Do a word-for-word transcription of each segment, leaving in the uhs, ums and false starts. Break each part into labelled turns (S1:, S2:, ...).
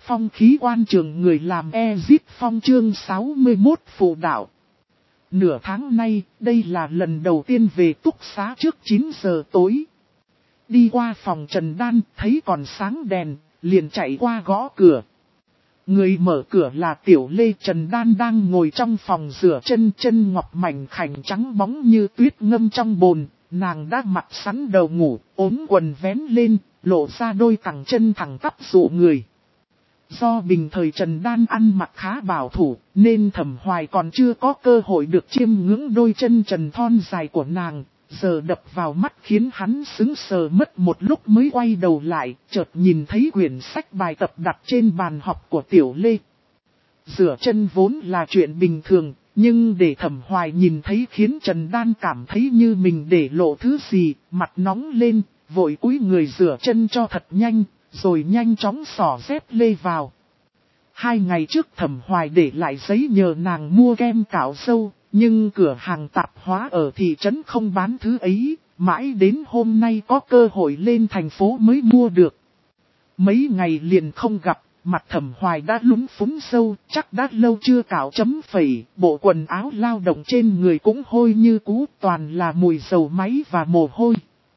S1: Phong khí quan trường người làm Ezit Phong chương sáu mươi mốt phụ đạo. Nửa tháng nay, đây là lần đầu tiên về túc xá trước chín giờ tối. Đi qua phòng Trần Đan, thấy còn sáng đèn, liền chạy qua gõ cửa. Người mở cửa là Tiểu Lê. Trần Đan đang ngồi trong phòng rửa chân, chân ngọc mảnh khảnh trắng bóng như tuyết ngâm trong bồn. Nàng đã mặc sẵn đầu ngủ, ốm quần vén lên, lộ ra đôi cẳng chân thẳng tắp dụ người. Do bình thời Trần Đan ăn mặc khá bảo thủ, nên Thẩm Hoài còn chưa có cơ hội được chiêm ngưỡng đôi chân trần thon dài của nàng. Giờ đập vào mắt khiến hắn sững sờ mất một lúc mới quay đầu lại, chợt nhìn thấy quyển sách bài tập đặt trên bàn học của Tiểu Lê. Rửa chân vốn là chuyện bình thường, nhưng để Thẩm Hoài nhìn thấy khiến Trần Đan cảm thấy như mình để lộ thứ gì, mặt nóng lên, vội cúi người rửa chân cho thật nhanh, rồi nhanh chóng xỏ dép lê vào. Hai ngày trước Thẩm Hoài để lại giấy nhờ nàng mua kem cạo râu, nhưng cửa hàng tạp hóa ở thị trấn không bán thứ ấy, mãi đến hôm nay có cơ hội lên thành phố mới mua được. Mấy ngày liền không gặp, mặt Thẩm Hoài đã lúng phúng sâu, chắc đã lâu chưa cạo chấm phẩy, bộ quần áo lao động trên người cũng hôi như cũ, toàn là mùi dầu máy và mồ hôi.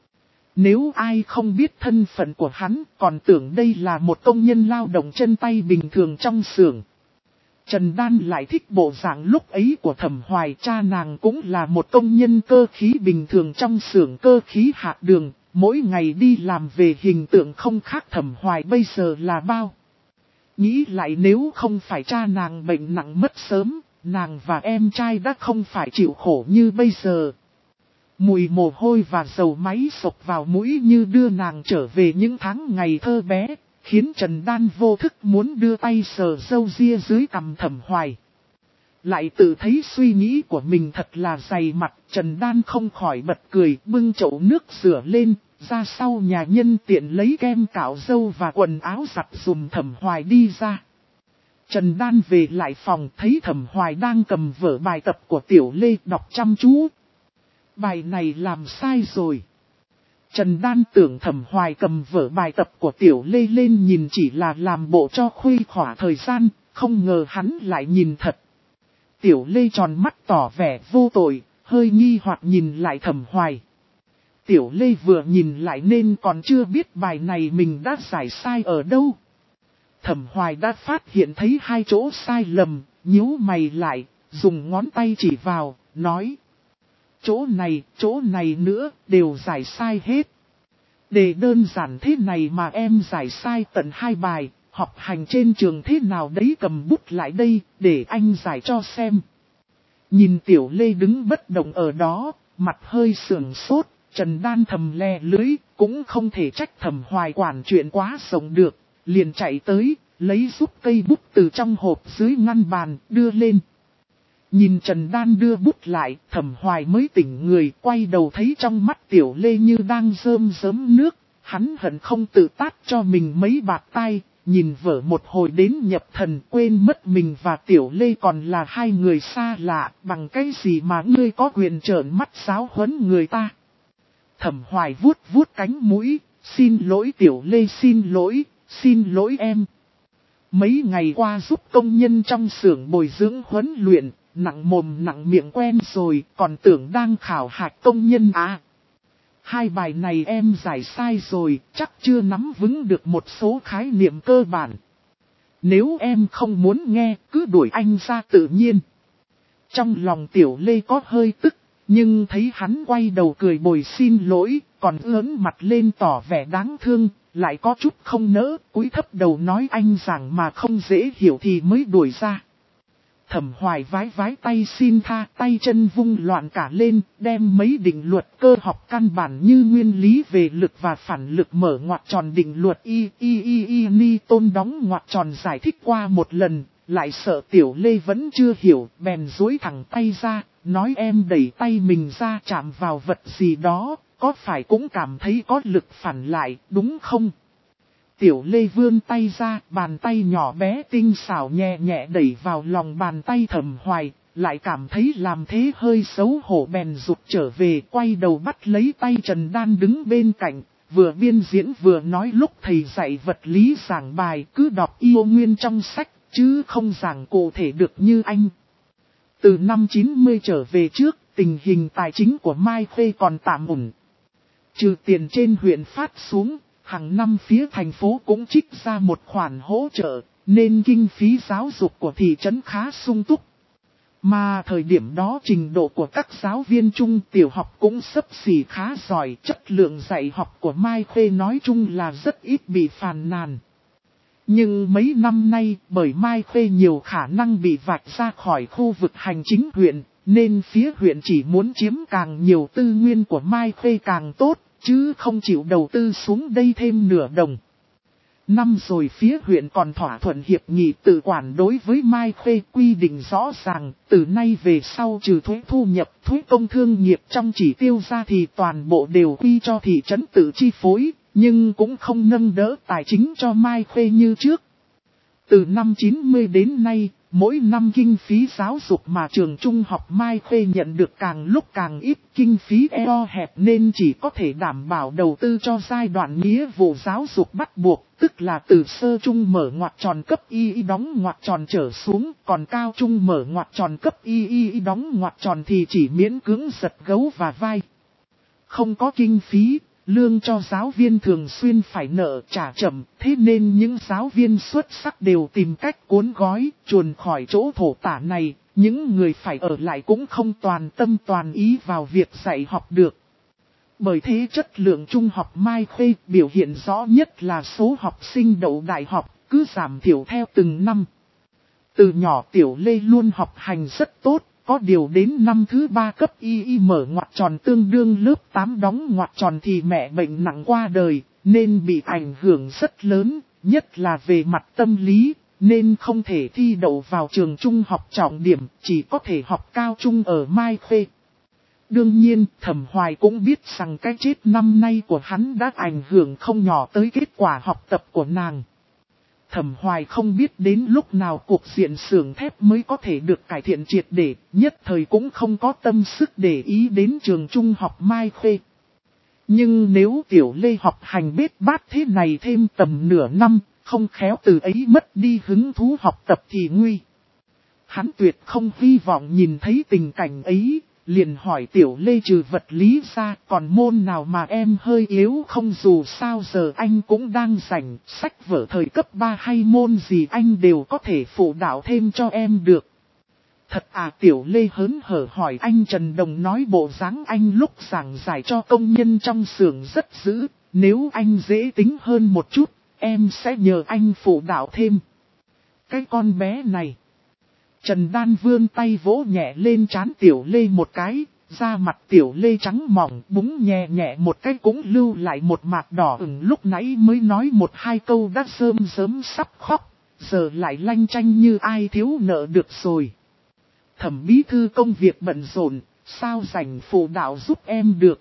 S1: Nếu ai không biết thân phận của hắn, còn tưởng đây là một công nhân lao động chân tay bình thường trong xưởng. Trần Đan lại thích bộ dạng lúc ấy của Thẩm Hoài, cha nàng cũng là một công nhân cơ khí bình thường trong xưởng cơ khí hạt đường, mỗi ngày đi làm về hình tượng không khác Thẩm Hoài bây giờ là bao. Nghĩ lại nếu không phải cha nàng bệnh nặng mất sớm, nàng và em trai đã không phải chịu khổ như bây giờ. Mùi mồ hôi và dầu máy sộc vào mũi như đưa nàng trở về những tháng ngày thơ bé, khiến Trần Đan vô thức muốn đưa tay sờ râu ria dưới cằm Thẩm Hoài. Lại tự thấy suy nghĩ của mình thật là dày mặt, Trần Đan không khỏi bật cười, bưng chậu nước rửa lên, ra sau nhà nhân tiện lấy kem cạo râu và quần áo giặt dùm Thẩm Hoài đi ra. Trần Đan về lại phòng thấy Thẩm Hoài đang cầm vở bài tập của Tiểu Lê đọc chăm chú. Bài này làm sai rồi. Trần Đan tưởng Thẩm Hoài cầm vở bài tập của Tiểu Lê lên nhìn chỉ là làm bộ cho khuây khỏa thời gian, không ngờ hắn lại nhìn thật. Tiểu Lê tròn mắt tỏ vẻ vô tội, hơi nghi hoặc nhìn lại Thẩm Hoài. Tiểu Lê vừa nhìn lại nên còn chưa biết bài này mình đã giải sai ở đâu. Thẩm Hoài đã phát hiện thấy hai chỗ sai lầm, nhíu mày lại, dùng ngón tay chỉ vào, nói. Chỗ này, chỗ này nữa, đều giải sai hết. Đề đơn giản thế này mà em giải sai tận hai bài, học hành trên trường thế nào đấy, cầm bút lại đây, để anh giải cho xem. Nhìn Tiểu Lê đứng bất động ở đó, mặt hơi sườn sốt, Trần Đan thầm le lưới, cũng không thể trách Thẩm Hoài quản chuyện quá rộng được, liền chạy tới, lấy giúp cây bút từ trong hộp dưới ngăn bàn, đưa lên. Nhìn Trần Đan đưa bút lại, Thẩm Hoài mới tỉnh người, quay đầu thấy trong mắt Tiểu Lê như đang rơm rớm nước, hắn hận không tự tát cho mình mấy bạt tai, nhìn vở một hồi đến nhập thần, quên mất mình và Tiểu Lê còn là hai người xa lạ, bằng cái gì mà ngươi có quyền trợn mắt giáo huấn người ta. Thẩm Hoài vuốt vuốt cánh mũi, xin lỗi Tiểu Lê, xin lỗi, xin lỗi em. Mấy ngày qua giúp công nhân trong xưởng bồi dưỡng huấn luyện, nặng mồm nặng miệng quen rồi, còn tưởng đang khảo hạch công nhân à. Hai bài này em giải sai rồi, chắc chưa nắm vững được một số khái niệm cơ bản. Nếu em không muốn nghe, cứ đuổi anh ra tự nhiên. Trong lòng Tiểu Lê có hơi tức, nhưng thấy hắn quay đầu cười bồi xin lỗi, còn ớn mặt lên tỏ vẻ đáng thương, lại có chút không nỡ, cúi thấp đầu nói anh giảng mà không dễ hiểu thì mới đuổi ra. Thẩm Hoài vái vái tay xin tha, tay chân vung loạn cả lên, đem mấy định luật cơ học căn bản như nguyên lý về lực và phản lực mở ngoặc tròn định luật y y y y ni tôn đóng ngoặc tròn giải thích qua một lần, lại sợ Tiểu Lê vẫn chưa hiểu, bèn duỗi thẳng tay ra, nói em đẩy tay mình ra chạm vào vật gì đó, có phải cũng cảm thấy có lực phản lại, đúng không? Tiểu Lê vươn tay ra, bàn tay nhỏ bé tinh xảo nhẹ nhẹ đẩy vào lòng bàn tay Thẩm Hoài, lại cảm thấy làm thế hơi xấu hổ bèn rụt trở về, quay đầu bắt lấy tay Trần Đan đứng bên cạnh, vừa biên diễn vừa nói lúc thầy dạy vật lý giảng bài cứ đọc yêu nguyên trong sách, chứ không giảng cụ thể được như anh. Từ năm chín mươi trở về trước, tình hình tài chính của Mai Khê còn tạm ổn. Trừ tiền trên huyện phát xuống, hàng năm phía thành phố cũng trích ra một khoản hỗ trợ, nên kinh phí giáo dục của thị trấn khá sung túc. Mà thời điểm đó trình độ của các giáo viên trung tiểu học cũng xấp xỉ khá giỏi, chất lượng dạy học của Mai Khê nói chung là rất ít bị phàn nàn. Nhưng mấy năm nay, bởi Mai Khê nhiều khả năng bị vạch ra khỏi khu vực hành chính huyện, nên phía huyện chỉ muốn chiếm càng nhiều tư nguyên của Mai Khê càng tốt, chứ không chịu đầu tư xuống đây thêm nửa đồng. Năm rồi phía huyện còn thỏa thuận hiệp nghị tự quản đối với Mai Khê, quy định rõ ràng, từ nay về sau trừ thuế thu nhập, thuế công thương nghiệp trong chỉ tiêu ra thì toàn bộ đều quy cho thị trấn tự chi phối, nhưng cũng không nâng đỡ tài chính cho Mai Khê như trước. Từ năm chín mươi đến nay, mỗi năm kinh phí giáo dục mà trường trung học Mai Khê nhận được càng lúc càng ít, kinh phí eo hẹp nên chỉ có thể đảm bảo đầu tư cho giai đoạn nghĩa vụ giáo dục bắt buộc, tức là từ sơ trung mở ngoặc tròn cấp y y đóng ngoặc tròn trở xuống, còn cao trung mở ngoặc tròn cấp y y đóng ngoặc tròn thì chỉ miễn cưỡng giật gấu và vai. Không có kinh phí, lương cho giáo viên thường xuyên phải nợ trả chậm, thế nên những giáo viên xuất sắc đều tìm cách cuốn gói, chuồn khỏi chỗ thổ tả này, những người phải ở lại cũng không toàn tâm toàn ý vào việc dạy học được. Bởi thế chất lượng trung học Mai Khê biểu hiện rõ nhất là số học sinh đậu đại học, cứ giảm thiểu theo từng năm. Từ nhỏ Tiểu Lê luôn học hành rất tốt. Có điều đến năm thứ ba cấp y y mở ngoặc tròn tương đương lớp tám đóng ngoặc tròn thì mẹ bệnh nặng qua đời, nên bị ảnh hưởng rất lớn, nhất là về mặt tâm lý, nên không thể thi đậu vào trường trung học trọng điểm, chỉ có thể học cao trung ở Mai Khê. Đương nhiên, Thẩm Hoài cũng biết rằng cái chết năm nay của hắn đã ảnh hưởng không nhỏ tới kết quả học tập của nàng. Thẩm Hoài không biết đến lúc nào cuộc diện xưởng thép mới có thể được cải thiện triệt để, nhất thời cũng không có tâm sức để ý đến trường trung học Mai Khê. Nhưng nếu Tiểu Lê học hành bết bát thế này thêm tầm nửa năm, không khéo từ ấy mất đi hứng thú học tập thì nguy. Hắn tuyệt không hy vọng nhìn thấy tình cảnh ấy, liền hỏi Tiểu Lê trừ vật lý ra còn môn nào mà em hơi yếu không, dù sao giờ anh cũng đang rảnh, sách vở thời cấp ba hay môn gì anh đều có thể phụ đạo thêm cho em được. Thật à? Tiểu Lê hớn hở hỏi. Anh Trần Đồng nói bộ dáng anh lúc giảng giải cho công nhân trong xưởng rất dữ, nếu anh dễ tính hơn một chút, em sẽ nhờ anh phụ đạo thêm. Cái con bé này. Trần Đan vươn tay vỗ nhẹ lên trán Tiểu Lê một cái, da mặt Tiểu Lê trắng mỏng, búng nhẹ nhẹ một cái cũng lưu lại một mạt đỏ ửng, lúc nãy mới nói một hai câu đã rơm rớm sắp khóc, giờ lại lanh chanh như ai thiếu nợ được rồi. Thẩm bí thư công việc bận rộn, sao rảnh phụ đạo giúp em được.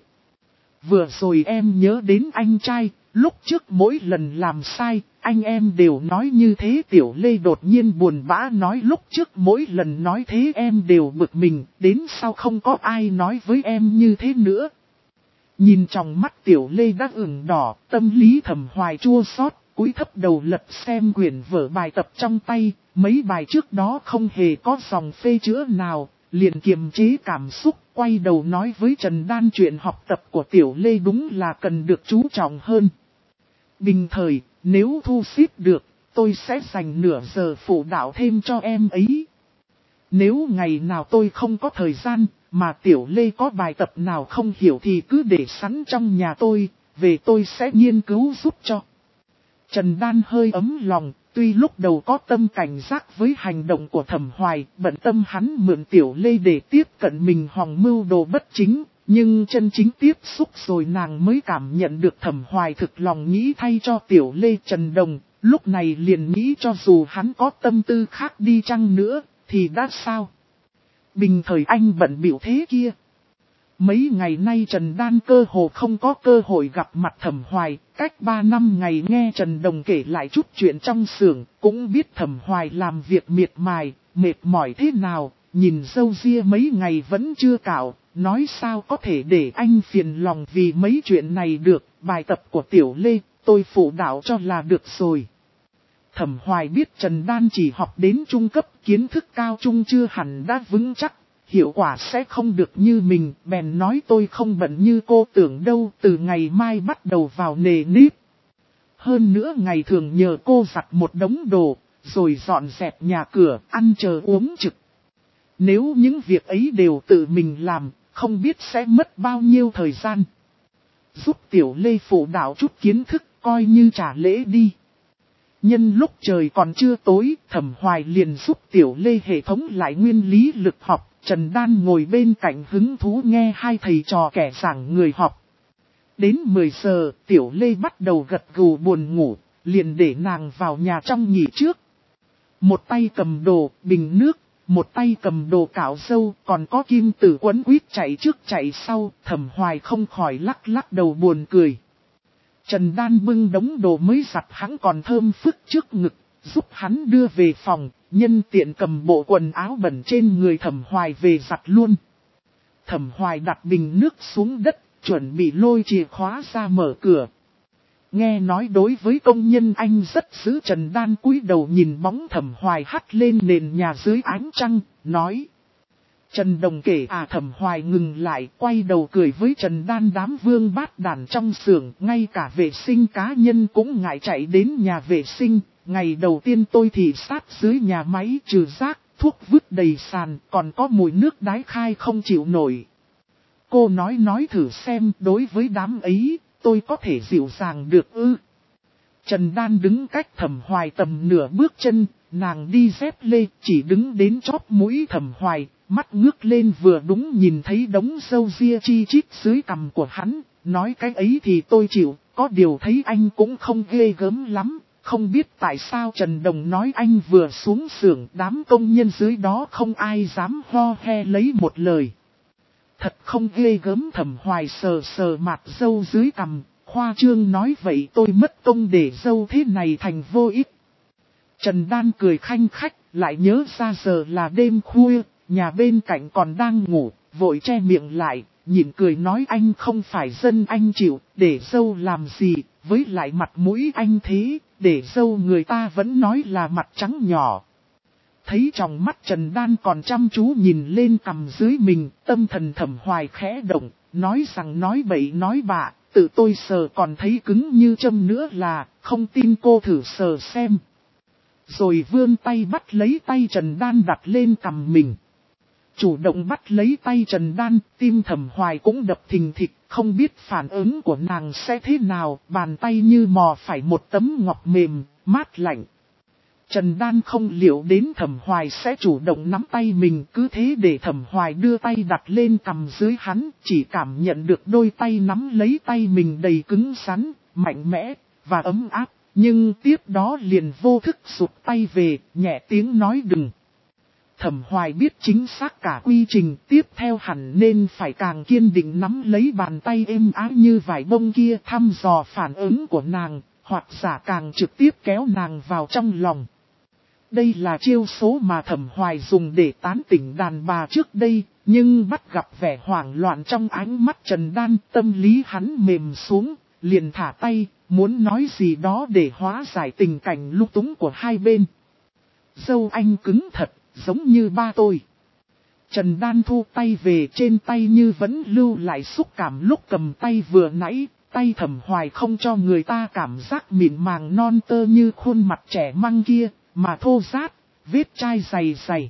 S1: Vừa rồi em nhớ đến anh trai, lúc trước mỗi lần làm sai, anh em đều nói như thế. Tiểu Lê đột nhiên buồn bã nói lúc trước mỗi lần nói thế em đều bực mình, đến sau không có ai nói với em như thế nữa. Nhìn trong mắt Tiểu Lê đã ửng đỏ, tâm lý Thẩm Hoài chua xót, cúi thấp đầu lật xem quyển vở bài tập trong tay, mấy bài trước đó không hề có dòng phê chữa nào, liền kiềm chế cảm xúc, quay đầu nói với Trần Đan chuyện học tập của Tiểu Lê đúng là cần được chú trọng hơn. Bình thời, nếu thu xếp được, tôi sẽ dành nửa giờ phụ đạo thêm cho em ấy. Nếu ngày nào tôi không có thời gian, mà Tiểu Lê có bài tập nào không hiểu thì cứ để sẵn trong nhà tôi, về tôi sẽ nghiên cứu giúp cho. Trần Đan hơi ấm lòng, tuy lúc đầu có tâm cảnh giác với hành động của Thẩm Hoài, bận tâm hắn mượn Tiểu Lê để tiếp cận mình hòng mưu đồ bất chính, nhưng chân chính tiếp xúc rồi nàng mới cảm nhận được Thẩm Hoài thực lòng nghĩ thay cho Tiểu Lê. Trần Đồng, lúc này liền nghĩ cho dù hắn có tâm tư khác đi chăng nữa, thì đã sao? Bình thời anh bận bịu thế kia. Mấy ngày nay Trần Đan cơ hồ không có cơ hội gặp mặt Thẩm Hoài, cách ba năm ngày nghe Trần Đồng kể lại chút chuyện trong xưởng, cũng biết Thẩm Hoài làm việc miệt mài, mệt mỏi thế nào, nhìn râu ria mấy ngày vẫn chưa cạo, nói sao có thể để anh phiền lòng vì mấy chuyện này được, bài tập của Tiểu Lê, tôi phụ đạo cho là được rồi. Thẩm Hoài biết Trần Đan chỉ học đến trung cấp, kiến thức cao trung chưa hẳn đã vững chắc, hiệu quả sẽ không được như mình, bèn nói tôi không bận như cô tưởng đâu, từ ngày mai bắt đầu vào nề nếp. Hơn nữa ngày thường nhờ cô giặt một đống đồ, rồi dọn dẹp nhà cửa, ăn chờ uống trực. Nếu những việc ấy đều tự mình làm, không biết sẽ mất bao nhiêu thời gian. Giúp Tiểu Lê phụ đạo chút kiến thức, coi như trả lễ đi. Nhân lúc trời còn chưa tối, Thẩm Hoài liền giúp Tiểu Lê hệ thống lại nguyên lý lực học. Trần Đan ngồi bên cạnh hứng thú nghe hai thầy trò kẻ giảng người học. Đến mười giờ, Tiểu Lê bắt đầu gật gù buồn ngủ, liền để nàng vào nhà trong nghỉ trước. Một tay cầm đồ, bình nước, một tay cầm đồ cạo râu, còn có Kim Tử quấn quýt chạy trước chạy sau, Thẩm Hoài không khỏi lắc lắc đầu buồn cười. Trần Đan bưng đống đồ mới giặt hắn còn thơm phức trước ngực, giúp hắn đưa về phòng, nhân tiện cầm bộ quần áo bẩn trên người Thẩm Hoài về giặt luôn. Thẩm Hoài đặt bình nước xuống đất, chuẩn bị lôi chìa khóa ra mở cửa. Nghe nói đối với công nhân anh rất giữ, Trần Đan cúi đầu nhìn bóng Thẩm Hoài hắt lên nền nhà dưới ánh trăng, nói. Trần Đồng kể à. Thẩm Hoài ngừng lại, quay đầu cười với Trần Đan, đám vương bát đàn trong xưởng, ngay cả vệ sinh cá nhân cũng ngại chạy đến nhà vệ sinh. Ngày đầu tiên tôi thì sát dưới nhà máy trừ rác, thuốc vứt đầy sàn, còn có mùi nước đái khai không chịu nổi. Cô nói nói thử xem, đối với đám ấy, tôi có thể dịu dàng được ư? Trần Đan đứng cách Thẩm Hoài tầm nửa bước chân, nàng đi dép lê, chỉ đứng đến chóp mũi Thẩm Hoài, mắt ngước lên vừa đúng nhìn thấy đống râu ria chi chít dưới cằm của hắn, nói cái ấy thì tôi chịu, có điều thấy anh cũng không ghê gớm lắm. Không biết tại sao Trần Đồng nói anh vừa xuống xưởng, đám công nhân dưới đó không ai dám ho he lấy một lời. Thật không ghê gớm. Thẩm Hoài sờ sờ mặt râu dưới cằm, khoa trương nói vậy tôi mất công để râu thế này thành vô ích. Trần Đan cười khanh khách, lại nhớ ra giờ là đêm khuya, nhà bên cạnh còn đang ngủ, vội che miệng lại, nhịn cười nói anh không phải dân anh chịu, để râu làm gì, với lại mặt mũi anh thế, để râu người ta vẫn nói là mặt trắng nhỏ. Thấy trong mắt Trần Đan còn chăm chú nhìn lên cằm dưới mình, tâm thần Thẩm Hoài khẽ động, nói rằng nói bậy nói bạ, tự tôi sờ còn thấy cứng như châm nữa là, không tin cô thử sờ xem. Rồi vươn tay bắt lấy tay Trần Đan đặt lên cằm mình. Chủ động bắt lấy tay Trần Đan, tim Thẩm Hoài cũng đập thình thịch, không biết phản ứng của nàng sẽ thế nào, bàn tay như mò phải một tấm ngọc mềm, mát lạnh. Trần Đan không liệu đến Thẩm Hoài sẽ chủ động nắm tay mình, cứ thế để Thẩm Hoài đưa tay đặt lên cằm dưới hắn, chỉ cảm nhận được đôi tay nắm lấy tay mình đầy cứng rắn, mạnh mẽ, và ấm áp, nhưng tiếp đó liền vô thức sụt tay về, nhẹ tiếng nói đừng. Thẩm Hoài biết chính xác cả quy trình, tiếp theo hẳn nên phải càng kiên định nắm lấy bàn tay êm ái như vải bông kia, thăm dò phản ứng của nàng, hoặc giả càng trực tiếp kéo nàng vào trong lòng. Đây là chiêu số mà Thẩm Hoài dùng để tán tỉnh đàn bà trước đây, nhưng bắt gặp vẻ hoảng loạn trong ánh mắt Trần Đan, tâm lý hắn mềm xuống, liền thả tay, muốn nói gì đó để hóa giải tình cảnh lung túng của hai bên. Dâu anh cứng thật, giống như ba tôi. Trần Đan thu tay về, trên tay như vẫn lưu lại xúc cảm lúc cầm tay vừa nãy, tay Thẩm Hoài không cho người ta cảm giác mịn màng non tơ như khuôn mặt trẻ măng kia, mà thô ráp, vết chai dày dày.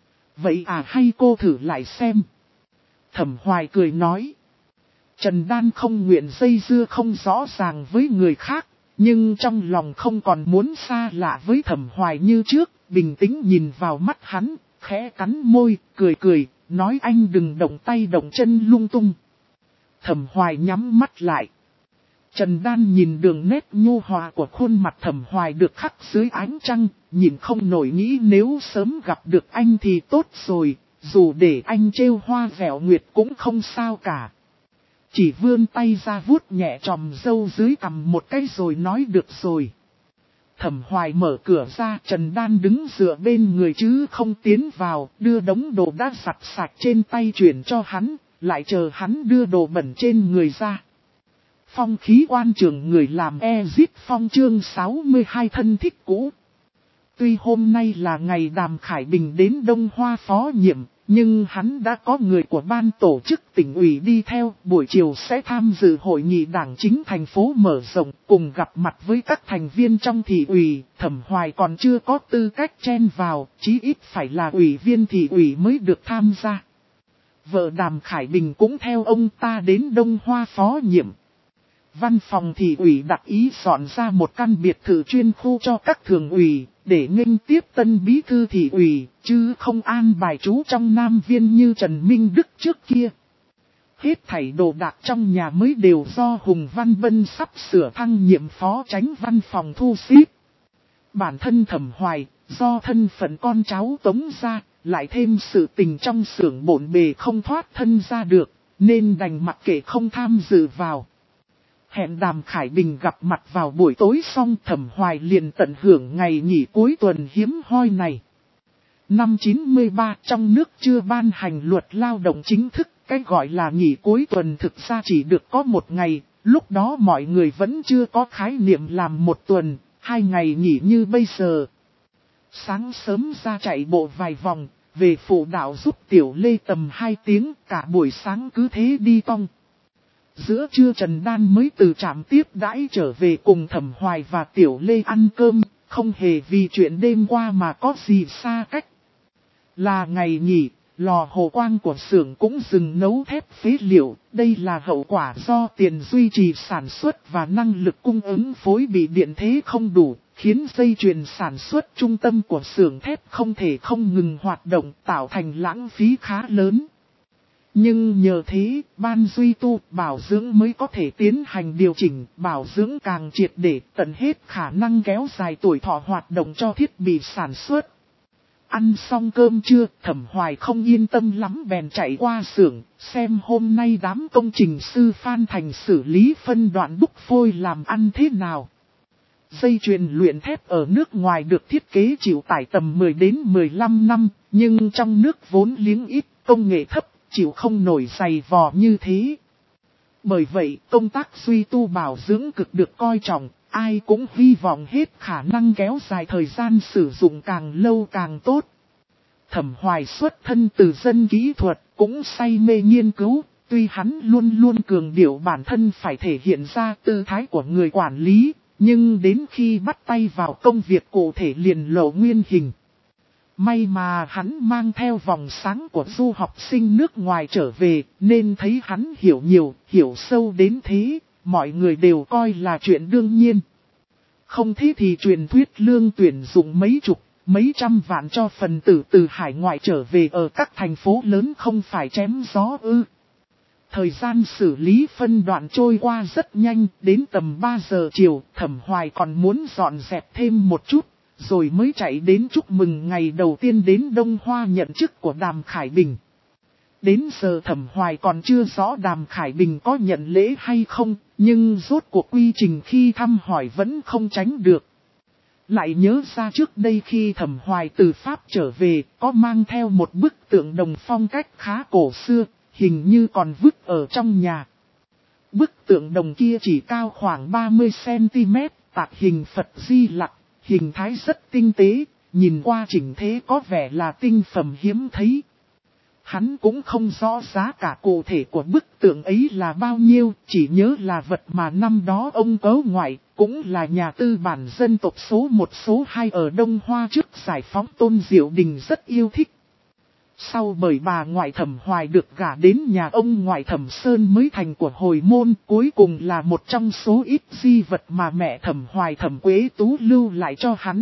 S1: Vậy à, hay cô thử lại xem. Thẩm Hoài cười nói. Trần Đan không nguyện dây dưa không rõ ràng với người khác, nhưng trong lòng không còn muốn xa lạ với Thẩm Hoài như trước, bình tĩnh nhìn vào mắt hắn, khẽ cắn môi, cười cười, nói anh đừng động tay động chân lung tung. Thẩm Hoài nhắm mắt lại. Trần Đan nhìn đường nét nhu hòa của khuôn mặt Thẩm Hoài được khắc dưới ánh trăng, nhìn không nổi nghĩ nếu sớm gặp được anh thì tốt rồi, dù để anh trêu hoa vẻo nguyệt cũng không sao cả. Chỉ vươn tay ra vuốt nhẹ chòm râu dưới cằm một cái rồi nói được rồi. Thẩm Hoài mở cửa ra, Trần Đan đứng dựa bên người chứ không tiến vào, đưa đống đồ đã giặt sạch trên tay chuyển cho hắn, lại chờ hắn đưa đồ bẩn trên người ra. Phong khí quan trường người làm Ezit Phong chương sáu mươi hai thân thích cũ. Tuy hôm nay là ngày Đàm Khải Bình đến Đông Hoa phó nhiệm, nhưng hắn đã có người của ban tổ chức tỉnh ủy đi theo, buổi chiều sẽ tham dự hội nghị đảng chính thành phố mở rộng, cùng gặp mặt với các thành viên trong thị ủy. Thẩm Hoài còn chưa có tư cách chen vào, chí ít phải là ủy viên thị ủy mới được tham gia. Vợ Đàm Khải Bình cũng theo ông ta đến Đông Hoa phó nhiệm. Văn phòng thị ủy đặc ý dọn ra một căn biệt thự chuyên khu cho các thường ủy, để nghênh tiếp tân bí thư thị ủy, chứ không an bài trú trong Nam Viên như Trần Minh Đức trước kia. Hết thảy đồ đạc trong nhà mới đều do Hùng Văn Bân sắp sửa thăng nhiệm phó chánh văn phòng thu xếp. Bản thân Thẩm Hoài, do thân phận con cháu Tống gia, lại thêm sự tình trong xưởng bộn bề không thoát thân ra được, nên đành mặc kệ không tham dự vào. Hẹn Đàm Khải Bình gặp mặt vào buổi tối xong, Thẩm Hoài liền tận hưởng ngày nghỉ cuối tuần hiếm hoi này. Năm chín mươi ba trong nước chưa ban hành luật lao động chính thức, cái gọi là nghỉ cuối tuần thực ra chỉ được có một ngày, lúc đó mọi người vẫn chưa có khái niệm làm một tuần, hai ngày nghỉ như bây giờ. Sáng sớm ra chạy bộ vài vòng, về phụ đạo giúp Tiểu Lê tầm hai tiếng, cả buổi sáng cứ thế đi cong. Giữa trưa Trần Đan mới từ trạm tiếp đãi trở về cùng Thẩm Hoài và Tiểu Lê ăn cơm, không hề vì chuyện đêm qua mà có gì xa cách. Là ngày nghỉ, lò hồ quang của xưởng cũng dừng nấu thép phế liệu, đây là hậu quả do tiền duy trì sản xuất và năng lực cung ứng phối bị điện thế không đủ, khiến dây chuyền sản xuất trung tâm của xưởng thép không thể không ngừng hoạt động, tạo thành lãng phí khá lớn. Nhưng nhờ thế, ban duy tu, bảo dưỡng mới có thể tiến hành điều chỉnh, bảo dưỡng càng triệt để tận hết khả năng kéo dài tuổi thọ hoạt động cho thiết bị sản xuất. Ăn xong cơm trưa, Thẩm Hoài không yên tâm lắm bèn chạy qua xưởng, xem hôm nay đám công trình sư Phan Thành xử lý phân đoạn đúc phôi làm ăn thế nào. Dây chuyền luyện thép ở nước ngoài được thiết kế chịu tải tầm mười đến mười lăm năm, nhưng trong nước vốn liếng ít, công nghệ thấp, chịu không nổi dày vò như thế. Bởi vậy, công tác duy tu bảo dưỡng cực được coi trọng, ai cũng hy vọng hết khả năng kéo dài thời gian sử dụng càng lâu càng tốt. Thẩm Hoài xuất thân từ dân kỹ thuật, cũng say mê nghiên cứu, tuy hắn luôn luôn cường điệu bản thân phải thể hiện ra tư thái của người quản lý, nhưng đến khi bắt tay vào công việc cụ thể liền lộ nguyên hình. May mà hắn mang theo vòng sáng của du học sinh nước ngoài trở về, nên thấy hắn hiểu nhiều, hiểu sâu đến thế, mọi người đều coi là chuyện đương nhiên. Không thế thì truyền thuyết lương tuyển dụng mấy chục, mấy trăm vạn cho phần tử từ hải ngoại trở về ở các thành phố lớn không phải chém gió ư. Thời gian xử lý phân đoạn trôi qua rất nhanh, đến tầm ba giờ chiều, Thẩm Hoài còn muốn dọn dẹp thêm một chút, rồi mới chạy đến chúc mừng ngày đầu tiên đến Đông Hoa nhận chức của Đàm Khải Bình. Đến giờ Thẩm Hoài còn chưa rõ Đàm Khải Bình có nhận lễ hay không, nhưng rốt cuộc quy trình khi thăm hỏi vẫn không tránh được. Lại nhớ ra trước đây khi Thẩm Hoài từ Pháp trở về, có mang theo một bức tượng đồng phong cách khá cổ xưa, hình như còn vứt ở trong nhà. Bức tượng đồng kia chỉ cao khoảng ba mươi xăng-ti-mét, tạc hình Phật Di Lặc, hình thái rất tinh tế, nhìn qua chỉnh thế có vẻ là tinh phẩm hiếm thấy. Hắn cũng không rõ giá cả cụ thể của bức tượng ấy là bao nhiêu, chỉ nhớ là vật mà năm đó ông Cấu Ngoại, cũng là nhà tư bản dân tộc số một số hai ở Đông Hoa trước giải phóng Tôn Diệu Đình rất yêu thích. Sau bởi bà ngoại Thẩm Hoài được gả đến nhà ông ngoại Thẩm Sơn mới thành của hồi môn, cuối cùng là một trong số ít di vật mà mẹ Thẩm Hoài Thẩm Quế Tú lưu lại cho hắn.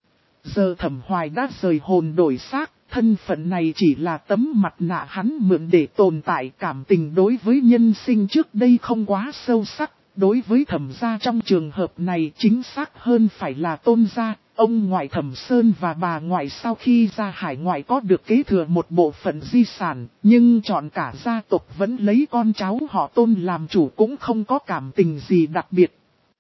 S1: Giờ Thẩm Hoài đã rời hồn đổi xác, thân phận này chỉ là tấm mặt nạ hắn mượn để tồn tại, cảm tình đối với nhân sinh trước đây không quá sâu sắc. Đối với Thẩm gia trong trường hợp này chính xác hơn phải là Tôn gia, ông ngoại Thẩm Sơn và bà ngoại sau khi ra hải ngoại có được kế thừa một bộ phận di sản, nhưng chọn cả gia tộc vẫn lấy con cháu họ Tôn làm chủ cũng không có cảm tình gì đặc biệt.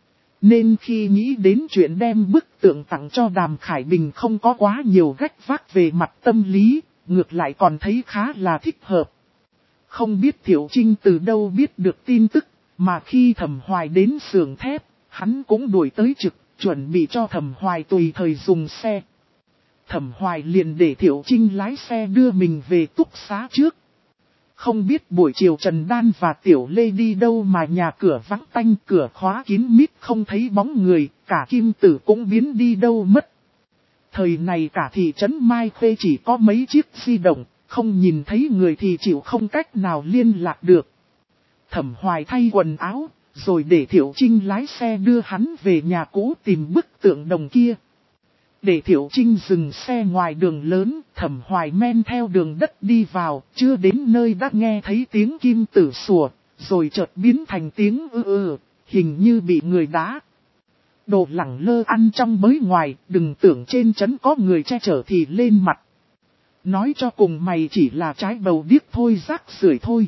S1: Nên khi nghĩ đến chuyện đem bức tượng tặng cho Đàm Khải Bình không có quá nhiều gách vác về mặt tâm lý, ngược lại còn thấy khá là thích hợp. Không biết Thiệu Trinh từ đâu biết được tin tức, Mà khi Thẩm Hoài đến xưởng thép, hắn cũng đuổi tới trực, chuẩn bị cho Thẩm Hoài tùy thời dùng xe. Thẩm Hoài liền để Thiệu Trinh lái xe đưa mình về túc xá trước. Không biết buổi chiều Trần Đan và Tiểu Lê đi đâu mà nhà cửa vắng tanh, cửa khóa kín mít không thấy bóng người, cả Kim Tử cũng biến đi đâu mất. Thời này cả thị trấn Mai Khê chỉ có mấy chiếc di động, không nhìn thấy người thì chịu không cách nào liên lạc được. Thẩm Hoài thay quần áo, rồi để Thiệu Trinh lái xe đưa hắn về nhà cũ tìm bức tượng đồng kia. Để Thiệu Trinh dừng xe ngoài đường lớn, Thẩm Hoài men theo đường đất đi vào, chưa đến nơi đã nghe thấy tiếng kim tử sủa, rồi chợt biến thành tiếng ư ư, hình như bị người đá. Đồ lẳng lơ ăn trong bới ngoài, đừng tưởng trên trấn có người che chở thì lên mặt. Nói cho cùng mày chỉ là trái bầu điếc thôi, rác rưởi thôi.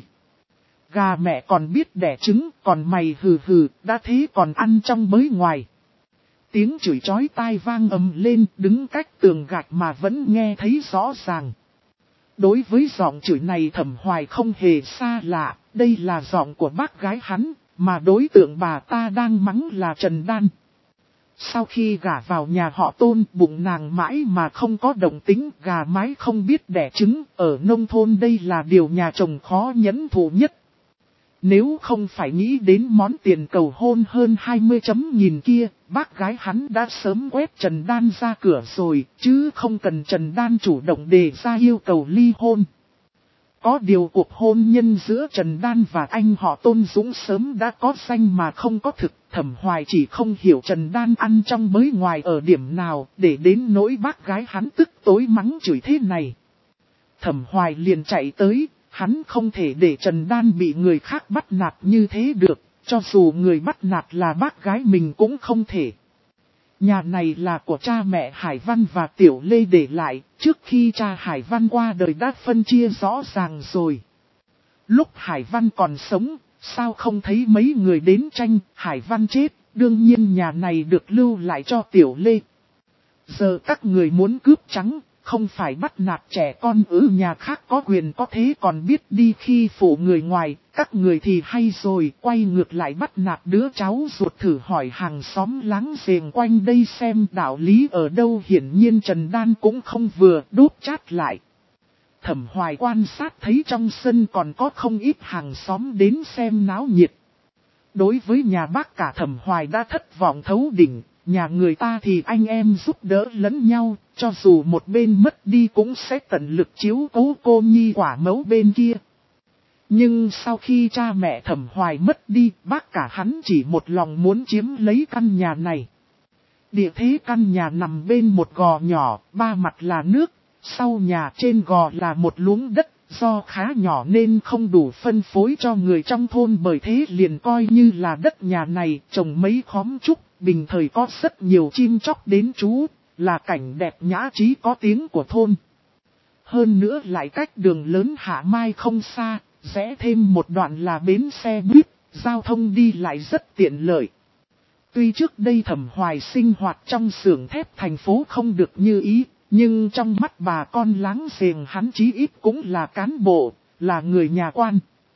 S1: Gà mẹ còn biết đẻ trứng, còn mày hừ hừ, đã thế còn ăn trong bới ngoài. Tiếng chửi chói tai vang ầm lên, đứng cách tường gạch mà vẫn nghe thấy rõ ràng. Đối với giọng chửi này Thẩm Hoài không hề xa lạ, đây là giọng của bác gái hắn, mà đối tượng bà ta đang mắng là Trần Đan. Sau khi gả vào nhà họ Tôn, bụng nàng mãi mà không có động tính, gà mái không biết đẻ trứng, ở nông thôn đây là điều nhà chồng khó nhẫn thụ nhất. Nếu không phải nghĩ đến món tiền cầu hôn hơn hai mươi chấm nghìn kia, bác gái hắn đã sớm quét Trần Đan ra cửa rồi, chứ không cần Trần Đan chủ động đề ra yêu cầu ly hôn. Có điều cuộc hôn nhân giữa Trần Đan và anh họ Tôn Dũng sớm đã có danh mà không có thực. Thẩm Hoài chỉ không hiểu Trần Đan ăn trong bới ngoài ở điểm nào, để đến nỗi bác gái hắn tức tối mắng chửi thế này. Thẩm Hoài liền chạy tới. Hắn không thể để Trần Đan bị người khác bắt nạt như thế được, cho dù người bắt nạt là bác gái mình cũng không thể. Nhà này là của cha mẹ Hải Văn và Tiểu Lê để lại, trước khi cha Hải Văn qua đời đã phân chia rõ ràng rồi. Lúc Hải Văn còn sống, sao không thấy mấy người đến tranh, Hải Văn chết, đương nhiên nhà này được lưu lại cho Tiểu Lê. Giờ các người muốn cướp trắng. Không phải bắt nạt trẻ con ư, nhà khác có quyền có thế còn biết đi khi phụ người ngoài, các người thì hay rồi, quay ngược lại bắt nạt đứa cháu ruột, thử hỏi hàng xóm láng giềng quanh đây xem đạo lý ở đâu. Hiển nhiên Trần Đan cũng không vừa, đốt chát lại. Thẩm Hoài quan sát thấy trong sân còn có không ít hàng xóm đến xem náo nhiệt. Đối với nhà bác cả Thẩm Hoài đã thất vọng thấu đỉnh. Nhà người ta thì anh em giúp đỡ lẫn nhau, cho dù một bên mất đi cũng sẽ tận lực chiếu cố cô nhi quả mẫu bên kia. Nhưng sau khi cha mẹ Thẩm Hoài mất đi, bác cả hắn chỉ một lòng muốn chiếm lấy căn nhà này. Địa thế căn nhà nằm bên một gò nhỏ, ba mặt là nước, sau nhà trên gò là một luống đất, do khá nhỏ nên không đủ phân phối cho người trong thôn, bởi thế liền coi như là đất nhà này trồng mấy khóm trúc. Bình thời có rất nhiều chim chóc đến trú, là cảnh đẹp nhã trí có tiếng của thôn. Hơn nữa lại cách đường lớn Hạ Mai không xa, rẽ thêm một đoạn là bến xe buýt, giao thông đi lại rất tiện lợi. Tuy trước đây Thẩm Hoài sinh hoạt trong xưởng thép thành phố không được như ý, nhưng trong mắt bà con láng giềng hắn chí ít cũng là cán bộ, là người nhà quan.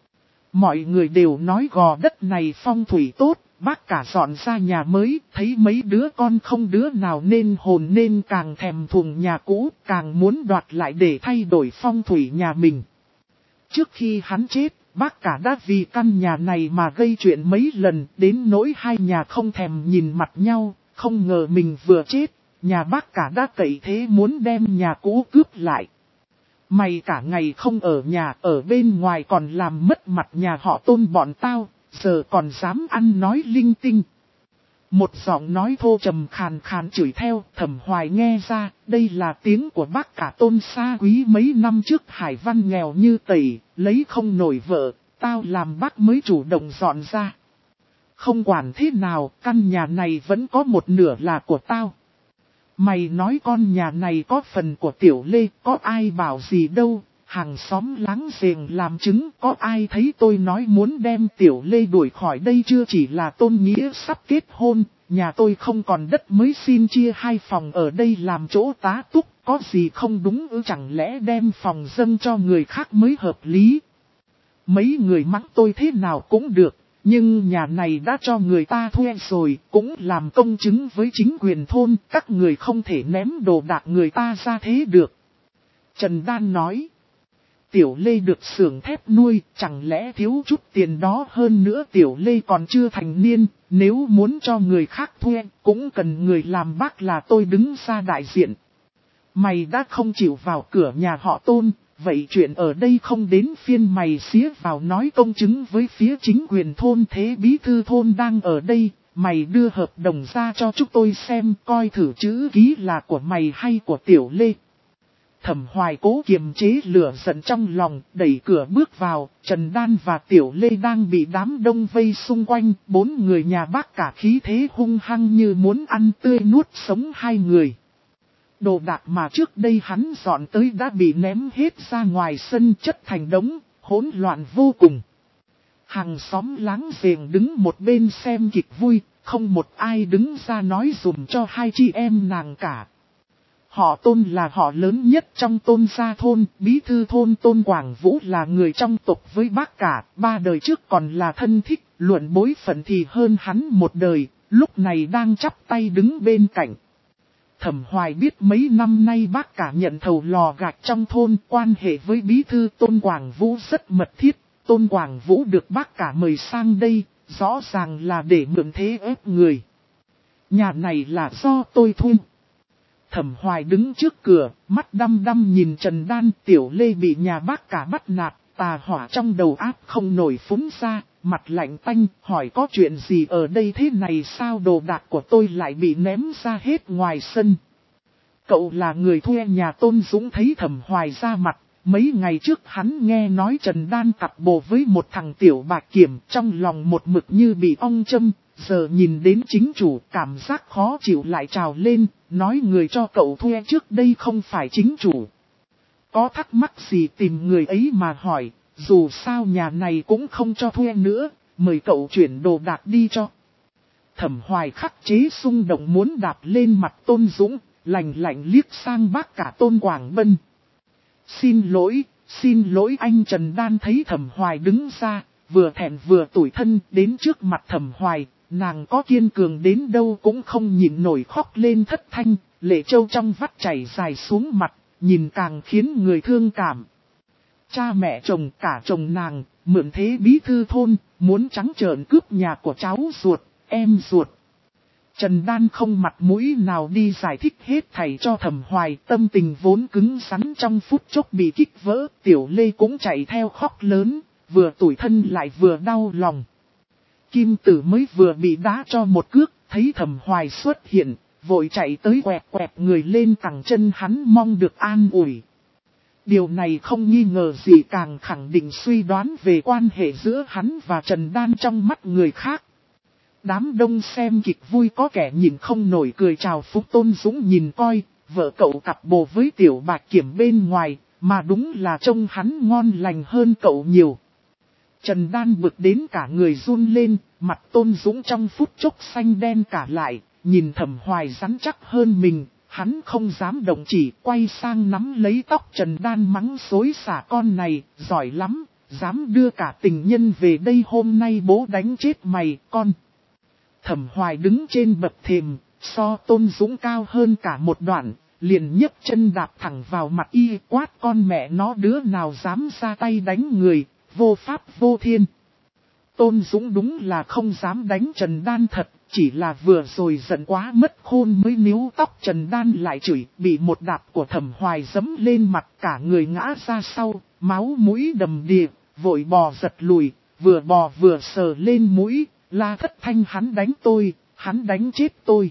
S1: Mọi người đều nói gò đất này phong thủy tốt. Bác cả dọn ra nhà mới, thấy mấy đứa con không đứa nào nên hồn nên càng thèm thuồng nhà cũ, càng muốn đoạt lại để thay đổi phong thủy nhà mình. Trước khi hắn chết, bác cả đã vì căn nhà này mà gây chuyện mấy lần, đến nỗi hai nhà không thèm nhìn mặt nhau, không ngờ mình vừa chết, nhà bác cả đã cậy thế muốn đem nhà cũ cướp lại. Mày cả ngày không ở nhà, ở bên ngoài còn làm mất mặt nhà họ Tôn bọn tao. Giờ còn dám ăn nói linh tinh. Một giọng nói thô trầm khàn khàn chửi theo. Thẩm Hoài nghe ra, đây là tiếng của bác cả Tôn xa quý mấy năm trước. Hải Văn nghèo như tẩy, lấy không nổi vợ, tao làm bác mới chủ động dọn ra. Không quản thế nào, căn nhà này vẫn có một nửa là của tao. Mày nói con nhà này có phần của Tiểu Lê, có ai bảo gì đâu. Hàng xóm láng giềng làm chứng, có ai thấy tôi nói muốn đem Tiểu Lê đuổi khỏi đây chưa? Chỉ là Tôn nghĩa sắp kết hôn, nhà tôi không còn đất mới xin chia hai phòng ở đây làm chỗ tá túc, có gì không đúng ư? Chẳng lẽ đem phòng dâng cho người khác mới hợp lý? Mấy người mắng tôi thế nào cũng được, Nhưng nhà này đã cho người ta thuê rồi, cũng làm công chứng với chính quyền thôn, các người không thể ném đồ đạc người ta ra thế được. Trần Đan nói, Tiểu Lê được xưởng thép nuôi, chẳng lẽ thiếu chút tiền đó, hơn nữa Tiểu Lê còn chưa thành niên, nếu muốn cho người khác thuê, cũng cần người làm bác là tôi đứng ra đại diện. Mày đã không chịu vào cửa nhà họ Tôn, vậy chuyện ở đây không đến phiên mày xía vào nói công chứng với phía chính quyền thôn. Thế bí thư thôn đang ở đây, mày đưa hợp đồng ra cho chúng tôi xem coi thử chữ ký là của mày hay của Tiểu Lê. Thẩm Hoài cố kiềm chế lửa giận trong lòng, đẩy cửa bước vào. Trần Đan và Tiểu Lê đang bị đám đông vây xung quanh, bốn người nhà bác cả khí thế hung hăng như muốn ăn tươi nuốt sống hai người. Đồ đạc mà trước đây hắn dọn tới đã bị ném hết ra ngoài sân, chất thành đống, hỗn loạn vô cùng. Hàng xóm láng giềng đứng một bên xem kịch vui, không một ai đứng ra nói dùm cho hai chị em nàng cả. Họ Tôn là họ lớn nhất trong Tôn gia thôn, bí thư thôn Tôn Quảng Vũ là người trong tộc với bác cả, ba đời trước còn là thân thích, luận bối phận thì hơn hắn một đời, lúc này đang chắp tay đứng bên cạnh. Thẩm Hoài biết mấy năm nay bác cả nhận thầu lò gạch trong thôn, quan hệ với bí thư Tôn Quảng Vũ rất mật thiết. Tôn Quảng Vũ được bác cả mời sang đây, rõ ràng là để mượn thế ép người. Nhà này là do tôi thuê. Thẩm Hoài đứng trước cửa, mắt đăm đăm nhìn Trần Đan. Tiểu Lê bị nhà bác cả bắt nạt, tà hỏa trong đầu áp không nổi phúng ra, mặt lạnh tanh, hỏi có chuyện gì ở đây thế này, sao đồ đạc của tôi lại bị ném ra hết ngoài sân. Cậu là người thuê nhà Tôn Dũng. Thấy Thẩm Hoài ra mặt, mấy ngày trước hắn nghe nói Trần Đan cặp bồ với một thằng tiểu bạc kiểm, trong lòng một mực như bị ong châm, giờ nhìn đến chính chủ cảm giác khó chịu lại trào lên, nói người cho cậu thuê trước đây không phải chính chủ. Có thắc mắc gì tìm người ấy mà hỏi, dù sao nhà này cũng không cho thuê nữa, mời cậu chuyển đồ đạc đi cho. Thẩm Hoài khắc chế xung động muốn đạp lên mặt Tôn Dũng, lạnh lạnh liếc sang bác cả Tôn Quảng Bân. Xin lỗi, xin lỗi anh. Trần Đan thấy Thẩm Hoài đứng ra, vừa thẹn vừa tủi thân, đến trước mặt Thẩm Hoài, nàng có kiên cường đến đâu cũng không nhịn nổi khóc lên thất thanh, lệ trâu trong vắt chảy dài xuống mặt, nhìn càng khiến người thương cảm. Cha mẹ chồng cả chồng nàng, mượn thế bí thư thôn, muốn trắng trợn cướp nhà của cháu ruột, em ruột. Trần Đan không mặt mũi nào đi giải thích hết thảy cho Thẩm Hoài, tâm tình vốn cứng rắn trong phút chốc bị kích vỡ. Tiểu Lê cũng chạy theo khóc lớn, vừa tủi thân lại vừa đau lòng. Kim Tử mới vừa bị đá cho một cước, thấy Thẩm Hoài xuất hiện, vội chạy tới quẹt quẹt người lên cẳng chân hắn mong được an ủi. Điều này không nghi ngờ gì càng khẳng định suy đoán về quan hệ giữa hắn và Trần Đan trong mắt người khác. Đám đông xem kịch vui có kẻ nhìn không nổi cười chào phúc. Tôn Dũng nhìn coi, vợ cậu cặp bồ với tiểu bạc kiểm bên ngoài, mà đúng là trông hắn ngon lành hơn cậu nhiều. Trần Đan bực đến cả người run lên, mặt Tôn Dũng trong phút chốc xanh đen cả lại, nhìn Thẩm Hoài rắn chắc hơn mình, hắn không dám động chỉ, quay sang nắm lấy tóc Trần Đan mắng xối xả con này, giỏi lắm, dám đưa cả tình nhân về đây, hôm nay bố đánh chết mày, con. Thẩm Hoài đứng trên bậc thềm, so Tôn Dũng cao hơn cả một đoạn, liền nhấc chân đạp thẳng vào mặt y, quát con mẹ nó đứa nào dám ra tay đánh người, vô pháp vô thiên. Tôn Dũng đúng là không dám đánh Trần Đan thật, chỉ là vừa rồi giận quá mất khôn mới níu tóc Trần Đan lại chửi, bị một đạp của Thẩm Hoài giẫm lên mặt, cả người ngã ra sau, máu mũi đầm đìa, vội bò giật lùi, vừa bò vừa sờ lên mũi, la thất thanh hắn đánh tôi, hắn đánh chết tôi.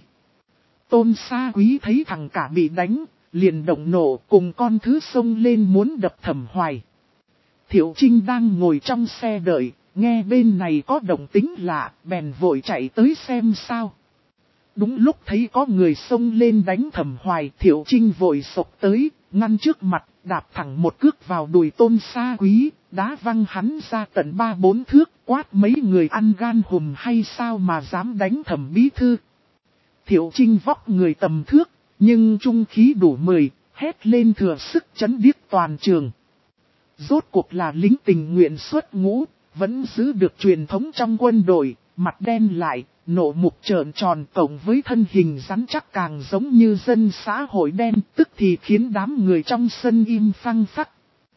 S1: Tôn Sa Quý thấy thằng cả bị đánh, liền động nộ cùng con thứ xông lên muốn đập Thẩm Hoài. Thiệu Trinh đang ngồi trong xe đợi, nghe bên này có động tĩnh lạ, bèn vội chạy tới xem sao. Đúng lúc thấy có người xông lên đánh Thẩm Hoài, Thiệu Trinh vội sộc tới, ngăn trước mặt, đạp thẳng một cước vào đùi Tôn Sa Quý, đá văng hắn ra tận ba bốn thước, quát mấy người ăn gan hùm hay sao mà dám đánh Thẩm bí thư. Thiệu Trinh vóc người tầm thước, nhưng trung khí đủ mười, hét lên thừa sức chấn điếc toàn trường. Rốt cuộc là lính tình nguyện xuất ngũ, vẫn giữ được truyền thống trong quân đội, mặt đen lại, nộ mục trợn tròn cộng với thân hình rắn chắc càng giống như dân xã hội đen, tức thì khiến đám người trong sân im phăng phắc.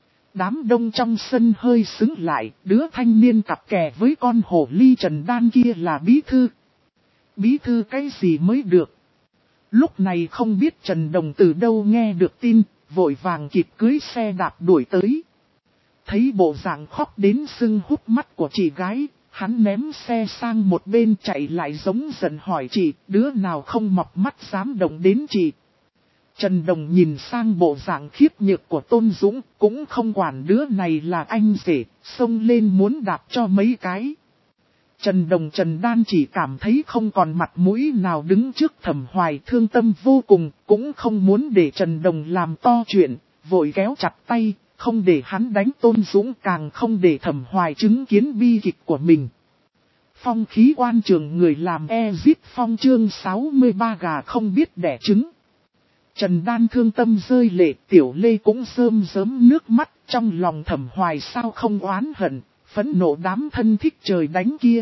S1: Đám đông trong sân hơi sững lại, đứa thanh niên cặp kè với con hổ ly Trần Đan kia là bí thư. Bí thư cái gì mới được? Lúc này không biết Trần Đồng từ đâu nghe được tin, vội vàng kịp cưới xe đạp đuổi tới. Thấy bộ dạng khóc đến sưng húp mắt của chị gái, hắn ném xe sang một bên chạy lại giống giận hỏi chị, đứa nào không mọc mắt dám động đến chị. Trần Đồng nhìn sang bộ dạng khiếp nhược của Tôn Dũng, cũng không quản đứa này là anh rể, xông lên muốn đạp cho mấy cái. Trần Đồng Trần Đan chỉ cảm thấy không còn mặt mũi nào đứng trước Thẩm Hoài, thương tâm vô cùng, cũng không muốn để Trần Đồng làm to chuyện, vội kéo chặt tay, không để hắn đánh Tôn Dũng, càng không để Thẩm Hoài chứng kiến bi kịch của mình. Phong khí quan trường người làm e-zip phong chương sáu mươi ba gà không biết đẻ trứng. Trần Đan thương tâm rơi lệ, Tiểu Lê cũng rơm rớm nước mắt, trong lòng Thẩm Hoài sao không oán hận, phẫn nộ đám thân thích trời đánh kia.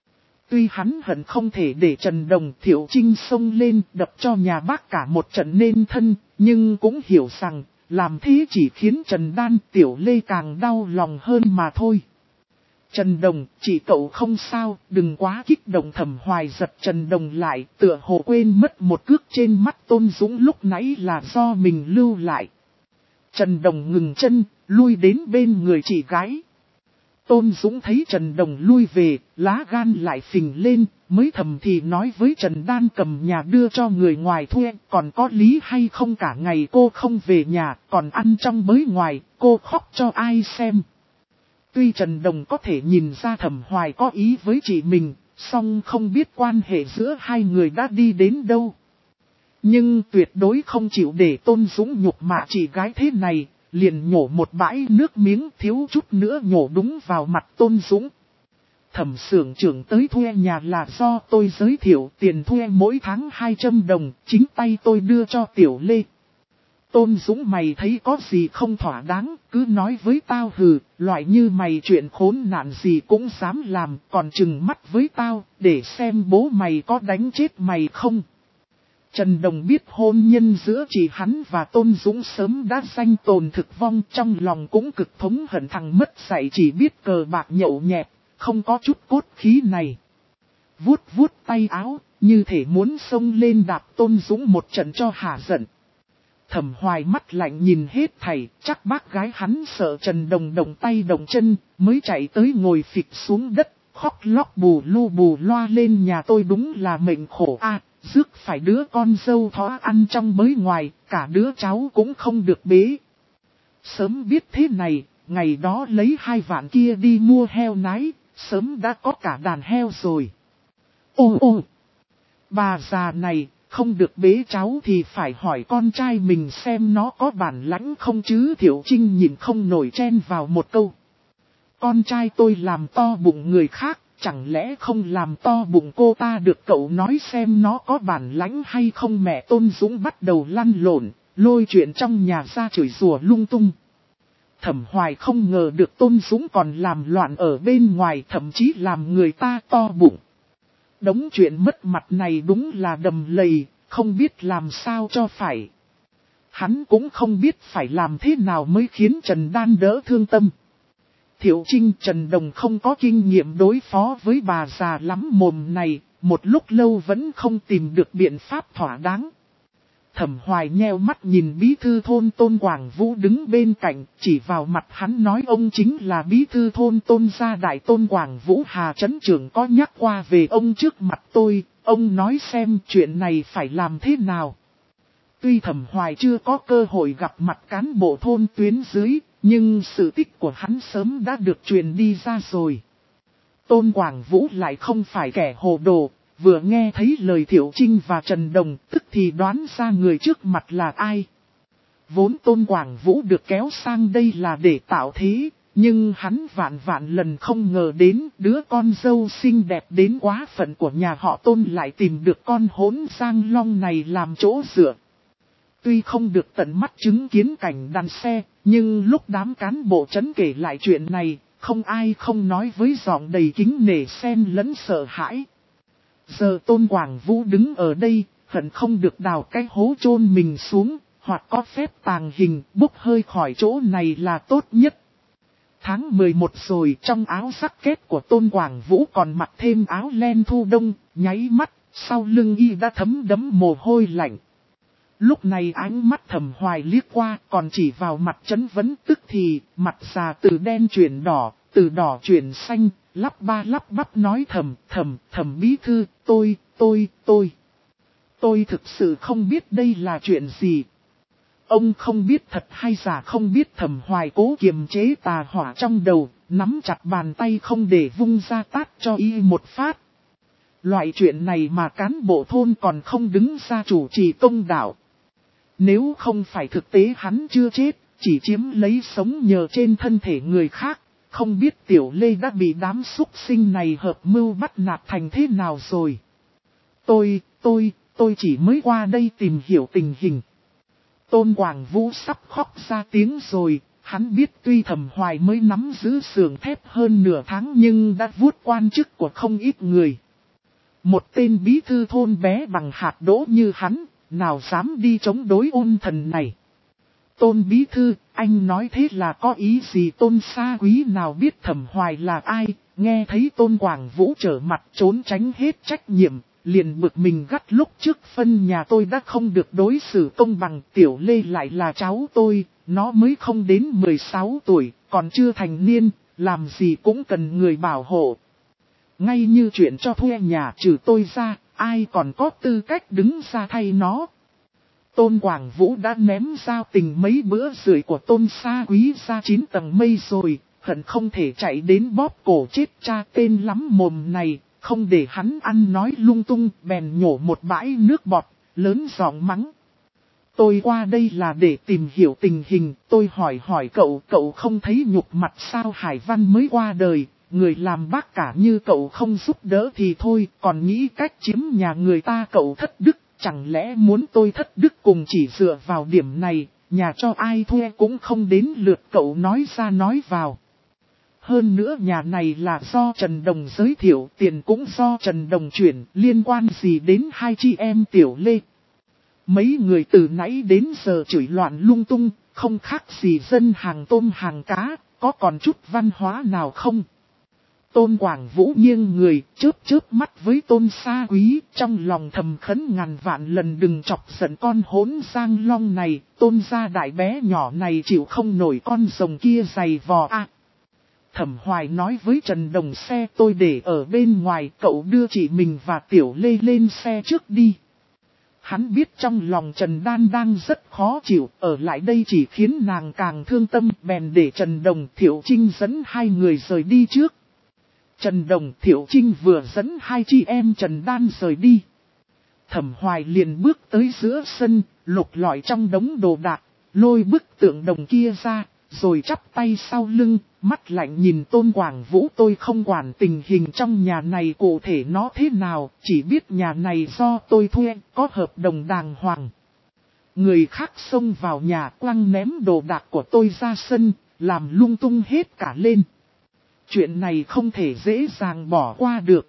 S1: Tuy hắn hận không thể để Trần Đồng Thiệu Trinh xông lên đập cho nhà bác cả một trận nên thân, nhưng cũng hiểu rằng, làm thế chỉ khiến Trần Đan Tiểu Lê càng đau lòng hơn mà thôi. Trần Đồng, chị cậu không sao, đừng quá kích động. Thẩm Hoài giật Trần Đồng lại, tựa hồ quên mất một cước trên mắt Tôn Dũng lúc nãy là do mình lưu lại. Trần Đồng ngừng chân, lui đến bên người chị gái. Tôn Dũng thấy Trần Đồng lui về, lá gan lại phình lên, mới thầm thì nói với Trần Đan cầm nhà đưa cho người ngoài thuê, còn có lý hay không cả ngày cô không về nhà, còn ăn trong bới ngoài, cô khóc cho ai xem. Tuy Trần Đồng có thể nhìn ra Thẩm Hoài có ý với chị mình, song không biết quan hệ giữa hai người đã đi đến đâu. Nhưng tuyệt đối không chịu để Tôn Dũng nhục mạ chị gái thế này, liền nhổ một bãi nước miếng thiếu chút nữa nhổ đúng vào mặt Tôn Dũng. Thẩm xưởng trưởng tới thuê nhà là do tôi giới thiệu, tiền thuê mỗi tháng hai trăm đồng, chính tay tôi đưa cho Tiểu Lê. Tôn Dũng mày thấy có gì không thỏa đáng, cứ nói với tao hừ, loại như mày chuyện khốn nạn gì cũng dám làm, còn chừng mắt với tao, để xem bố mày có đánh chết mày không. Trần Đồng biết hôn nhân giữa chị hắn và Tôn Dũng sớm đã sanh tồn thực vong, trong lòng cũng cực thống hận thằng mất dạy chỉ biết cờ bạc nhậu nhẹt, không có chút cốt khí này. Vuốt vuốt tay áo, như thể muốn xông lên đạp Tôn Dũng một trận cho hả giận. Thẩm Hoài mắt lạnh nhìn hết thảy, chắc bác gái hắn sợ Trần Đồng động tay động chân, mới chạy tới ngồi phịch xuống đất, khóc lóc bù lu bù loa lên nhà tôi đúng là mệnh khổ a, rước phải đứa con dâu thó ăn trong bới ngoài, cả đứa cháu cũng không được bế. Sớm biết thế này, ngày đó lấy hai vạn kia đi mua heo nái, sớm đã có cả đàn heo rồi. Ô ô, bà già này, không được bế cháu thì phải hỏi con trai mình xem nó có bản lãnh không chứ. Thiệu Trinh nhìn không nổi chen vào một câu. Con trai tôi làm to bụng người khác, chẳng lẽ không làm to bụng cô ta được, cậu nói xem nó có bản lãnh hay không. Mẹ Tôn Dũng bắt đầu lăn lộn, lôi chuyện trong nhà ra chửi rủa lung tung. Thẩm Hoài không ngờ được Tôn Dũng còn làm loạn ở bên ngoài, thậm chí làm người ta to bụng. Đống chuyện mất mặt này đúng là đầm lầy, không biết làm sao cho phải. Hắn cũng không biết phải làm thế nào mới khiến Trần Đan đỡ thương tâm. Thiệu Trinh Trần Đồng không có kinh nghiệm đối phó với bà già lắm mồm này, một lúc lâu vẫn không tìm được biện pháp thỏa đáng. Thẩm Hoài nheo mắt nhìn bí thư thôn Tôn Quảng Vũ đứng bên cạnh, chỉ vào mặt hắn nói ông chính là bí thư thôn Tôn gia đại Tôn Quảng Vũ. Hà trấn trưởng có nhắc qua về ông trước mặt tôi, ông nói xem chuyện này phải làm thế nào. Tuy Thẩm Hoài chưa có cơ hội gặp mặt cán bộ thôn tuyến dưới, nhưng sự tích của hắn sớm đã được truyền đi ra rồi. Tôn Quảng Vũ lại không phải kẻ hồ đồ. Vừa nghe thấy lời Thiệu Trinh và Trần Đồng, tức thì đoán ra người trước mặt là ai. Vốn Tôn Quảng Vũ được kéo sang đây là để tạo thế, nhưng hắn vạn vạn lần không ngờ đến đứa con dâu xinh đẹp đến quá phận của nhà họ Tôn lại tìm được con hỗn Giang Long này làm chỗ dựa. Tuy không được tận mắt chứng kiến cảnh đàn xe, nhưng lúc đám cán bộ trấn kể lại chuyện này, không ai không nói với giọng đầy kính nể xen lẫn sợ hãi. Giờ Tôn Quảng Vũ đứng ở đây, hận không được đào cái hố chôn mình xuống, hoặc có phép tàng hình bốc hơi khỏi chỗ này là tốt nhất. Tháng mười một rồi, trong áo sắc kết của Tôn Quảng Vũ còn mặc thêm áo len thu đông, nháy mắt, sau lưng y đã thấm đẫm mồ hôi lạnh. Lúc này ánh mắt Thẩm Hoài liếc qua, còn chỉ vào mặt chấn vấn, tức thì, mặt già từ đen chuyển đỏ, từ đỏ chuyển xanh, lắp ba lắp bắp nói thầm, thầm, thầm bí thư, tôi, tôi, tôi. Tôi thực sự không biết đây là chuyện gì. Ông không biết thật hay giả không biết. Thẩm Hoài cố kiềm chế tà hỏa trong đầu, nắm chặt bàn tay không để vung ra tát cho y một phát. Loại chuyện này mà cán bộ thôn còn không đứng ra chủ trì công đạo. Nếu không phải thực tế hắn chưa chết, chỉ chiếm lấy sống nhờ trên thân thể người khác, không biết Tiểu Lê đã bị đám súc sinh này hợp mưu bắt nạt thành thế nào rồi. Tôi, tôi, tôi chỉ mới qua đây tìm hiểu tình hình. Tôn Quảng Vũ sắp khóc ra tiếng rồi, hắn biết tuy Thẩm Hoài mới nắm giữ xưởng thép hơn nửa tháng nhưng đã vuốt quan chức của không ít người. Một tên bí thư thôn bé bằng hạt đỗ như hắn, nào dám đi chống đối ôn thần này. Tôn bí thư, anh nói thế là có ý gì? Tôn Sa Quý nào biết Thẩm Hoài là ai, nghe thấy Tôn Quảng Vũ trở mặt trốn tránh hết trách nhiệm, liền bực mình gắt lúc trước phân nhà tôi đã không được đối xử công bằng. Tiểu Lê lại là cháu tôi, nó mới không đến mười sáu tuổi, còn chưa thành niên, làm gì cũng cần người bảo hộ. Ngay như chuyện cho thuê nhà trừ tôi ra, ai còn có tư cách đứng ra thay nó. Tôn Quảng Vũ đã ném giao tình mấy bữa rưỡi của Tôn Sa Quý ra chín tầng mây rồi, hận không thể chạy đến bóp cổ chết cha tên lắm mồm này, không để hắn ăn nói lung tung, bèn nhổ một bãi nước bọt, lớn giọng mắng. Tôi qua đây là để tìm hiểu tình hình, tôi hỏi hỏi cậu, cậu không thấy nhục mặt sao? Hải Văn mới qua đời, người làm bác cả như cậu không giúp đỡ thì thôi, còn nghĩ cách chiếm nhà người ta. Cậu thất đức, chẳng lẽ muốn tôi thất đức cùng? Chỉ dựa vào điểm này, nhà cho ai thuê cũng không đến lượt cậu nói ra nói vào. Hơn nữa nhà này là do Trần Đồng giới thiệu, tiền cũng do Trần Đồng chuyển, liên quan gì đến hai chị em Tiểu Lê? Mấy người từ nãy đến giờ chửi loạn lung tung, không khác gì dân hàng tôm hàng cá, có còn chút văn hóa nào không? Tôn Quảng Vũ nghiêng người, chớp chớp mắt với Tôn Sa Quý, trong lòng thầm khấn ngàn vạn lần đừng chọc giận con hỗn Giang Long này. Tôn gia đại bé nhỏ này chịu không nổi con rồng kia giày vò à. Thẩm Hoài nói với Trần Đồng xe tôi để ở bên ngoài, cậu đưa chị mình và Tiểu Lê lên xe trước đi. Hắn biết trong lòng Trần Đan đang rất khó chịu, ở lại đây chỉ khiến nàng càng thương tâm, bèn để Trần Đồng, Thiệu Trinh dẫn hai người rời đi trước. Trần Đồng, Thiệu Trinh vừa dẫn hai chị em Trần Đan rời đi. Thẩm Hoài liền bước tới giữa sân, lục lọi trong đống đồ đạc, lôi bức tượng đồng kia ra, rồi chắp tay sau lưng, mắt lạnh nhìn Tôn Quảng Vũ. Tôi không quản tình hình trong nhà này cụ thể nó thế nào, chỉ biết nhà này do tôi thuê, có hợp đồng đàng hoàng. Người khác xông vào nhà quăng ném đồ đạc của tôi ra sân, làm lung tung hết cả lên. Chuyện này không thể dễ dàng bỏ qua được.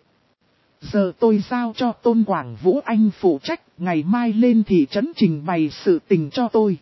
S1: Giờ tôi giao cho Tôn Quảng Vũ anh phụ trách, ngày mai lên thị trấn trình bày sự tình cho tôi.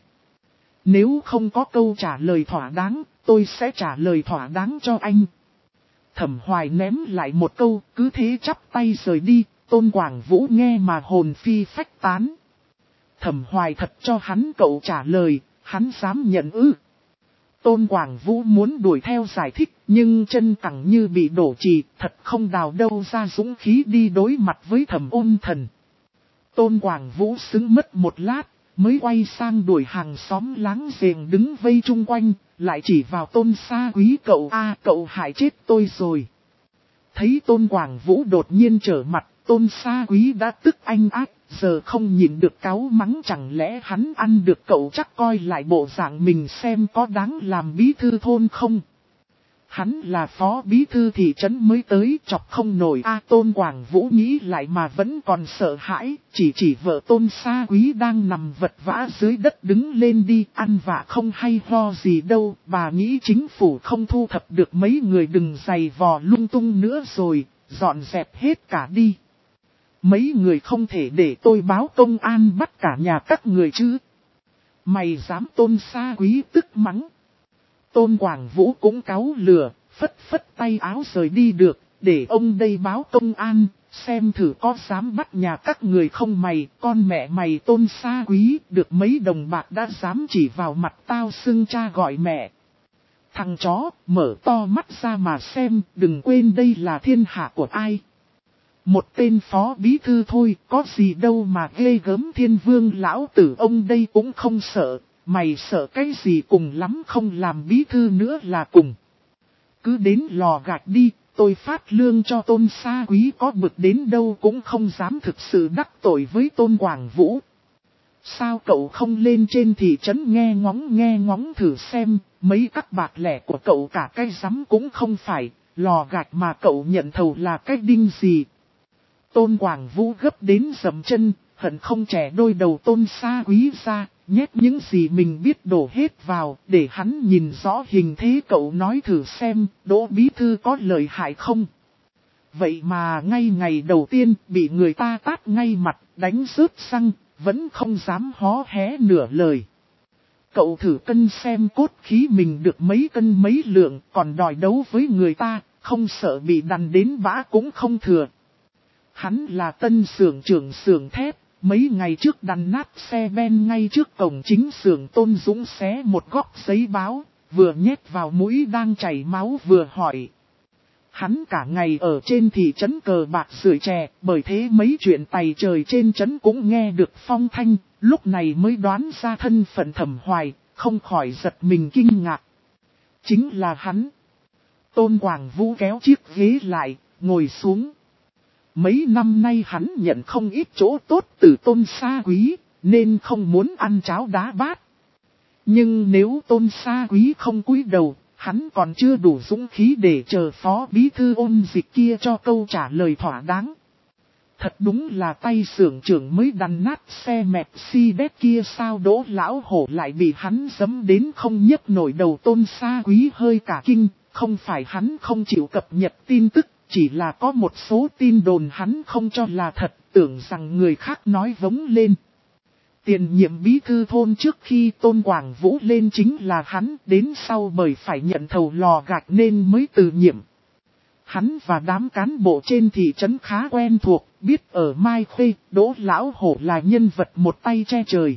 S1: Nếu không có câu trả lời thỏa đáng, tôi sẽ trả lời thỏa đáng cho anh. Thẩm Hoài ném lại một câu, cứ thế chắp tay rời đi. Tôn Quảng Vũ nghe mà hồn phi phách tán. Thẩm Hoài thật cho hắn cậu trả lời, hắn dám nhận ư? Tôn Quảng Vũ muốn đuổi theo giải thích, nhưng chân cẳng như bị đổ trì, thật không đào đâu ra dũng khí đi đối mặt với Thẩm Ôn Thần. Tôn Quảng Vũ sững mất một lát, mới quay sang đuổi hàng xóm láng giềng đứng vây chung quanh, lại chỉ vào Tôn Sa Quý. Cậu a cậu hại chết tôi rồi. Thấy Tôn Quảng Vũ đột nhiên trở mặt, Tôn Sa Quý đã tức anh ác, giờ không nhìn được cáu mắng. Chẳng lẽ hắn ăn được cậu chắc coi lại bộ dạng mình xem có đáng làm bí thư thôn không? Hắn là phó bí thư thị trấn mới tới, chọc không nổi. A Tôn Quảng Vũ nghĩ lại mà vẫn còn sợ hãi, chỉ chỉ vợ Tôn Sa Quý đang nằm vật vã dưới đất đứng lên đi, ăn vạ không hay ho gì đâu. Bà nghĩ chính phủ không thu thập được mấy người, đừng giày vò lung tung nữa rồi, dọn dẹp hết cả đi. Mấy người không thể để tôi báo công an bắt cả nhà các người chứ. Mày dám? Tôn Sa Quý tức mắng. Tôn Quảng Vũ cũng cáu lửa, phất phất tay áo rời đi được, để ông đây báo công an, xem thử có dám bắt nhà các người không mày. Con mẹ mày Tôn Sa Quý, được mấy đồng bạc đã dám chỉ vào mặt tao xưng cha gọi mẹ. Thằng chó, mở to mắt ra mà xem, đừng quên đây là thiên hạ của ai. Một tên phó bí thư thôi, có gì đâu mà ghê gớm. Thiên vương lão tử ông đây cũng không sợ. Mày sợ cái gì? Cùng lắm không làm bí thư nữa là cùng. Cứ đến lò gạch đi, tôi phát lương cho Tôn Sa Quý, có bực đến đâu cũng không dám thực sự đắc tội với Tôn Quảng Vũ. Sao cậu không lên trên thị trấn nghe ngóng nghe ngóng thử xem, mấy các bạc lẻ của cậu cả cái rắm cũng không phải, lò gạch mà cậu nhận thầu là cái đinh gì. Tôn Quảng Vũ gấp đến dầm chân, hận không trẻ đôi đầu Tôn Sa Quý ra, nhét những gì mình biết đổ hết vào, để hắn nhìn rõ hình thế. Cậu nói thử xem, Đỗ bí thư có lợi hại không? Vậy mà ngay ngày đầu tiên, bị người ta tát ngay mặt, đánh rớt xăng, vẫn không dám hó hé nửa lời. Cậu thử cân xem cốt khí mình được mấy cân mấy lượng, còn đòi đấu với người ta, không sợ bị đằn đến bã cũng không thừa. Hắn là tân xưởng trưởng xưởng thép, mấy ngày trước đằn nát xe ben ngay trước cổng chính xưởng. Tôn Dũng xé một góc giấy báo, vừa nhét vào mũi đang chảy máu vừa hỏi. Hắn cả ngày ở trên thị trấn cờ bạc sưởi chè, bởi thế mấy chuyện tày trời trên trấn cũng nghe được phong thanh, lúc này mới đoán ra thân phận Thẩm Hoài, không khỏi giật mình kinh ngạc. Chính là hắn. Tôn Quảng Vũ kéo chiếc ghế lại, ngồi xuống. Mấy năm nay hắn nhận không ít chỗ tốt từ Tôn Sa Quý, nên không muốn ăn cháo đá bát. Nhưng nếu Tôn Sa Quý không cúi đầu, hắn còn chưa đủ dũng khí để chờ phó bí thư Ôn Dịch kia cho câu trả lời thỏa đáng. Thật đúng là tay xưởng trưởng mới đằn nát xe Mercedes kia sao Đỗ lão hổ lại bị hắn giẫm đến không nhấc nổi đầu. Tôn Sa Quý hơi cả kinh, không phải hắn không chịu cập nhật tin tức, chỉ là có một số tin đồn hắn không cho là thật, tưởng rằng người khác nói vống lên. Tiền nhiệm bí thư thôn trước khi Tôn Quảng Vũ lên chính là hắn, đến sau bởi phải nhận thầu lò gạch nên mới từ nhiệm. Hắn và đám cán bộ trên thị trấn khá quen thuộc, biết ở Mai Khê, Đỗ lão hổ là nhân vật một tay che trời.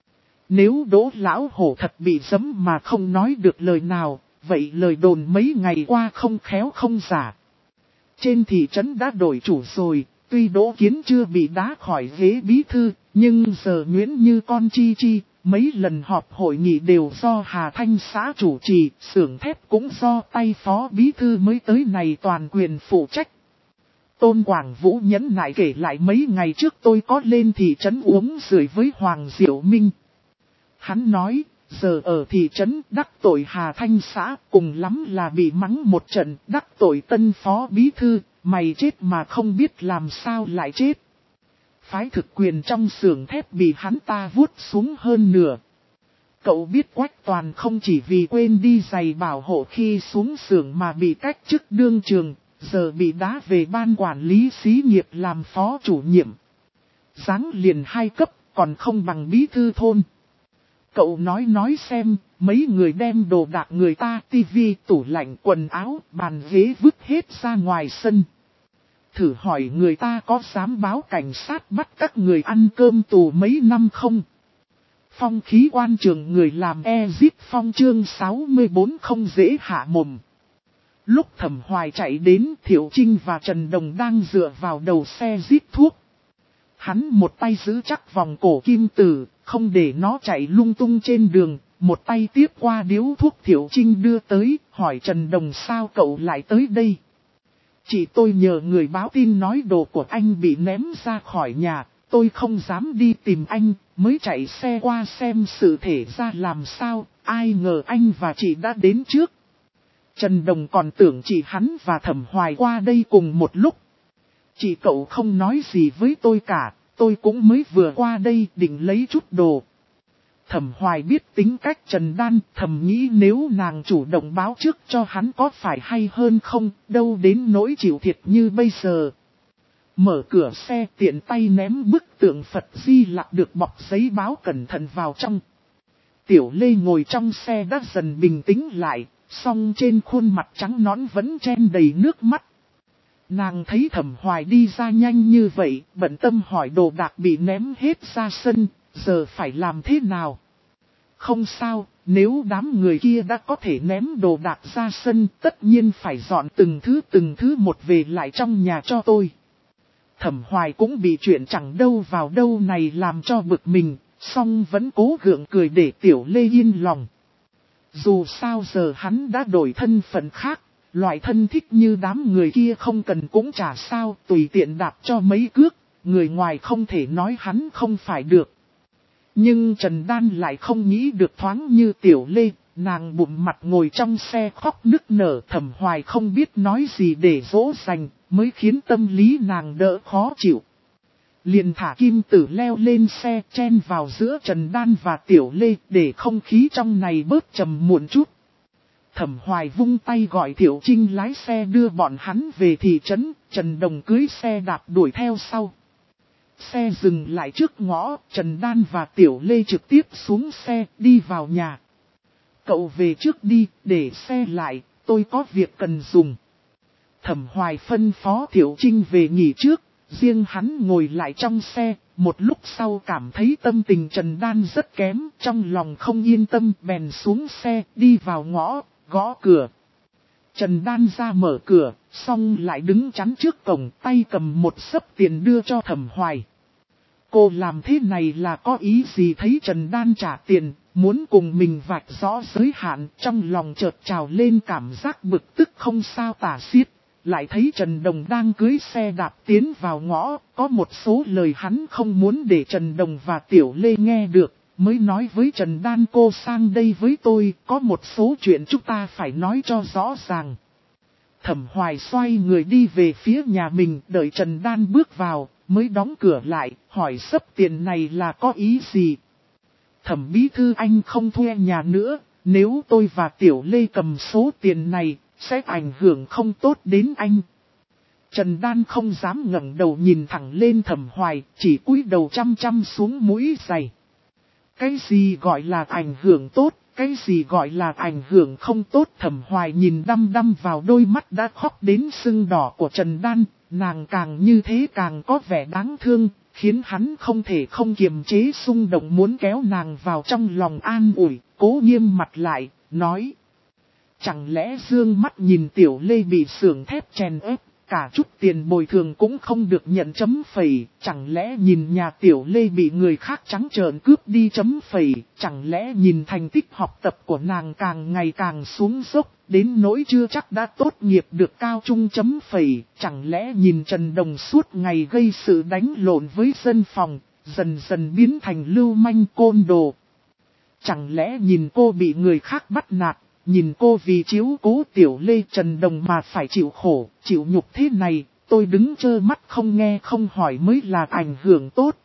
S1: Nếu Đỗ lão hổ thật bị giẫm mà không nói được lời nào, vậy lời đồn mấy ngày qua không khéo không giả. Trên thị trấn đã đổi chủ rồi, tuy Đỗ Kiến chưa bị đá khỏi ghế bí thư, nhưng giờ Nguyễn như con chi chi, mấy lần họp hội nghị đều do Hà Thanh xã chủ trì, xưởng thép cũng do tay phó bí thư mới tới này toàn quyền phụ trách. Tôn Quảng Vũ nhẫn nại kể lại mấy ngày trước tôi có lên thị trấn uống rượu với Hoàng Diệu Minh. Hắn nói, giờ ở thị trấn đắc tội Hà Thanh xã cùng lắm là bị mắng một trận, đắc tội tân phó bí thư, mày chết mà không biết làm sao lại chết. Phái thực quyền trong xưởng thép bị hắn ta vuốt xuống hơn nửa. Cậu biết Quách Toàn không chỉ vì quên đi giày bảo hộ khi xuống xưởng mà bị cách chức đương trường, giờ bị đá về ban quản lý xí nghiệp làm phó chủ nhiệm. Giáng liền hai cấp, còn không bằng bí thư thôn. Cậu nói nói xem, mấy người đem đồ đạc người ta, tivi, tủ lạnh, quần áo, bàn ghế vứt hết ra ngoài sân. Thử hỏi người ta có dám báo cảnh sát bắt các người ăn cơm tù mấy năm không? Phong khí quan trường người làm e-zip phong chương sáu mươi bốn không dễ hạ mồm. Lúc Thẩm Hoài chạy đến, Thiệu Trinh và Trần Đồng đang dựa vào đầu xe zip thuốc. Hắn một tay giữ chắc vòng cổ kim tử, không để nó chạy lung tung trên đường, một tay tiếp qua điếu thuốc Thiệu Trinh đưa tới, hỏi Trần Đồng sao cậu lại tới đây. Chỉ tôi nhờ người báo tin nói đồ của anh bị ném ra khỏi nhà, tôi không dám đi tìm anh, mới chạy xe qua xem sự thể ra làm sao, ai ngờ anh và chị đã đến trước. Trần Đồng còn tưởng chị hắn và Thẩm Hoài qua đây cùng một lúc. Chị cậu không nói gì với tôi cả, tôi cũng mới vừa qua đây định lấy chút đồ. Thẩm Hoài biết tính cách Trần Đan, thầm nghĩ nếu nàng chủ động báo trước cho hắn có phải hay hơn không, đâu đến nỗi chịu thiệt như bây giờ. Mở cửa xe tiện tay ném bức tượng Phật Di Lặc được bọc giấy báo cẩn thận vào trong. Tiểu Lê ngồi trong xe đã dần bình tĩnh lại, song trên khuôn mặt trắng nõn vẫn chen đầy nước mắt. Nàng thấy Thẩm Hoài đi ra nhanh như vậy, bận tâm hỏi đồ đạc bị ném hết ra sân, giờ phải làm thế nào? Không sao, nếu đám người kia đã có thể ném đồ đạc ra sân, tất nhiên phải dọn từng thứ từng thứ một về lại trong nhà cho tôi. Thẩm Hoài cũng bị chuyện chẳng đâu vào đâu này làm cho bực mình, song vẫn cố gượng cười để Tiểu Lê yên lòng. Dù sao giờ hắn đã đổi thân phận khác, loại thân thích như đám người kia không cần cũng chả sao, tùy tiện đạp cho mấy cước, người ngoài không thể nói hắn không phải được. Nhưng Trần Đan lại không nghĩ được thoáng như Tiểu Lê, nàng bụng mặt ngồi trong xe khóc nức nở. Thẩm Hoài không biết nói gì để dỗ dành, mới khiến tâm lý nàng đỡ khó chịu. Liền thả Kim Tử leo lên xe chen vào giữa Trần Đan và Tiểu Lê để không khí trong này bớt trầm muộn chút. Thẩm Hoài vung tay gọi Thiệu Trinh lái xe đưa bọn hắn về thị trấn, Trần Đồng cưới xe đạp đuổi theo sau. Xe dừng lại trước ngõ, Trần Đan và Tiểu Lê trực tiếp xuống xe đi vào nhà. Cậu về trước đi, để xe lại, tôi có việc cần dùng. Thẩm Hoài phân phó Thiệu Trinh về nghỉ trước, riêng hắn ngồi lại trong xe, một lúc sau cảm thấy tâm tình Trần Đan rất kém, trong lòng không yên tâm bèn xuống xe, đi vào ngõ, gõ cửa. Trần Đan ra mở cửa, xong lại đứng chắn trước cổng, tay cầm một xấp tiền đưa cho Thẩm Hoài. Cô làm thế này là có ý gì? Thấy Trần Đan trả tiền, muốn cùng mình vạch rõ giới hạn, trong lòng chợt trào lên cảm giác bực tức không sao tả xiết. Lại thấy Trần Đồng đang cưới xe đạp tiến vào ngõ, có một số lời hắn không muốn để Trần Đồng và Tiểu Lê nghe được, mới nói với Trần Đan cô sang đây với tôi, có một số chuyện chúng ta phải nói cho rõ ràng. Thẩm Hoài xoay người đi về phía nhà mình, đợi Trần Đan bước vào, mới đóng cửa lại, hỏi xấp tiền này là có ý gì? Thẩm bí thư anh không thuê nhà nữa, nếu tôi và Tiểu Lê cầm số tiền này, sẽ ảnh hưởng không tốt đến anh. Trần Đan không dám ngẩng đầu nhìn thẳng lên Thẩm Hoài, chỉ cúi đầu chăm chăm xuống mũi giày. Cái gì gọi là ảnh hưởng tốt, cái gì gọi là ảnh hưởng không tốt? Thẩm Hoài nhìn đăm đăm vào đôi mắt đã khóc đến sưng đỏ của Trần Đan, nàng càng như thế càng có vẻ đáng thương, khiến hắn không thể không kiềm chế xung động muốn kéo nàng vào trong lòng an ủi, cố nghiêm mặt lại, nói. Chẳng lẽ dương mắt nhìn Tiểu Lê bị xưởng thép chèn ép, cả chút tiền bồi thường cũng không được nhận chấm phẩy, chẳng lẽ nhìn nhà Tiểu Lê bị người khác trắng trợn cướp đi chấm phẩy, chẳng lẽ nhìn thành tích học tập của nàng càng ngày càng xuống dốc, đến nỗi chưa chắc đã tốt nghiệp được cao trung chấm phẩy, chẳng lẽ nhìn Trần Đồng suốt ngày gây sự đánh lộn với dân phòng, dần dần biến thành lưu manh côn đồ. Chẳng lẽ nhìn cô bị người khác bắt nạt, nhìn cô vì chiếu cố Tiểu Lê Trần Đồng mà phải chịu khổ, chịu nhục thế này, tôi đứng trơ mắt không nghe không hỏi mới là ảnh hưởng tốt.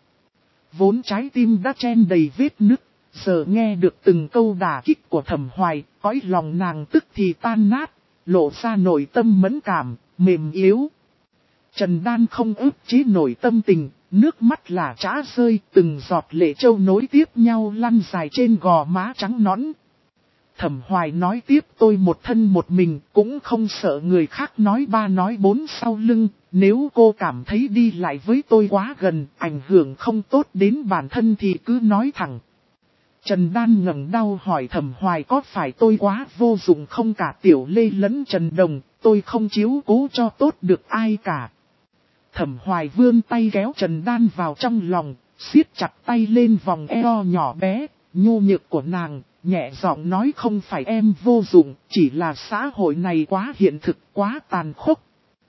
S1: Vốn trái tim đã chen đầy vết nứt, giờ nghe được từng câu đả kích của Thẩm Hoài, cõi lòng nàng tức thì tan nát, lộ ra nội tâm mẫn cảm, mềm yếu. Trần Đan không ức chế nổi tâm tình, nước mắt là trã rơi, từng giọt lệ trâu nối tiếp nhau lăn dài trên gò má trắng nõn. Thẩm Hoài nói tiếp, tôi một thân một mình, cũng không sợ người khác nói ba nói bốn sau lưng, nếu cô cảm thấy đi lại với tôi quá gần, ảnh hưởng không tốt đến bản thân thì cứ nói thẳng. Trần Đan ngẩng đầu hỏi Thẩm Hoài có phải tôi quá vô dụng không? Cả Tiểu Lê lẫn Trần Đồng, tôi không chiếu cố cho tốt được ai cả. Thẩm Hoài vươn tay kéo Trần Đan vào trong lòng, siết chặt tay lên vòng eo nhỏ bé, nhu nhược của nàng, nhẹ giọng nói không phải em vô dụng, chỉ là xã hội này quá hiện thực, quá tàn khốc.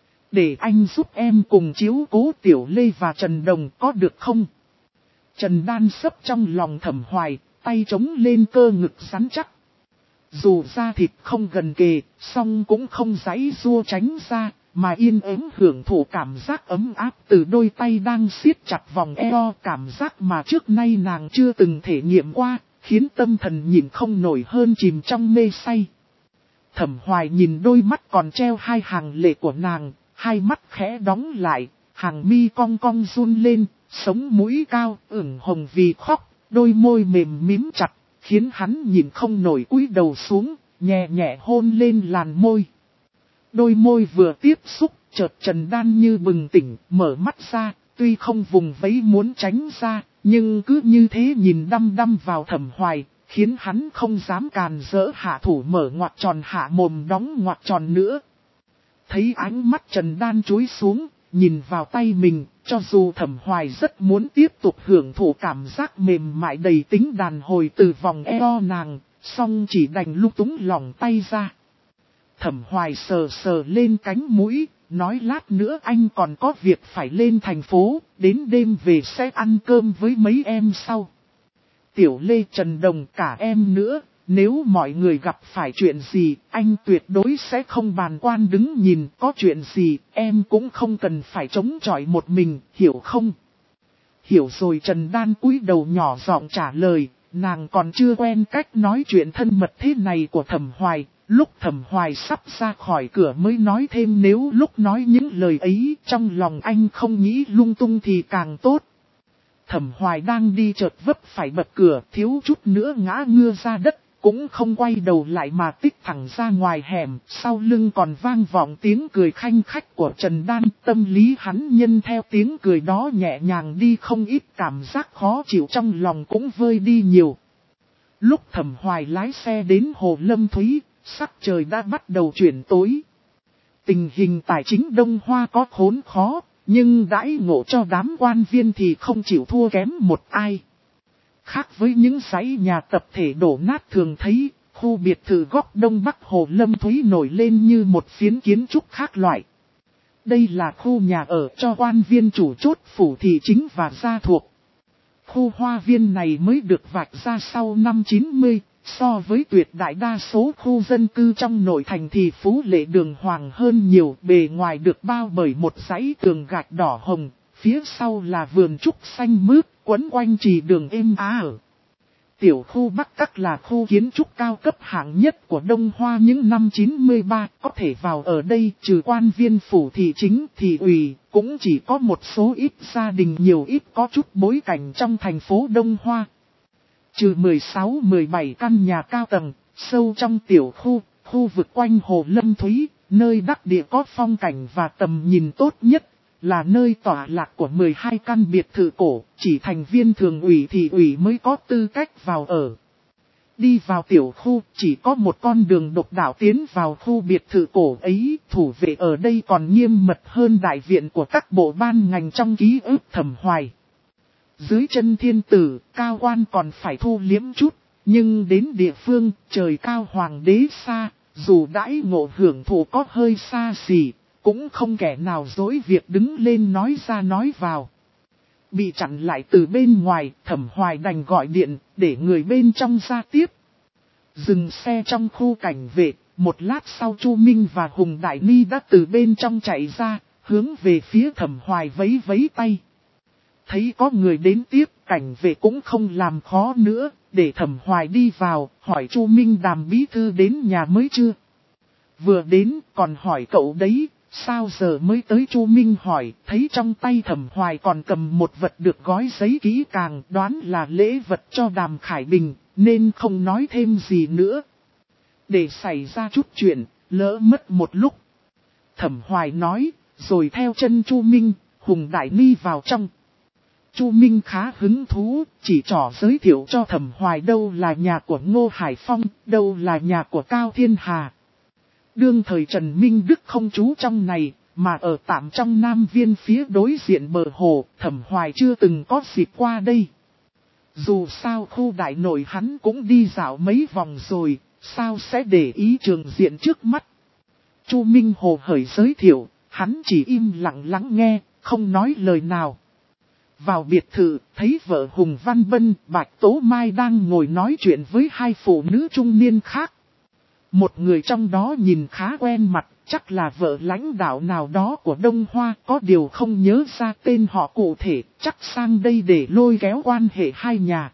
S1: Để anh giúp em cùng chiếu cố Tiểu Lê và Trần Đồng có được không? Trần Đan sấp trong lòng Thẩm Hoài, tay chống lên cơ ngực rắn chắc. Dù da thịt không gần kề, song cũng không giãy giụa tránh ra, mà yên ắng hưởng thụ cảm giác ấm áp từ đôi tay đang siết chặt vòng eo, cảm giác mà trước nay nàng chưa từng thể nghiệm qua, khiến tâm thần nhìn không nổi hơn chìm trong mê say. Thẩm Hoài nhìn đôi mắt còn treo hai hàng lệ của nàng, hai mắt khẽ đóng lại, hàng mi cong cong run lên, sống mũi cao, ửng hồng vì khóc, đôi môi mềm mím chặt, khiến hắn nhìn không nổi cúi đầu xuống, nhẹ nhẹ hôn lên làn môi. Đôi môi vừa tiếp xúc, chợt Trần Đan như bừng tỉnh, mở mắt ra, tuy không vùng vẫy muốn tránh ra, nhưng cứ như thế nhìn đăm đăm vào Thẩm Hoài, khiến hắn không dám càn rỡ hạ thủ mở ngoặc tròn hạ mồm đóng ngoặc tròn nữa. Thấy ánh mắt Trần Đan chúi xuống, nhìn vào tay mình, cho dù Thẩm Hoài rất muốn tiếp tục hưởng thụ cảm giác mềm mại đầy tính đàn hồi từ vòng eo nàng, song chỉ đành lúc túng lỏng tay ra. Thẩm Hoài sờ sờ lên cánh mũi, nói lát nữa anh còn có việc phải lên thành phố, đến đêm về sẽ ăn cơm với mấy em sau. Tiểu Lê, Trần Đồng, cả em nữa, nếu mọi người gặp phải chuyện gì, anh tuyệt đối sẽ không bàn quan đứng nhìn, có chuyện gì, em cũng không cần phải chống chọi một mình, hiểu không? Hiểu rồi. Trần Đan cúi đầu nhỏ giọng trả lời, nàng còn chưa quen cách nói chuyện thân mật thế này của Thẩm Hoài. Lúc Thẩm Hoài sắp ra khỏi cửa mới nói thêm, nếu lúc nói những lời ấy trong lòng anh không nghĩ lung tung thì càng tốt. Thẩm Hoài đang đi chợt vấp phải bậc cửa, thiếu chút nữa ngã ngưa ra đất, cũng không quay đầu lại mà tích thẳng ra ngoài hẻm, sau lưng còn vang vọng tiếng cười khanh khách của Trần Đan, tâm lý hắn nhân theo tiếng cười đó nhẹ nhàng đi không ít, cảm giác khó chịu trong lòng cũng vơi đi nhiều. Lúc Thẩm Hoài lái xe đến Hồ Lâm Thúy, sắc trời đã bắt đầu chuyển tối. Tình hình tài chính Đông Hoa có khốn khó, nhưng đãi ngộ cho đám quan viên thì không chịu thua kém một ai. Khác với những dãy nhà tập thể đổ nát thường thấy, khu biệt thự góc Đông Bắc Hồ Lâm Thúy nổi lên như một phiến kiến trúc khác loại. Đây là khu nhà ở cho quan viên chủ chốt phủ thị chính và gia thuộc. Khu hoa viên này mới được vạch ra sau năm chín mươi, so với tuyệt đại đa số khu dân cư trong nội thành thì phú lệ đường hoàng hơn nhiều, bề ngoài được bao bởi một dãy tường gạch đỏ hồng, phía sau là vườn trúc xanh mướt, quấn quanh trì đường êm á ở. Tiểu khu Bắc Các là khu kiến trúc cao cấp hạng nhất của Đông Hoa những năm chín mươi ba, có thể vào ở đây trừ quan viên phủ thị chính, thị ủy, cũng chỉ có một số ít gia đình nhiều ít có chút bối cảnh trong thành phố Đông Hoa. Trừ mười sáu mười bảy căn nhà cao tầng, sâu trong tiểu khu, khu vực quanh Hồ Lâm Thúy, nơi đắc địa có phong cảnh và tầm nhìn tốt nhất, là nơi tọa lạc của mười hai căn biệt thự cổ, chỉ thành viên thường ủy thị ủy mới có tư cách vào ở. Đi vào tiểu khu, chỉ có một con đường độc đạo tiến vào khu biệt thự cổ ấy, thủ vệ ở đây còn nghiêm mật hơn đại viện của các bộ ban ngành trong ký ức Thẩm Hoài. Dưới chân thiên tử, cao quan còn phải thu liếm chút, nhưng đến địa phương, trời cao hoàng đế xa, dù đãi ngộ hưởng thụ có hơi xa xỉ, cũng không kẻ nào dối việc đứng lên nói ra nói vào. Bị chặn lại từ bên ngoài, Thẩm Hoài đành gọi điện, để người bên trong ra tiếp. Dừng xe trong khu cảnh vệ, một lát sau Chu Minh và Hùng Đại Ni đã từ bên trong chạy ra, hướng về phía Thẩm Hoài vẫy vẫy tay. Thấy có người đến tiếp, cảnh vệ cũng không làm khó nữa, để Thẩm Hoài đi vào, hỏi Chu Minh Đàm bí thư đến nhà mới chưa. Vừa đến, còn hỏi cậu đấy, sao giờ mới tới. Chu Minh hỏi, thấy trong tay Thẩm Hoài còn cầm một vật được gói giấy kỹ càng, đoán là lễ vật cho Đàm Khải Bình, nên không nói thêm gì nữa. Để xảy ra chút chuyện, lỡ mất một lúc. Thẩm Hoài nói, rồi theo chân Chu Minh, Hùng Đại Ni vào trong. Chu Minh khá hứng thú, chỉ trỏ giới thiệu cho Thẩm Hoài đâu là nhà của Ngô Hải Phong, đâu là nhà của Cao Thiên Hà. Đương thời Trần Minh Đức không trú trong này, mà ở tạm trong Nam Viên phía đối diện bờ hồ, Thẩm Hoài chưa từng có dịp qua đây. Dù sao khu đại nội hắn cũng đi dạo mấy vòng rồi, sao sẽ để ý trường diện trước mắt. Chu Minh hồ hởi giới thiệu, hắn chỉ im lặng lắng nghe, không nói lời nào. Vào biệt thự, thấy vợ Hùng Văn Bân, Bạch Tố Mai đang ngồi nói chuyện với hai phụ nữ trung niên khác. Một người trong đó nhìn khá quen mặt, chắc là vợ lãnh đạo nào đó của Đông Hoa, có điều không nhớ ra tên họ cụ thể, chắc sang đây để lôi kéo quan hệ hai nhà.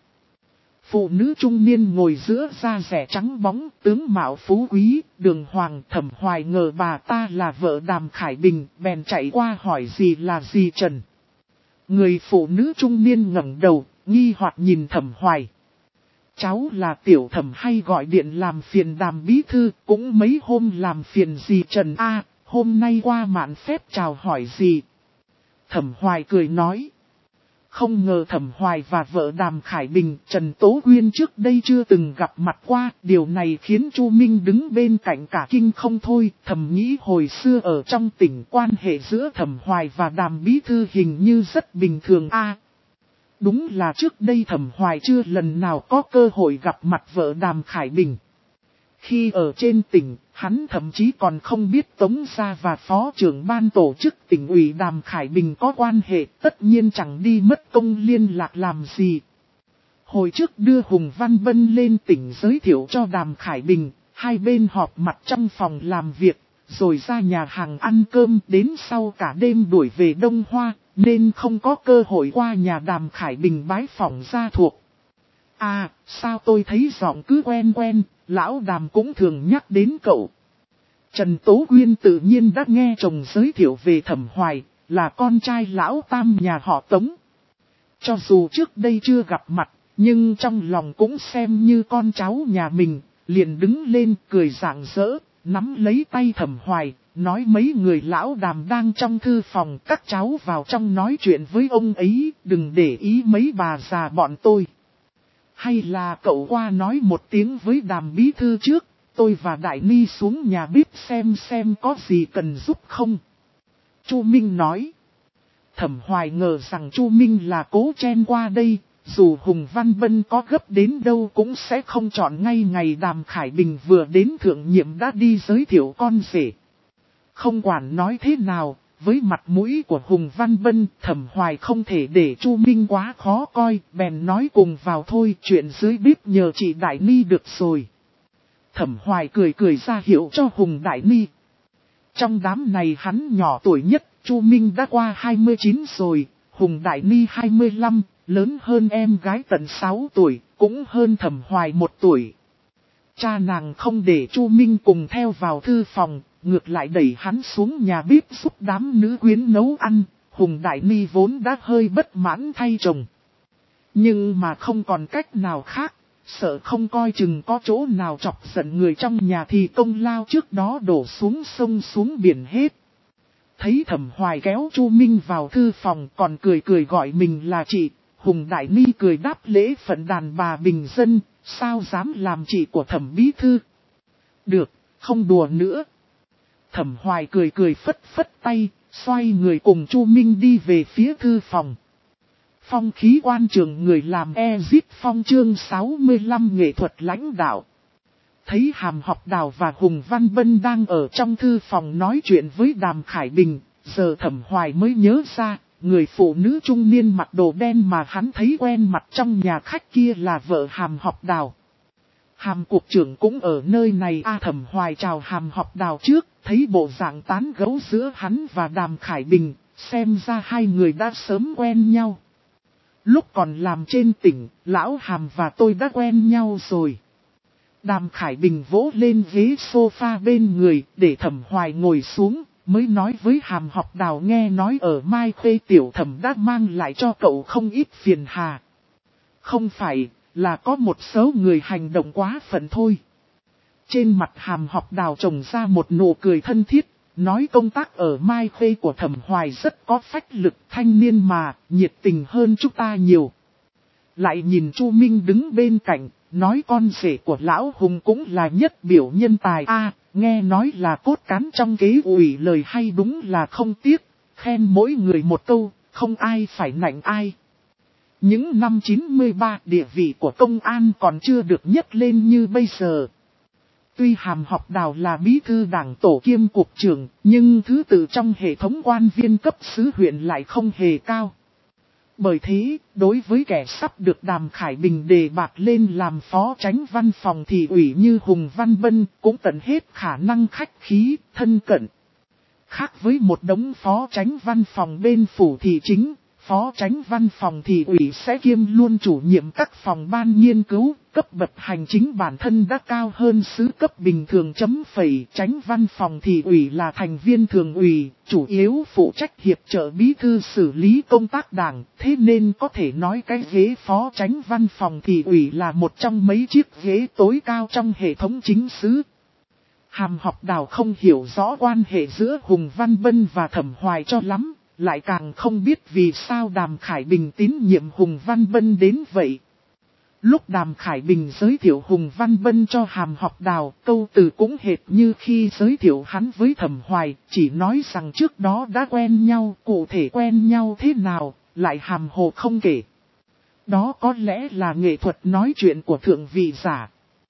S1: Phụ nữ trung niên ngồi giữa da rẻ trắng bóng, tướng mạo phú quý, đường hoàng. Thẩm Hoài ngờ bà ta là vợ Đàm Khải Bình, bèn chạy qua hỏi gì là gì Trần. Người phụ nữ trung niên ngẩng đầu, nghi hoặc nhìn Thẩm Hoài. Cháu là Tiểu Thẩm hay gọi điện làm phiền Đàm bí thư, cũng mấy hôm làm phiền gì Trần a, hôm nay qua mạn phép chào hỏi gì. Thẩm Hoài cười nói. Không ngờ Thẩm Hoài và vợ Đàm Khải Bình, Trần Tố Quyên trước đây chưa từng gặp mặt qua, điều này khiến Chu Minh đứng bên cạnh cả kinh không thôi. Thầm nghĩ hồi xưa ở trong tỉnh, quan hệ giữa Thẩm Hoài và Đàm bí thư hình như rất bình thường a. Đúng là trước đây Thẩm Hoài chưa lần nào có cơ hội gặp mặt vợ Đàm Khải Bình. Khi ở trên tỉnh, hắn thậm chí còn không biết Tống Gia và Phó trưởng ban tổ chức tỉnh ủy Đàm Khải Bình có quan hệ, tất nhiên chẳng đi mất công liên lạc làm gì. Hồi trước đưa Hùng Văn Bân lên tỉnh giới thiệu cho Đàm Khải Bình, hai bên họp mặt trong phòng làm việc, rồi ra nhà hàng ăn cơm, đến sau cả đêm đuổi về Đông Hoa, nên không có cơ hội qua nhà Đàm Khải Bình bái phỏng gia thuộc. À, sao tôi thấy giọng cứ quen quen, lão Đàm cũng thường nhắc đến cậu. Trần Tố Quyên tự nhiên đã nghe chồng giới thiệu về Thẩm Hoài, là con trai lão Tam nhà họ Tống. Cho dù trước đây chưa gặp mặt, nhưng trong lòng cũng xem như con cháu nhà mình, liền đứng lên cười rạng rỡ, nắm lấy tay Thẩm Hoài, nói mấy người lão Đàm đang trong thư phòng, các cháu vào trong nói chuyện với ông ấy, đừng để ý mấy bà già bọn tôi. Hay là cậu qua nói một tiếng với Đàm bí thư trước, tôi và Đại Ni xuống nhà bếp xem xem có gì cần giúp không. Chu Minh nói. Thẩm Hoài ngờ rằng Chu Minh là cố chen qua đây, dù Hùng Văn Bân có gấp đến đâu cũng sẽ không chọn ngay ngày Đàm Khải Bình vừa đến thượng nhiệm đã đi giới thiệu con rể. Không quản nói thế nào, với mặt mũi của Hùng Văn Bân, Thẩm Hoài không thể để Chu Minh quá khó coi, bèn nói cùng vào thôi, chuyện dưới bếp nhờ chị Đại Ni được rồi. Thẩm Hoài cười cười ra hiệu cho Hùng Đại Ni. Trong đám này hắn nhỏ tuổi nhất, Chu Minh đã qua hai mươi chín rồi, Hùng Đại Ni hai mươi lăm, lớn hơn em gái tận sáu tuổi, cũng hơn Thẩm Hoài một tuổi. Cha nàng không để Chu Minh cùng theo vào thư phòng, ngược lại đẩy hắn xuống nhà bếp giúp đám nữ quyến nấu ăn. Hùng Đại Ni vốn đã hơi bất mãn thay chồng. Nhưng mà không còn cách nào khác, sợ không coi chừng có chỗ nào chọc giận người trong nhà thì công lao trước đó đổ xuống sông xuống biển hết. Thấy Thẩm Hoài kéo Chu Minh vào thư phòng còn cười cười gọi mình là chị, Hùng Đại Ni cười đáp lễ phận đàn bà bình dân, sao dám làm chị của Thẩm bí thư. Được, không đùa nữa. Thẩm Hoài cười cười phất phất tay, xoay người cùng Chu Minh đi về phía thư phòng. Phong khí quan trường người làm Ezit Phong chương sáu mươi lăm nghệ thuật lãnh đạo. Thấy Hàm Học Đào và Hùng Văn Bân đang ở trong thư phòng nói chuyện với Đàm Khải Bình, giờ Thẩm Hoài mới nhớ ra, người phụ nữ trung niên mặc đồ đen mà hắn thấy quen mặt trong nhà khách kia là vợ Hàm Học Đào. Hàm cục trưởng cũng ở nơi này a. Thẩm Hoài chào Hàm Học Đào trước, thấy bộ dạng tán gẫu giữa hắn và Đàm Khải Bình, xem ra hai người đã sớm quen nhau. Lúc còn làm trên tỉnh, lão Hàm và tôi đã quen nhau rồi. Đàm Khải Bình vỗ lên ghế sofa bên người, để Thẩm Hoài ngồi xuống, mới nói với Hàm Học Đào nghe nói ở Mai Khê tiểu thẩm đã mang lại cho cậu không ít phiền hà. Không phải, là có một số người hành động quá phận thôi. Trên mặt Hàm Học Đào trồng ra một nụ cười thân thiết, nói công tác ở Mai Khê của Thẩm Hoài rất có phách lực, thanh niên mà, nhiệt tình hơn chúng ta nhiều. Lại nhìn Chu Minh đứng bên cạnh, nói con rể của Lão Hùng cũng là nhất biểu nhân tài a, nghe nói là cốt cán trong kế ủy, lời hay đúng là không tiếc, khen mỗi người một câu, không ai phải nạnh ai. Những năm chín mươi ba địa vị của công an còn chưa được nhấc lên như bây giờ. Tuy Hàm Học Đào là bí thư đảng tổ kiêm cục trưởng, nhưng thứ tự trong hệ thống quan viên cấp xứ huyện lại không hề cao. Bởi thế, đối với kẻ sắp được Đàm Khải Bình đề bạt lên làm phó chánh văn phòng thị ủy như Hùng Văn Bân cũng tận hết khả năng khách khí, thân cận. Khác với một đống phó chánh văn phòng bên phủ thị chính, phó chánh văn phòng thị ủy sẽ kiêm luôn chủ nhiệm các phòng ban nghiên cứu, cấp bậc hành chính bản thân đã cao hơn sứ cấp bình thường chấm phẩy. Chánh văn phòng thị ủy là thành viên thường ủy, chủ yếu phụ trách hiệp trợ bí thư xử lý công tác đảng, thế nên có thể nói cái ghế phó chánh văn phòng thị ủy là một trong mấy chiếc ghế tối cao trong hệ thống chính xứ. Hàm Học Đào không hiểu rõ quan hệ giữa Hùng Văn Bân và Thẩm Hoài cho lắm, lại càng không biết vì sao Đàm Khải Bình tín nhiệm Hùng Văn Bân đến vậy. Lúc Đàm Khải Bình giới thiệu Hùng Văn Bân cho Hàm Học Đào, câu từ cũng hệt như khi giới thiệu hắn với Thẩm Hoài, chỉ nói rằng trước đó đã quen nhau, cụ thể quen nhau thế nào, lại hàm hồ không kể. Đó có lẽ là nghệ thuật nói chuyện của thượng vị giả.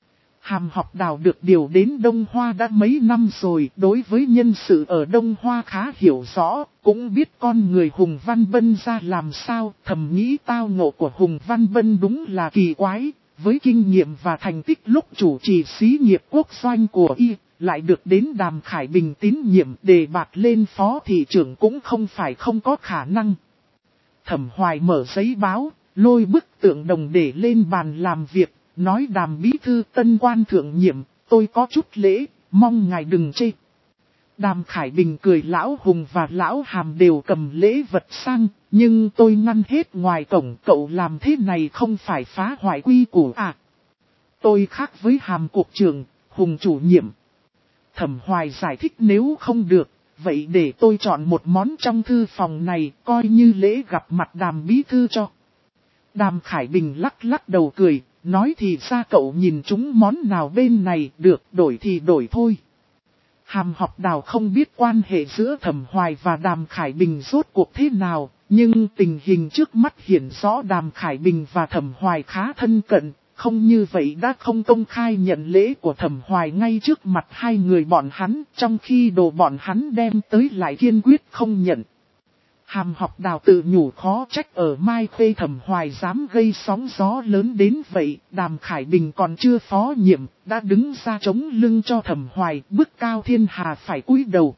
S1: Hàm Học Đào được điều đến Đông Hoa đã mấy năm rồi, đối với nhân sự ở Đông Hoa khá hiểu rõ, cũng biết con người Hùng Văn Bân ra làm sao. Thầm nghĩ tao ngộ của Hùng Văn Bân đúng là kỳ quái, với kinh nghiệm và thành tích lúc chủ trì xí nghiệp quốc doanh của y, lại được đến Đàm Khải Bình tín nhiệm đề bạt lên phó thị trưởng cũng không phải không có khả năng. Thẩm Hoài mở giấy báo, lôi bức tượng đồng để lên bàn làm việc. Nói Đàm bí thư tân quan thượng nhiệm, tôi có chút lễ, mong ngài đừng chê. Đàm Khải Bình cười, lão Hùng và lão Hàm đều cầm lễ vật sang, nhưng tôi ngăn hết ngoài cổng, cậu làm thế này không phải phá hoại quy củ à. Tôi khác với Hàm cục trưởng, Hùng chủ nhiệm. Thẩm Hoài giải thích nếu không được, vậy để tôi chọn một món trong thư phòng này, coi như lễ gặp mặt Đàm bí thư cho. Đàm Khải Bình lắc lắc đầu cười. Nói thì ra cậu nhìn chúng món nào bên này, được đổi thì đổi thôi. Hàm Học Đào không biết quan hệ giữa Thẩm Hoài và Đàm Khải Bình rốt cuộc thế nào, nhưng tình hình trước mắt hiện rõ Đàm Khải Bình và Thẩm Hoài khá thân cận, không như vậy đã không công khai nhận lễ của Thẩm Hoài ngay trước mặt hai người bọn hắn, trong khi đồ bọn hắn đem tới lại kiên quyết không nhận. Hàm Học Đào tự nhủ khó trách ở Mai Khê Thẩm Hoài dám gây sóng gió lớn đến vậy, Đàm Khải Bình còn chưa phó nhiệm, đã đứng ra chống lưng cho Thẩm Hoài, bức cao thiên hà phải cúi đầu.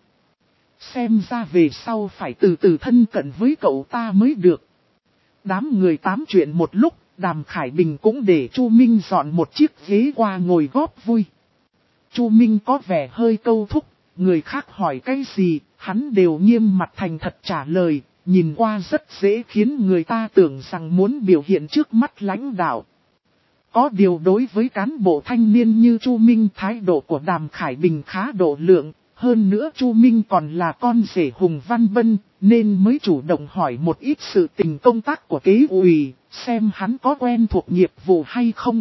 S1: Xem ra về sau phải từ từ thân cận với cậu ta mới được. Đám người tám chuyện một lúc, Đàm Khải Bình cũng để Chu Minh dọn một chiếc ghế qua ngồi góp vui. Chu Minh có vẻ hơi câu thúc, người khác hỏi cái gì, hắn đều nghiêm mặt thành thật trả lời, nhìn qua rất dễ khiến người ta tưởng rằng muốn biểu hiện trước mắt lãnh đạo. Có điều đối với cán bộ thanh niên như Chu Minh, thái độ của Đàm Khải Bình khá độ lượng, hơn nữa Chu Minh còn là con rể Hùng Văn Bân, nên mới chủ động hỏi một ít sự tình công tác của kế ủy, xem hắn có quen thuộc nghiệp vụ hay không.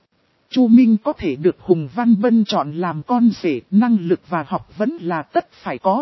S1: Chu Minh có thể được Hùng Văn Bân chọn làm con rể, năng lực và học vấn là tất phải có.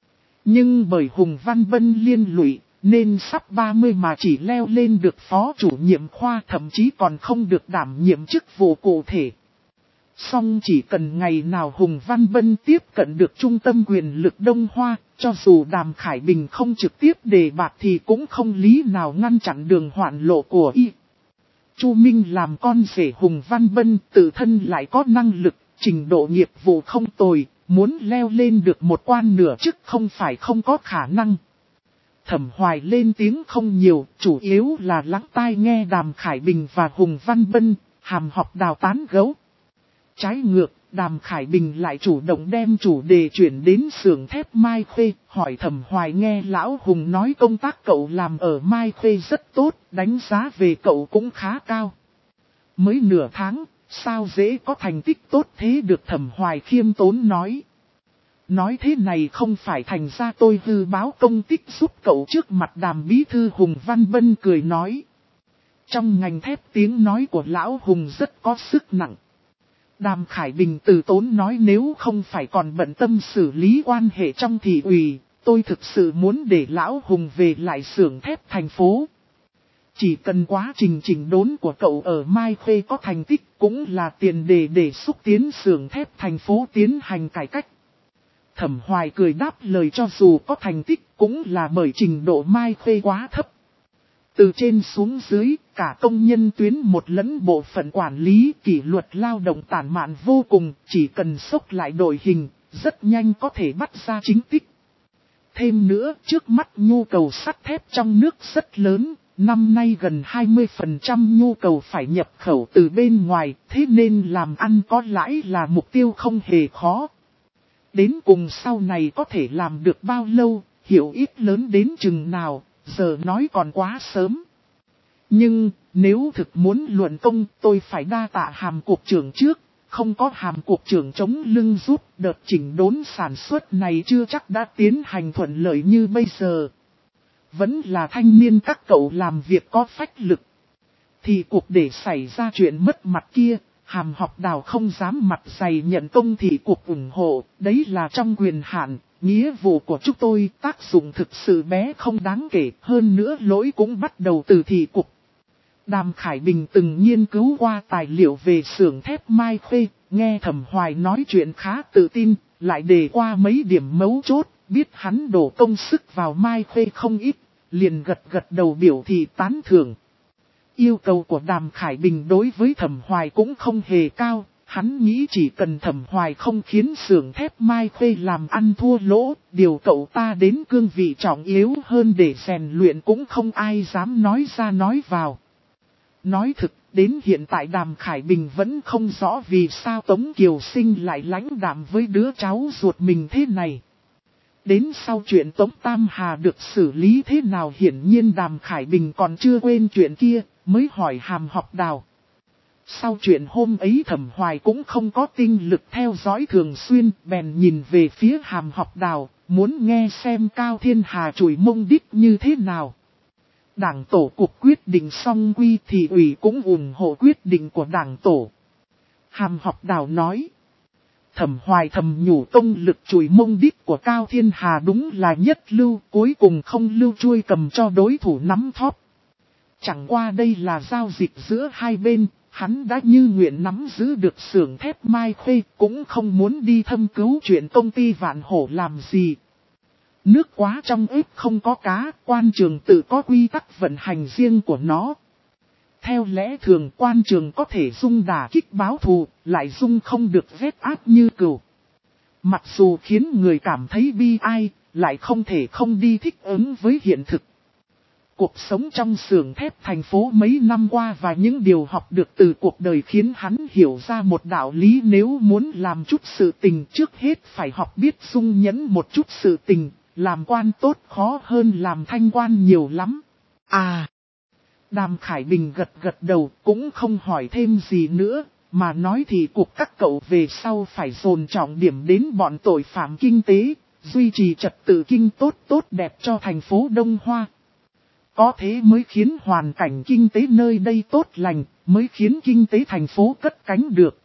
S1: Nhưng bởi Hùng Văn Bân liên lụy, nên sắp ba mươi mà chỉ leo lên được phó chủ nhiệm khoa, thậm chí còn không được đảm nhiệm chức vụ cụ thể. Song chỉ cần ngày nào Hùng Văn Bân tiếp cận được trung tâm quyền lực Đông Hoa, cho dù Đàm Khải Bình không trực tiếp đề bạt thì cũng không lý nào ngăn chặn đường hoạn lộ của y. Chu Minh làm con rể Hùng Văn Bân, tự thân lại có năng lực, trình độ nghiệp vụ không tồi, muốn leo lên được một quan nửa chức không phải không có khả năng. Thẩm Hoài lên tiếng không nhiều, chủ yếu là lắng tai nghe Đàm Khải Bình và Hùng Văn Bân, Hàm Học Đào tán gẫu. Trái ngược, Đàm Khải Bình lại chủ động đem chủ đề chuyển đến xưởng thép Mai Khê, hỏi Thẩm Hoài nghe lão Hùng nói công tác cậu làm ở Mai Khê rất tốt, đánh giá về cậu cũng khá cao. Mới nửa tháng, sao dễ có thành tích tốt thế được, Thẩm Hoài khiêm tốn nói. Nói thế này không phải thành ra tôi hư báo công tích giúp cậu trước mặt Đàm bí thư Hùng Văn Bân cười nói. Trong ngành thép tiếng nói của lão Hùng rất có sức nặng. Đàm Khải Bình từ tốn nói nếu không phải còn bận tâm xử lý quan hệ trong thị ủy, tôi thực sự muốn để lão Hùng về lại xưởng thép thành phố. Chỉ cần quá trình chỉnh đốn của cậu ở Mai Khê có thành tích cũng là tiền đề để xúc tiến xưởng thép thành phố tiến hành cải cách. Thẩm Hoài cười đáp lời cho dù có thành tích cũng là bởi trình độ Mai Khê quá thấp. Từ trên xuống dưới, cả công nhân tuyến một lẫn bộ phận quản lý kỷ luật lao động tản mạn vô cùng, chỉ cần xốc lại đội hình, rất nhanh có thể bắt ra chính tích. Thêm nữa, trước mắt nhu cầu sắt thép trong nước rất lớn, năm nay gần hai mươi phần trăm nhu cầu phải nhập khẩu từ bên ngoài, thế nên làm ăn có lãi là mục tiêu không hề khó. Đến cùng sau này có thể làm được bao lâu, hiểu ít lớn đến chừng nào, giờ nói còn quá sớm. Nhưng, nếu thực muốn luận công, tôi phải đa tạ Hàm cục trưởng trước, không có Hàm cục trưởng chống lưng giúp, đợt chỉnh đốn sản xuất này chưa chắc đã tiến hành thuận lợi như bây giờ. Vẫn là thanh niên các cậu làm việc có phách lực. Thì cuộc để xảy ra chuyện mất mặt kia, Hàm Học Đào không dám mặt dày nhận công thì cuộc ủng hộ, đấy là trong quyền hạn, nghĩa vụ của chúng tôi, tác dụng thực sự bé không đáng kể, hơn nữa lỗi cũng bắt đầu từ thị cục. Đàm Khải Bình từng nghiên cứu qua tài liệu về xưởng thép Mai Khê, nghe Thẩm Hoài nói chuyện khá tự tin, lại đề qua mấy điểm mấu chốt, biết hắn đổ công sức vào Mai Khê không ít, liền gật gật đầu biểu thị tán thưởng. Yêu cầu của Đàm Khải Bình đối với Thẩm Hoài cũng không hề cao, hắn nghĩ chỉ cần Thẩm Hoài không khiến xưởng thép Mai Khê làm ăn thua lỗ, điều cậu ta đến cương vị trọng yếu hơn để rèn luyện cũng không ai dám nói ra nói vào. Nói thực, đến hiện tại Đàm Khải Bình vẫn không rõ vì sao Tống Kiều Sinh lại lãnh đạm với đứa cháu ruột mình thế này. Đến sau chuyện Tống Tam Hà được xử lý thế nào hiển nhiên Đàm Khải Bình còn chưa quên chuyện kia, mới hỏi Hàm Học Đào. Sau chuyện hôm ấy Thẩm Hoài cũng không có tinh lực theo dõi thường xuyên, bèn nhìn về phía Hàm Học Đào, muốn nghe xem Cao Thiên Hà chùi mông đít như thế nào. Đảng tổ cục quyết định xong quy thì ủy cũng ủng hộ quyết định của đảng tổ. Hàm Học Đào nói. Thẩm Hoài thầm nhủ công lực chùi mông đít của Cao Thiên Hà đúng là nhất lưu, cuối cùng không lưu chui cầm cho đối thủ nắm thóp. Chẳng qua đây là giao dịch giữa hai bên, hắn đã như nguyện nắm giữ được xưởng thép Mai Khê, cũng không muốn đi thâm cứu chuyện công ty Vạn Hổ làm gì. Nước quá trong ếch không có cá, quan trường tự có quy tắc vận hành riêng của nó. Theo lẽ thường quan trường có thể dung đả kích báo thù, lại dung không được vết áp như cừu. Mặc dù khiến người cảm thấy bi ai, lại không thể không đi thích ứng với hiện thực. Cuộc sống trong xưởng thép thành phố mấy năm qua và những điều học được từ cuộc đời khiến hắn hiểu ra một đạo lý, nếu muốn làm chút sự tình trước hết phải học biết dung nhẫn một chút sự tình, làm quan tốt khó hơn làm thanh quan nhiều lắm. À! Đàm Khải Bình gật gật đầu cũng không hỏi thêm gì nữa, mà nói thì cuộc các cậu về sau phải dồn trọng điểm đến bọn tội phạm kinh tế, duy trì trật tự kinh tốt tốt đẹp cho thành phố Đông Hoa. Có thế mới khiến hoàn cảnh kinh tế nơi đây tốt lành, mới khiến kinh tế thành phố cất cánh được.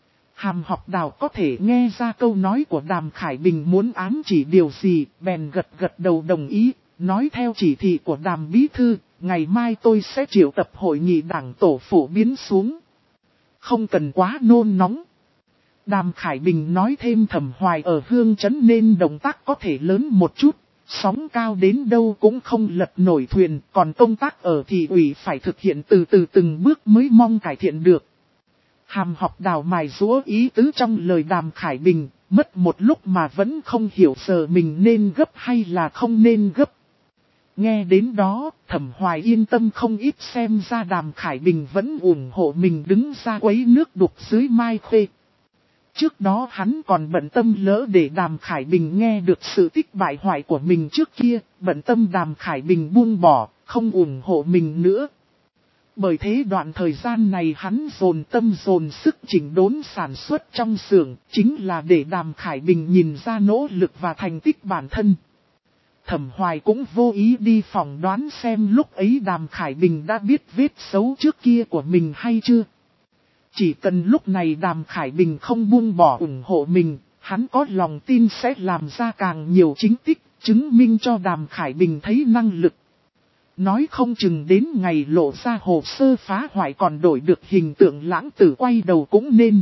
S1: Hàm Học Đào có thể nghe ra câu nói của Đàm Khải Bình muốn ám chỉ điều gì, bèn gật gật đầu đồng ý, nói theo chỉ thị của Đàm Bí Thư, ngày mai tôi sẽ triệu tập hội nghị đảng tổ phổ biến xuống. Không cần quá nôn nóng. Đàm Khải Bình nói thêm Thẩm Hoài ở Hương Trấn nên động tác có thể lớn một chút. Sóng cao đến đâu cũng không lật nổi thuyền, còn công tác ở thị ủy phải thực hiện từ từ từng bước mới mong cải thiện được. Hàm Học Đào mài rũa ý tứ trong lời Đàm Khải Bình, mất một lúc mà vẫn không hiểu giờ mình nên gấp hay là không nên gấp. Nghe đến đó, Thẩm Hoài yên tâm không ít, xem ra Đàm Khải Bình vẫn ủng hộ mình đứng ra quấy nước đục dưới Mai Khê. Trước đó hắn còn bận tâm lỡ để Đàm Khải Bình nghe được sự tích bại hoại của mình trước kia, bận tâm Đàm Khải Bình buông bỏ, không ủng hộ mình nữa. Bởi thế đoạn thời gian này hắn dồn tâm dồn sức chỉnh đốn sản xuất trong xưởng, chính là để Đàm Khải Bình nhìn ra nỗ lực và thành tích bản thân. Thẩm Hoài cũng vô ý đi phỏng đoán xem lúc ấy Đàm Khải Bình đã biết vết xấu trước kia của mình hay chưa. Chỉ cần lúc này Đàm Khải Bình không buông bỏ ủng hộ mình, hắn có lòng tin sẽ làm ra càng nhiều chính tích, chứng minh cho Đàm Khải Bình thấy năng lực. Nói không chừng đến ngày lộ ra hồ sơ phá hoại còn đổi được hình tượng lãng tử quay đầu cũng nên.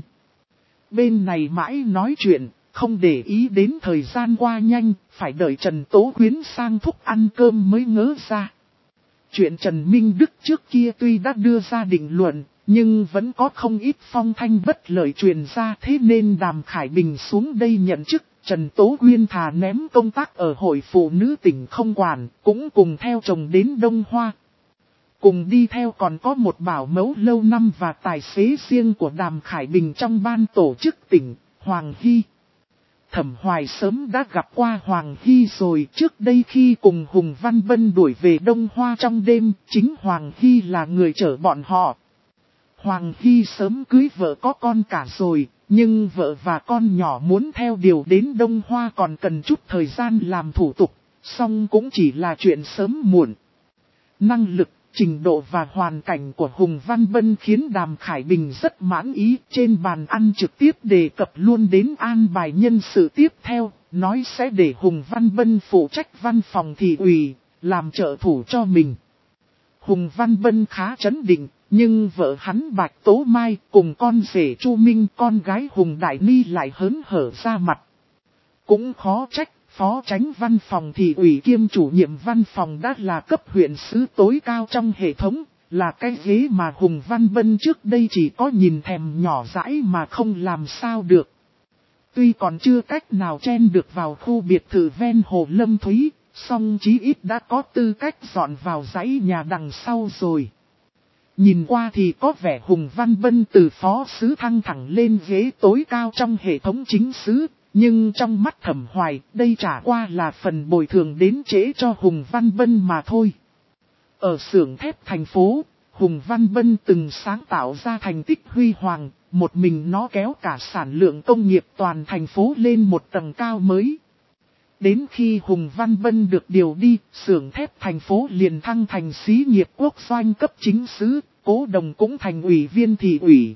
S1: Bên này mãi nói chuyện, không để ý đến thời gian qua nhanh, phải đợi Trần Tố Quyến sang thúc ăn cơm mới ngớ ra. Chuyện Trần Minh Đức trước kia tuy đã đưa ra định luận, nhưng vẫn có không ít phong thanh bất lợi truyền ra, thế nên Đàm Khải Bình xuống đây nhận chức. Trần Tố Quyên thà ném công tác ở hội phụ nữ tỉnh không quản, cũng cùng theo chồng đến Đông Hoa. Cùng đi theo còn có một bảo mẫu lâu năm và tài xế riêng của Đàm Khải Bình trong ban tổ chức tỉnh, Hoàng Hy. Thẩm Hoài sớm đã gặp qua Hoàng Hy rồi, trước đây khi cùng Hùng Văn Bân đuổi về Đông Hoa trong đêm, chính Hoàng Hy là người chở bọn họ. Hoàng Hy sớm cưới vợ có con cả rồi, nhưng vợ và con nhỏ muốn theo điều đến Đông Hoa còn cần chút thời gian làm thủ tục, song cũng chỉ là chuyện sớm muộn. Năng lực, trình độ và hoàn cảnh của Hùng Văn Bân khiến Đàm Khải Bình rất mãn ý. Trên bàn ăn trực tiếp đề cập luôn đến an bài nhân sự tiếp theo, nói sẽ để Hùng Văn Bân phụ trách văn phòng thị ủy, làm trợ thủ cho mình. Hùng Văn Bân khá trấn định, nhưng vợ hắn Bạch Tố Mai cùng con rể Chu Minh, con gái Hùng Đại Ni lại hớn hở ra mặt. Cũng khó trách, phó chánh văn phòng thị ủy kiêm chủ nhiệm văn phòng đã là cấp huyện sứ tối cao trong hệ thống, là cái ghế mà Hùng Văn Bân trước đây chỉ có nhìn thèm nhỏ dãi mà không làm sao được. Tuy còn chưa cách nào chen được vào khu biệt thự ven hồ Lâm Thúy, song chí ít đã có tư cách dọn vào dãy nhà đằng sau rồi. Nhìn qua thì có vẻ Hùng Văn Bân từ phó sứ thăng thẳng lên ghế tối cao trong hệ thống chính sứ, nhưng trong mắt Thẩm Hoài, đây chả qua là phần bồi thường đến trễ cho Hùng Văn Bân mà thôi. Ở xưởng thép thành phố, Hùng Văn Bân từng sáng tạo ra thành tích huy hoàng, một mình nó kéo cả sản lượng công nghiệp toàn thành phố lên một tầng cao mới. Đến khi Hùng Văn Bân được điều đi, xưởng thép thành phố liền thăng thành xí nghiệp quốc doanh cấp chính xứ, cố đồng cũng thành ủy viên thị ủy.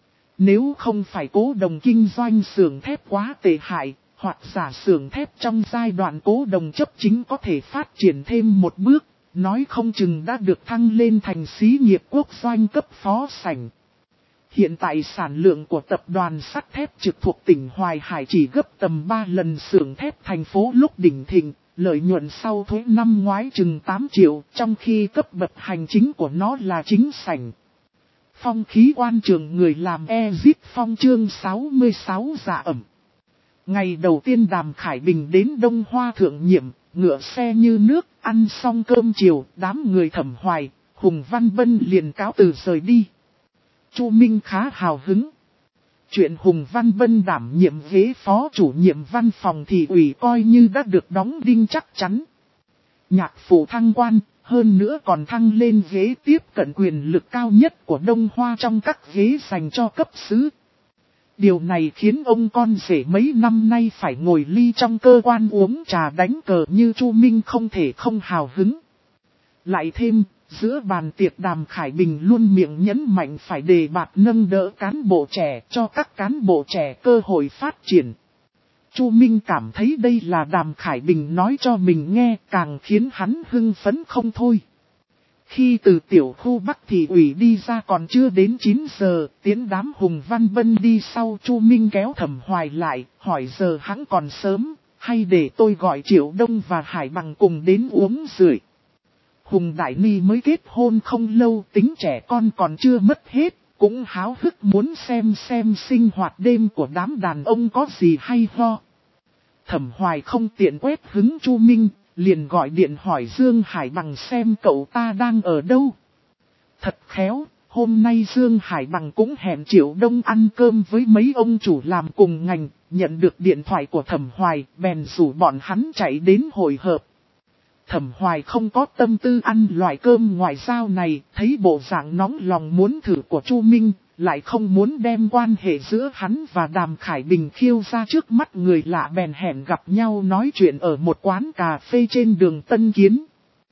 S1: Nếu không phải cố đồng kinh doanh xưởng thép quá tệ hại, hoặc giả xưởng thép trong giai đoạn cố đồng chấp chính có thể phát triển thêm một bước, nói không chừng đã được thăng lên thành xí nghiệp quốc doanh cấp phó sảnh. Hiện tại sản lượng của tập đoàn sắt thép trực thuộc tỉnh Hoài Hải chỉ gấp tầm ba lần xưởng thép thành phố lúc đỉnh thịnh, lợi nhuận sau thuế năm ngoái chừng tám triệu, trong khi cấp bậc hành chính của nó là chính sảnh. Phong khí quan trường người làm Exit Phong chương sáu mươi sáu dạ ẩm. Ngày đầu tiên Đàm Khải Bình đến Đông Hoa thượng nhiệm, ngựa xe như nước, ăn xong cơm chiều, đám người Thẩm Hoài, Hùng Văn Bân liền cáo từ rời đi. Chu Minh khá hào hứng. Chuyện Hùng Văn Bân đảm nhiệm ghế phó chủ nhiệm văn phòng thị ủy coi như đã được đóng đinh chắc chắn. Nhạc phụ thăng quan, hơn nữa còn thăng lên ghế tiếp cận quyền lực cao nhất của Đông Hoa trong các ghế dành cho cấp xứ. Điều này khiến ông con rể mấy năm nay phải ngồi ly trong cơ quan uống trà đánh cờ như Chu Minh không thể không hào hứng. Lại thêm, giữa bàn tiệc Đàm Khải Bình luôn miệng nhấn mạnh phải đề bạt nâng đỡ cán bộ trẻ cho các cán bộ trẻ cơ hội phát triển. Chu Minh cảm thấy đây là Đàm Khải Bình nói cho mình nghe, càng khiến hắn hưng phấn không thôi. Khi từ tiểu khu Bắc thị ủy đi ra còn chưa đến chín giờ, tiến đám Hùng Văn Bân đi sau. Chu Minh kéo Thẩm Hoài lại, hỏi giờ hắn còn sớm, hay để tôi gọi Triệu Đông và Hải Bằng cùng đến uống rượu. Hùng Đại Ni mới kết hôn không lâu, tính trẻ con còn chưa mất hết, cũng háo hức muốn xem xem sinh hoạt đêm của đám đàn ông có gì hay ho. Thẩm Hoài không tiện quét hứng Chu Minh, liền gọi điện hỏi Dương Hải Bằng xem cậu ta đang ở đâu. Thật khéo, hôm nay Dương Hải Bằng cũng hẹn Triệu Đông ăn cơm với mấy ông chủ làm cùng ngành, nhận được điện thoại của Thẩm Hoài, bèn rủ bọn hắn chạy đến hội hợp. Thẩm Hoài không có tâm tư ăn loại cơm ngoại giao này, thấy bộ dạng nóng lòng muốn thử của Chu Minh, lại không muốn đem quan hệ giữa hắn và Đàm Khải Bình khiêu ra trước mắt người lạ, bèn hẹn gặp nhau nói chuyện ở một quán cà phê trên đường Tân Kiến.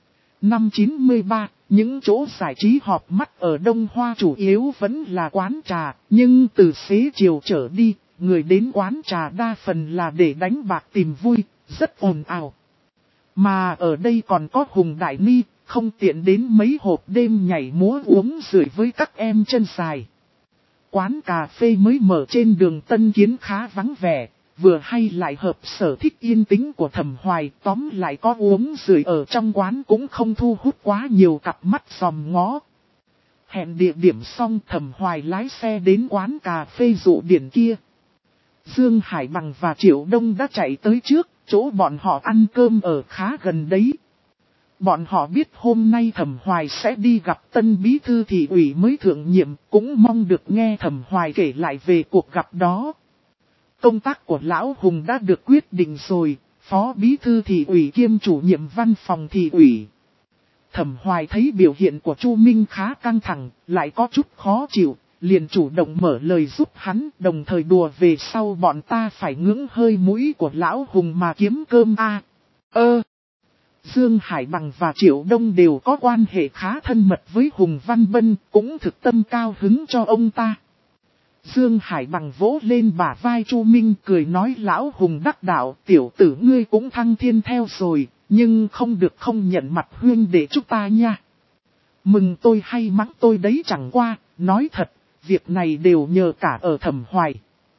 S1: Năm chín mươi ba, những chỗ giải trí họp mắt ở Đông Hoa chủ yếu vẫn là quán trà, nhưng từ xế chiều trở đi, người đến quán trà đa phần là để đánh bạc tìm vui, rất ồn ào. Mà ở đây còn có Hùng Đại Ni, không tiện đến mấy hộp đêm nhảy múa uống rượu với các em chân dài. Quán cà phê mới mở trên đường Tân Kiến khá vắng vẻ, vừa hay lại hợp sở thích yên tĩnh của Thẩm Hoài, tóm lại có uống rưỡi ở trong quán cũng không thu hút quá nhiều cặp mắt dòm ngó. Hẹn địa điểm xong, Thẩm Hoài lái xe đến quán cà phê Dụ Điển kia. Dương Hải Bằng và Triệu Đông đã chạy tới trước, chỗ bọn họ ăn cơm ở khá gần đấy. Bọn họ biết hôm nay Thẩm Hoài sẽ đi gặp tân bí thư thị ủy mới thượng nhiệm, cũng mong được nghe Thẩm Hoài kể lại về cuộc gặp đó. Công tác của Lão Hùng đã được quyết định rồi, phó bí thư thị ủy kiêm chủ nhiệm văn phòng thị ủy. Thẩm Hoài thấy biểu hiện của Chu Minh khá căng thẳng, lại có chút khó chịu, liền chủ động mở lời giúp hắn, đồng thời đùa về sau bọn ta phải ngưỡng hơi mũi của Lão Hùng mà kiếm cơm a. Ơ! Dương Hải Bằng và Triệu Đông đều có quan hệ khá thân mật với Hùng Văn Bân, cũng thực tâm cao hứng cho ông ta. Dương Hải Bằng vỗ lên bả vai Chu Minh cười nói Lão Hùng đắc đạo, tiểu tử ngươi cũng thăng thiên theo rồi, nhưng không được không nhận mặt huynh để chúng ta nha. Mừng tôi hay mắng tôi đấy chẳng qua, nói thật, việc này đều nhờ cả ở Thẩm Hoài.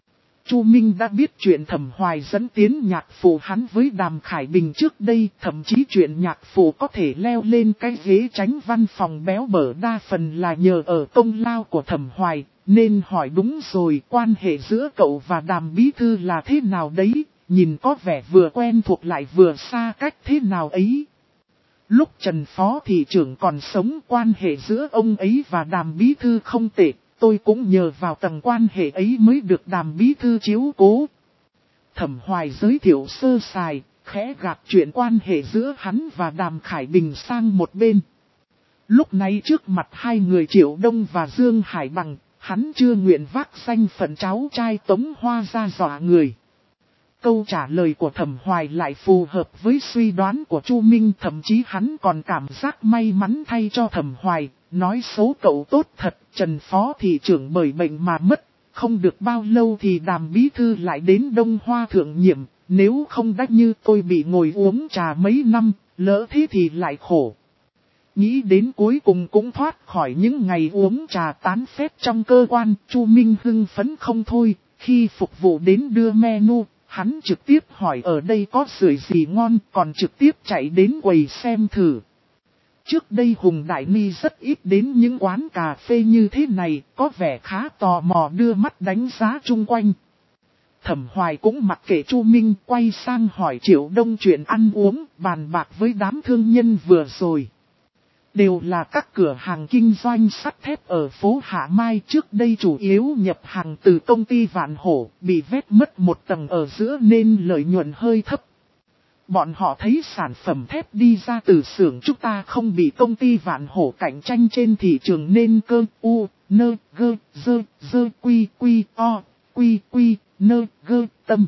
S1: Chu Minh đã biết chuyện Thẩm Hoài dẫn tiến nhạc phụ hắn với Đàm Khải Bình trước đây, thậm chí chuyện nhạc phụ có thể leo lên cái ghế tránh văn phòng béo bở đa phần là nhờ ở công lao của Thẩm Hoài, nên hỏi đúng rồi quan hệ giữa cậu và Đàm Bí Thư là thế nào đấy, nhìn có vẻ vừa quen thuộc lại vừa xa cách thế nào ấy. Lúc Trần Phó Thị trưởng còn sống quan hệ giữa ông ấy và Đàm Bí Thư không tệ. Tôi cũng nhờ vào tầng quan hệ ấy mới được Đàm Bí Thư chiếu cố. Thẩm Hoài giới thiệu sơ sài, khẽ gạt chuyện quan hệ giữa hắn và Đàm Khải Bình sang một bên. Lúc này trước mặt hai người Triệu Đông và Dương Hải Bằng, hắn chưa nguyện vác danh phận cháu trai Tống Hoa ra dọa người. Câu trả lời của Thẩm Hoài lại phù hợp với suy đoán của Chu Minh, thậm chí hắn còn cảm giác may mắn thay cho Thẩm Hoài. Nói xấu cậu tốt thật, Trần Phó Thị trưởng bởi bệnh mà mất, không được bao lâu thì Đàm Bí Thư lại đến Đông Hoa thượng nhiệm, nếu không đách như tôi bị ngồi uống trà mấy năm, lỡ thế thì lại khổ. Nghĩ đến cuối cùng cũng thoát khỏi những ngày uống trà tán phét trong cơ quan, Chu Minh hưng phấn không thôi, khi phục vụ đến đưa menu, hắn trực tiếp hỏi ở đây có sưởi gì ngon, còn trực tiếp chạy đến quầy xem thử. Trước đây Hùng Đại Ni rất ít đến những quán cà phê như thế này, có vẻ khá tò mò đưa mắt đánh giá chung quanh. Thẩm Hoài cũng mặc kệ Chu Minh, quay sang hỏi Triệu Đông chuyện ăn uống, bàn bạc với đám thương nhân vừa rồi. Đều là các cửa hàng kinh doanh sắt thép ở phố Hạ Mai, trước đây chủ yếu nhập hàng từ công ty Vạn Hổ, bị vét mất một tầng ở giữa nên lợi nhuận hơi thấp. Bọn họ thấy sản phẩm thép đi ra từ xưởng chúng ta không bị công ty Vạn Hổ cạnh tranh trên thị trường nên cơ u, nơ, gơ, dơ, dơ, quy, quy, o, quy, quy, nơ, gơ, tâm.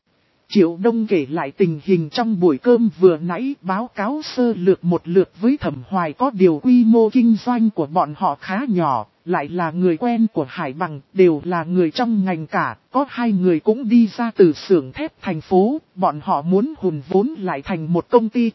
S1: Triệu Đông kể lại tình hình trong buổi cơm vừa nãy, báo cáo sơ lược một lượt với Thẩm Hoài. Có điều quy mô kinh doanh của bọn họ khá nhỏ, lại là người quen của Hải Bằng, đều là người trong ngành cả, có hai người cũng đi ra từ xưởng thép thành phố, bọn họ muốn hùn vốn lại thành một công ty.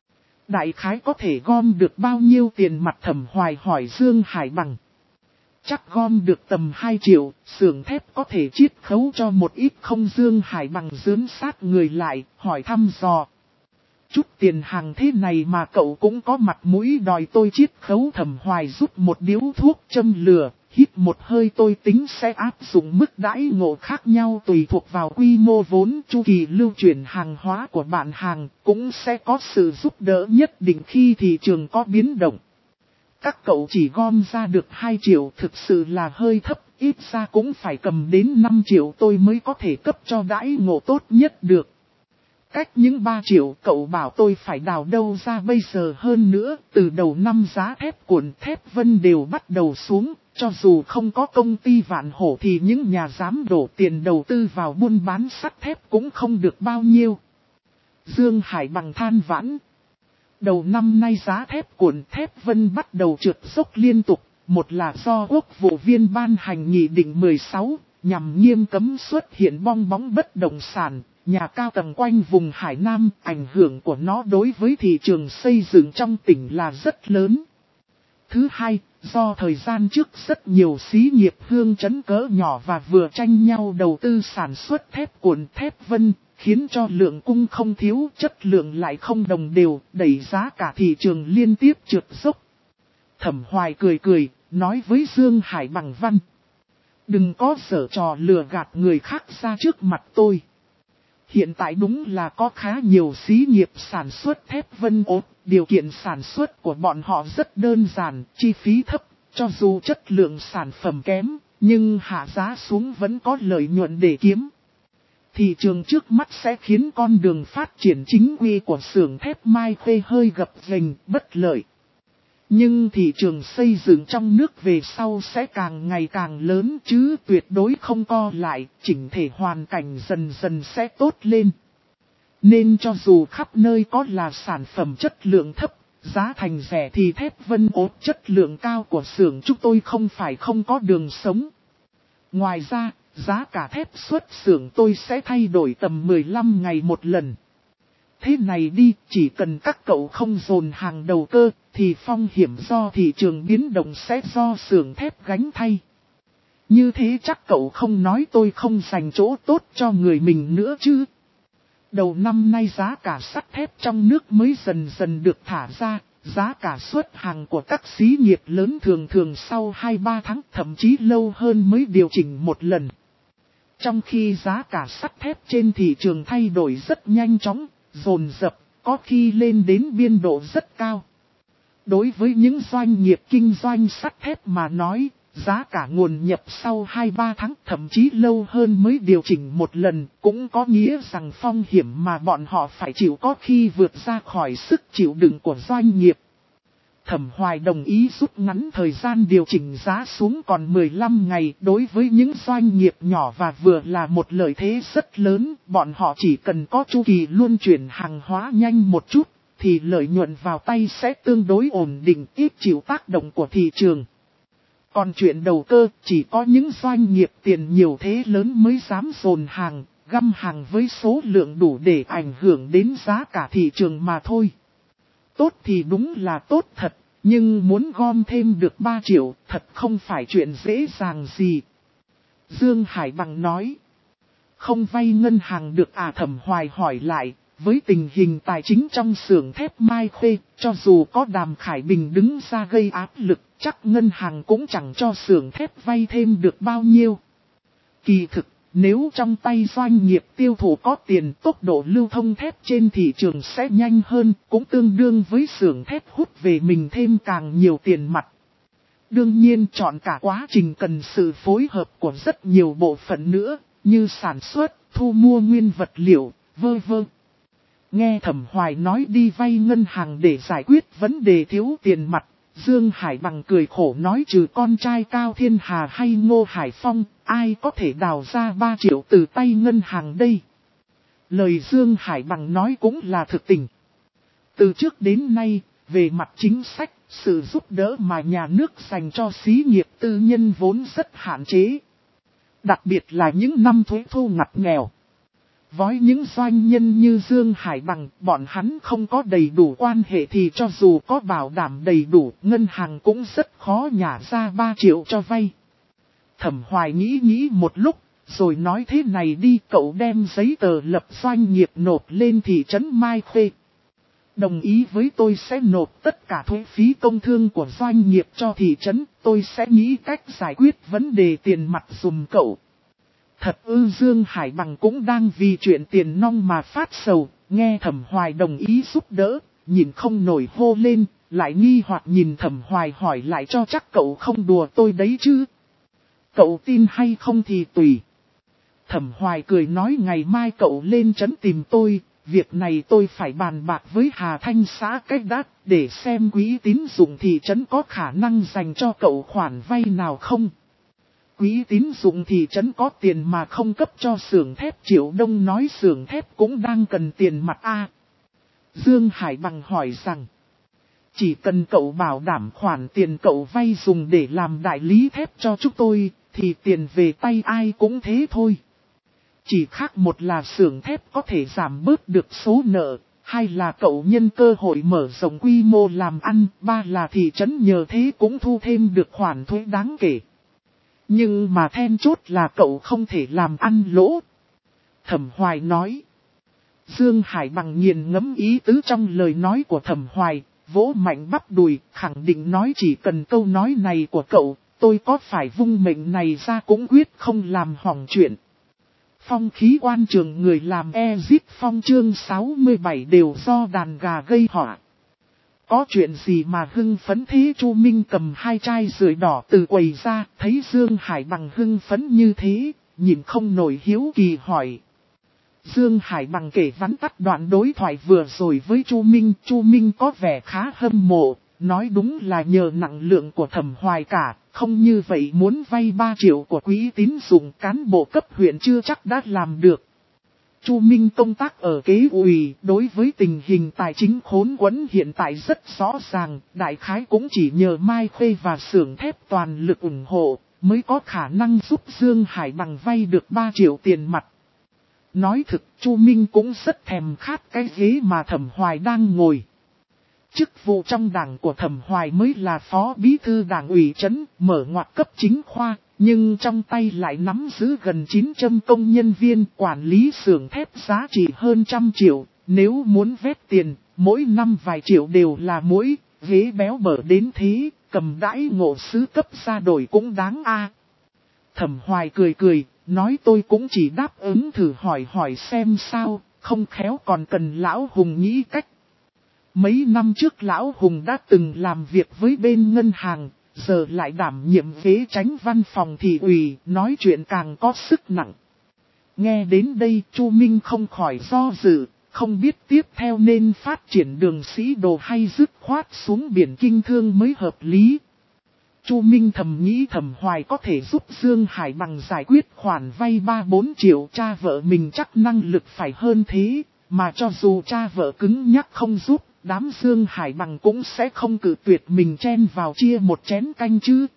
S1: Đại khái có thể gom được bao nhiêu tiền mặt, Thẩm Hoài hỏi Dương Hải Bằng. Chắc gom được tầm hai triệu, xưởng thép có thể chiết khấu cho một ít không? Dương Hải Bằng dướn sát người lại, hỏi thăm dò. Chút tiền hàng thế này mà cậu cũng có mặt mũi đòi tôi chiết khấu? Thẩm Hoài rút một điếu thuốc châm lửa, hít một hơi. Tôi tính sẽ áp dụng mức đãi ngộ khác nhau tùy thuộc vào quy mô vốn, chu kỳ lưu chuyển hàng hóa của bạn hàng, cũng sẽ có sự giúp đỡ nhất định khi thị trường có biến động. Các cậu chỉ gom ra được hai triệu thực sự là hơi thấp, ít ra cũng phải cầm đến năm triệu tôi mới có thể cấp cho đãi ngộ tốt nhất được. Cách những ba triệu cậu bảo tôi phải đào đâu ra bây giờ? Hơn nữa, từ đầu năm giá thép cuộn thép Vân đều bắt đầu xuống, cho dù không có công ty Vạn Hổ thì những nhà dám đổ tiền đầu tư vào buôn bán sắt thép cũng không được bao nhiêu. Dương Hải Bằng than vãn. Đầu năm nay giá thép cuộn thép Vân bắt đầu trượt dốc liên tục, một là do Quốc vụ viên ban hành nghị định mười sáu, nhằm nghiêm cấm xuất hiện bong bóng bất động sản, nhà cao tầng quanh vùng Hải Nam, ảnh hưởng của nó đối với thị trường xây dựng trong tỉnh là rất lớn. thứ hai, do thời gian trước rất nhiều xí nghiệp hương chấn cỡ nhỏ và vừa tranh nhau đầu tư sản xuất thép cuộn thép vân, khiến cho lượng cung không thiếu, chất lượng lại không đồng đều, đẩy giá cả thị trường liên tiếp trượt dốc. Thẩm Hoài cười cười, nói với Dương Hải Bằng văn. Đừng có giở trò lừa gạt người khác ra trước mặt tôi. Hiện tại đúng là có khá nhiều xí nghiệp sản xuất thép vân ốt, điều kiện sản xuất của bọn họ rất đơn giản, chi phí thấp, cho dù chất lượng sản phẩm kém, nhưng hạ giá xuống vẫn có lợi nhuận để kiếm. Thị trường trước mắt sẽ khiến con đường phát triển chính quy của xưởng thép Mai Khê hơi gập ghềnh, bất lợi. Nhưng thị trường xây dựng trong nước về sau sẽ càng ngày càng lớn chứ tuyệt đối không co lại, chỉnh thể hoàn cảnh dần dần sẽ tốt lên. Nên cho dù khắp nơi có là sản phẩm chất lượng thấp, giá thành rẻ thì thép vân ốt chất lượng cao của xưởng chúng tôi không phải không có đường sống. Ngoài ra, giá cả thép xuất xưởng tôi sẽ thay đổi tầm mười lăm ngày một lần. Thế này đi, chỉ cần các cậu không dồn hàng đầu cơ, thì phong hiểm do thị trường biến động sẽ do xưởng thép gánh thay. Như thế chắc cậu không nói tôi không dành chỗ tốt cho người mình nữa chứ. Đầu năm nay giá cả sắt thép trong nước mới dần dần được thả ra, giá cả xuất hàng của các xí nghiệp lớn thường thường sau hai ba tháng thậm chí lâu hơn mới điều chỉnh một lần. Trong khi giá cả sắt thép trên thị trường thay đổi rất nhanh chóng, dồn dập, có khi lên đến biên độ rất cao. Đối với những doanh nghiệp kinh doanh sắt thép mà nói, giá cả nguồn nhập sau hai ba tháng thậm chí lâu hơn mới điều chỉnh một lần, cũng có nghĩa rằng phong hiểm mà bọn họ phải chịu có khi vượt ra khỏi sức chịu đựng của doanh nghiệp. Thẩm Hoài đồng ý rút ngắn thời gian điều chỉnh giá xuống còn mười lăm ngày, đối với những doanh nghiệp nhỏ và vừa là một lợi thế rất lớn, bọn họ chỉ cần có chu kỳ luân chuyển hàng hóa nhanh một chút, thì lợi nhuận vào tay sẽ tương đối ổn định, ít chịu tác động của thị trường. Còn chuyện đầu cơ, chỉ có những doanh nghiệp tiền nhiều thế lớn mới dám dồn hàng, găm hàng với số lượng đủ để ảnh hưởng đến giá cả thị trường mà thôi. Tốt thì đúng là tốt thật, nhưng muốn gom thêm được ba triệu thật không phải chuyện dễ dàng gì. Dương Hải Bằng nói. Không vay ngân hàng được à? Thẩm Hoài hỏi lại, với tình hình tài chính trong xưởng thép Mai Khê, cho dù có Đàm Khải Bình đứng ra gây áp lực, chắc ngân hàng cũng chẳng cho xưởng thép vay thêm được bao nhiêu. Kỳ thực, nếu trong tay doanh nghiệp tiêu thụ có tiền, tốc độ lưu thông thép trên thị trường sẽ nhanh hơn, cũng tương đương với xưởng thép hút về mình thêm càng nhiều tiền mặt. Đương nhiên chọn cả quá trình cần sự phối hợp của rất nhiều bộ phận nữa, như sản xuất, thu mua nguyên vật liệu, vơ vơ. Nghe Thẩm Hoài nói đi vay ngân hàng để giải quyết vấn đề thiếu tiền mặt, Dương Hải Bằng cười khổ nói trừ con trai Cao Thiên Hà hay Ngô Hải Phong, ai có thể đào ra ba triệu từ tay ngân hàng đây. Lời Dương Hải Bằng nói cũng là thực tình. Từ trước đến nay, về mặt chính sách, sự giúp đỡ mà nhà nước dành cho xí nghiệp tư nhân vốn rất hạn chế. Đặc biệt là những năm thuế thu ngặt nghèo. Với những doanh nhân như Dương Hải Bằng, bọn hắn không có đầy đủ quan hệ thì cho dù có bảo đảm đầy đủ, ngân hàng cũng rất khó nhả ra ba triệu cho vay. Thẩm Hoài nghĩ nghĩ một lúc, rồi nói thế này đi, cậu đem giấy tờ lập doanh nghiệp nộp lên thị trấn Mai Khê. Đồng ý với tôi sẽ nộp tất cả thuế phí công thương của doanh nghiệp cho thị trấn, tôi sẽ nghĩ cách giải quyết vấn đề tiền mặt dùm cậu. Thật ư? Dương Hải Bằng cũng đang vì chuyện tiền nong mà phát sầu, nghe Thẩm Hoài đồng ý giúp đỡ, nhìn không nổi hô lên, lại nghi hoặc nhìn Thẩm Hoài hỏi lại cho chắc cậu không đùa tôi đấy chứ. Cậu tin hay không thì tùy. Thẩm Hoài cười nói ngày mai cậu lên trấn tìm tôi, việc này tôi phải bàn bạc với Hà Thanh xã cách đắt để xem quỹ tín dụng thị trấn có khả năng dành cho cậu khoản vay nào không. Quỹ tín dụng thị trấn có tiền mà không cấp cho xưởng thép Triệu Đông nói xưởng thép cũng đang cần tiền mặt a. Dương Hải Bằng hỏi rằng, chỉ cần cậu bảo đảm khoản tiền cậu vay dùng để làm đại lý thép cho chúng tôi, thì tiền về tay ai cũng thế thôi. Chỉ khác một là xưởng thép có thể giảm bớt được số nợ, Hai là cậu nhân cơ hội mở rộng quy mô làm ăn, ba là thị trấn nhờ thế cũng thu thêm được khoản thuế đáng kể. Nhưng mà then chốt là cậu không thể làm ăn lỗ. Thẩm Hoài nói. Dương Hải Bằng nghiền ngẫm ý tứ trong lời nói của Thẩm Hoài, vỗ mạnh bắp đùi, khẳng định nói chỉ cần câu nói này của cậu, tôi có phải vung mệnh này ra cũng quyết không làm hỏng chuyện. Phong khí quan trường người làm Exit Phong chương sáu mươi bảy đều do đàn gà gây họa. Có chuyện gì mà hưng phấn thế? Chu Minh cầm hai chai rưỡi đỏ từ quầy ra, thấy Dương Hải Bằng hưng phấn như thế, nhìn không nổi hiếu kỳ hỏi. Dương Hải Bằng kể vắn tắt đoạn đối thoại vừa rồi với Chu Minh, Chu Minh có vẻ khá hâm mộ, nói đúng là nhờ nặng lượng của Thẩm Hoài cả, không như vậy muốn vay ba triệu của quỹ tín dụng cán bộ cấp huyện chưa chắc đã làm được. Chu Minh công tác ở kế ủy, đối với tình hình tài chính khốn quẫn hiện tại rất rõ ràng, đại khái cũng chỉ nhờ Mai Khuê và xưởng thép toàn lực ủng hộ, mới có khả năng giúp Dương Hải Bằng vay được ba triệu tiền mặt. Nói thực, Chu Minh cũng rất thèm khát cái ghế mà Thẩm Hoài đang ngồi. Chức vụ trong đảng của Thẩm Hoài mới là phó bí thư đảng ủy trấn, mở ngoặt cấp chính khoa, nhưng trong tay lại nắm giữ gần chín trăm công nhân viên quản lý xưởng thép giá trị hơn trăm triệu. Nếu muốn vét tiền, mỗi năm vài triệu đều là mỗi, ghế béo bở đến thế, cầm đãi ngộ sứ cấp ra đổi cũng đáng a. Thẩm Hoài cười cười, nói tôi cũng chỉ đáp ứng thử hỏi hỏi xem sao, không khéo còn cần Lão Hùng nghĩ cách. Mấy năm trước Lão Hùng đã từng làm việc với bên ngân hàng, giờ lại đảm nhiệm ghế tránh văn phòng thị ủy, nói chuyện càng có sức nặng. Nghe đến đây Chu Minh không khỏi do dự, không biết tiếp theo nên phát triển đường sĩ đồ hay dứt khoát xuống biển kinh thương mới hợp lý. Chu Minh thầm nghĩ Thẩm Hoài có thể giúp Dương Hải Bằng giải quyết khoản vay ba bốn triệu, cha vợ mình chắc năng lực phải hơn thế, mà cho dù cha vợ cứng nhắc không giúp, đám Dương Hải Bằng cũng sẽ không cự tuyệt mình chen vào chia một chén canh chứ.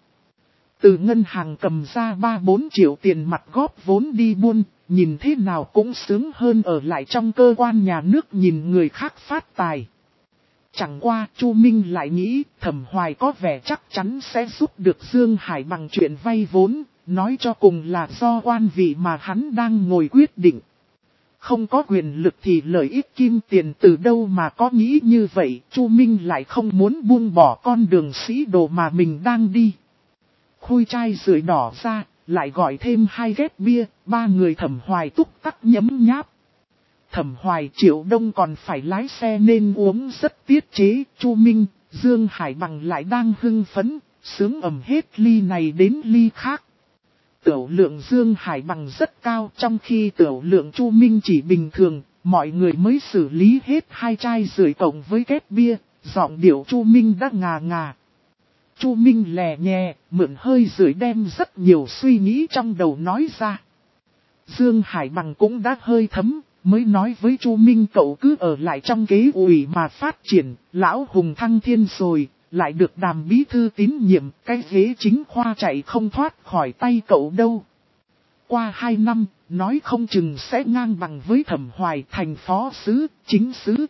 S1: Từ ngân hàng cầm ra ba bốn triệu tiền mặt góp vốn đi buôn, nhìn thế nào cũng sướng hơn ở lại trong cơ quan nhà nước nhìn người khác phát tài. Chẳng qua Chu Minh lại nghĩ Thẩm Hoài có vẻ chắc chắn sẽ giúp được Dương Hải Bằng chuyện vay vốn, nói cho cùng là do quan vị mà hắn đang ngồi quyết định. Không có quyền lực thì lợi ích kim tiền từ đâu mà có nghĩ như vậy, Chu Minh lại không muốn buông bỏ con đường sĩ đồ mà mình đang đi. Khui chai rưỡi đỏ ra, lại gọi thêm hai ghép bia, ba người Thẩm Hoài túc tắc nhấm nháp. Thẩm Hoài Triệu Đông còn phải lái xe nên uống rất tiết chế, Chu Minh, Dương Hải Bằng lại đang hưng phấn, sướng ầm hết ly này đến ly khác. Tiểu lượng Dương Hải Bằng rất cao, trong khi tiểu lượng Chu Minh chỉ bình thường, mọi người mới xử lý hết hai chai rưỡi cộng với kép bia, giọng điệu Chu Minh đã ngà ngà. Chu Minh lè nhẹ, mượn hơi rưỡi đem rất nhiều suy nghĩ trong đầu nói ra. Dương Hải Bằng cũng đã hơi thấm, mới nói với Chu Minh cậu cứ ở lại trong kế ủy mà phát triển, Lão Hùng thăng thiên rồi, lại được đàm bí thư tín nhiệm, cái ghế chính khoa chạy không thoát khỏi tay cậu đâu. Qua hai năm, nói không chừng sẽ ngang bằng với Thẩm Hoài thành phó sứ, chính sứ.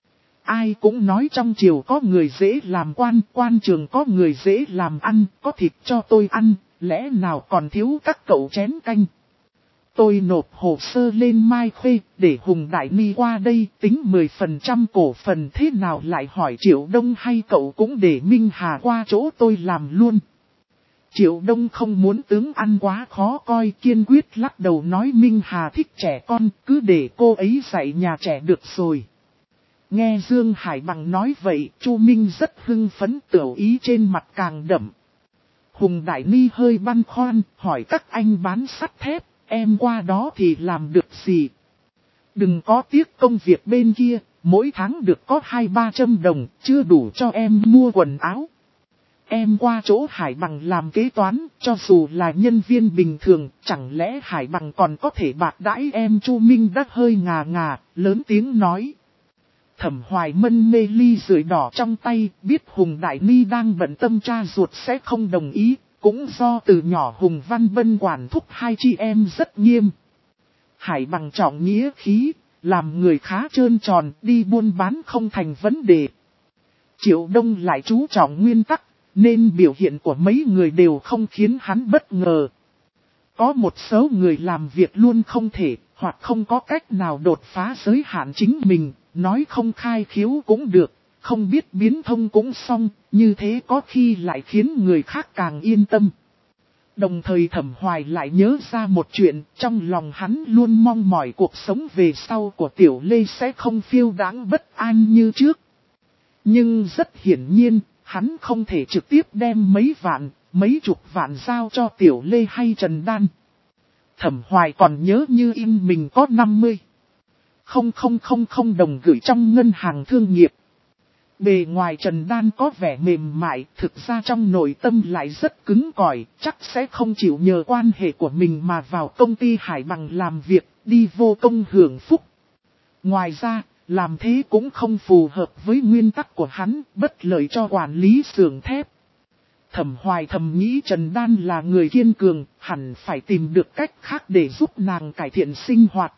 S1: Ai cũng nói trong triều có người dễ làm quan, quan trường có người dễ làm ăn, có thịt cho tôi ăn, lẽ nào còn thiếu các cậu chén canh. Tôi nộp hồ sơ lên Mai Khuê, để Hùng Đại Ni qua đây tính mười phần trăm cổ phần, thế nào lại hỏi Triệu Đông hay cậu cũng để Minh Hà qua chỗ tôi làm luôn. Triệu Đông không muốn tướng ăn quá khó coi, kiên quyết lắc đầu nói Minh Hà thích trẻ con, cứ để cô ấy dạy nhà trẻ được rồi. Nghe Dương Hải Bằng nói vậy, Chu Minh rất hưng phấn, tiểu ý trên mặt càng đậm. Hùng Đại Ni hơi băn khoăn, hỏi các anh bán sắt thép, em qua đó thì làm được gì? Đừng có tiếc công việc bên kia, mỗi tháng được có hai ba trăm đồng, chưa đủ cho em mua quần áo. Em qua chỗ Hải Bằng làm kế toán, cho dù là nhân viên bình thường, chẳng lẽ Hải Bằng còn có thể bạc đãi em? Chu Minh đã hơi ngà ngà, lớn tiếng nói. Thẩm Hoài mân mê ly rưỡi đỏ trong tay, biết Hùng Đại Ni đang bận tâm cha ruột sẽ không đồng ý, cũng do từ nhỏ Hùng Văn Bân quản thúc hai chị em rất nghiêm. Hải Bằng trọng nghĩa khí, làm người khá trơn tròn, đi buôn bán không thành vấn đề. Triệu Đông lại chú trọng nguyên tắc, nên biểu hiện của mấy người đều không khiến hắn bất ngờ. Có một số người làm việc luôn không thể, hoặc không có cách nào đột phá giới hạn chính mình, nói không khai khiếu cũng được, không biết biến thông cũng xong, như thế có khi lại khiến người khác càng yên tâm. Đồng thời Thẩm Hoài lại nhớ ra một chuyện, trong lòng hắn luôn mong mỏi cuộc sống về sau của Tiểu Lê sẽ không phiêu đáng bất an như trước. Nhưng rất hiển nhiên, hắn không thể trực tiếp đem mấy vạn, mấy chục vạn giao cho Tiểu Lê hay Trần Đan. Thẩm Hoài còn nhớ như in mình có năm mươi không không không không đồng gửi trong ngân hàng thương nghiệp. Bề ngoài Trần Đan có vẻ mềm mại, thực ra trong nội tâm lại rất cứng cỏi, chắc sẽ không chịu nhờ quan hệ của mình mà vào công ty Hải Bằng làm việc, đi vô công hưởng phúc. Ngoài ra, làm thế cũng không phù hợp với nguyên tắc của hắn, bất lợi cho quản lý xưởng thép. Thẩm Hoài thầm nghĩ Trần Đan là người kiên cường, hẳn phải tìm được cách khác để giúp nàng cải thiện sinh hoạt.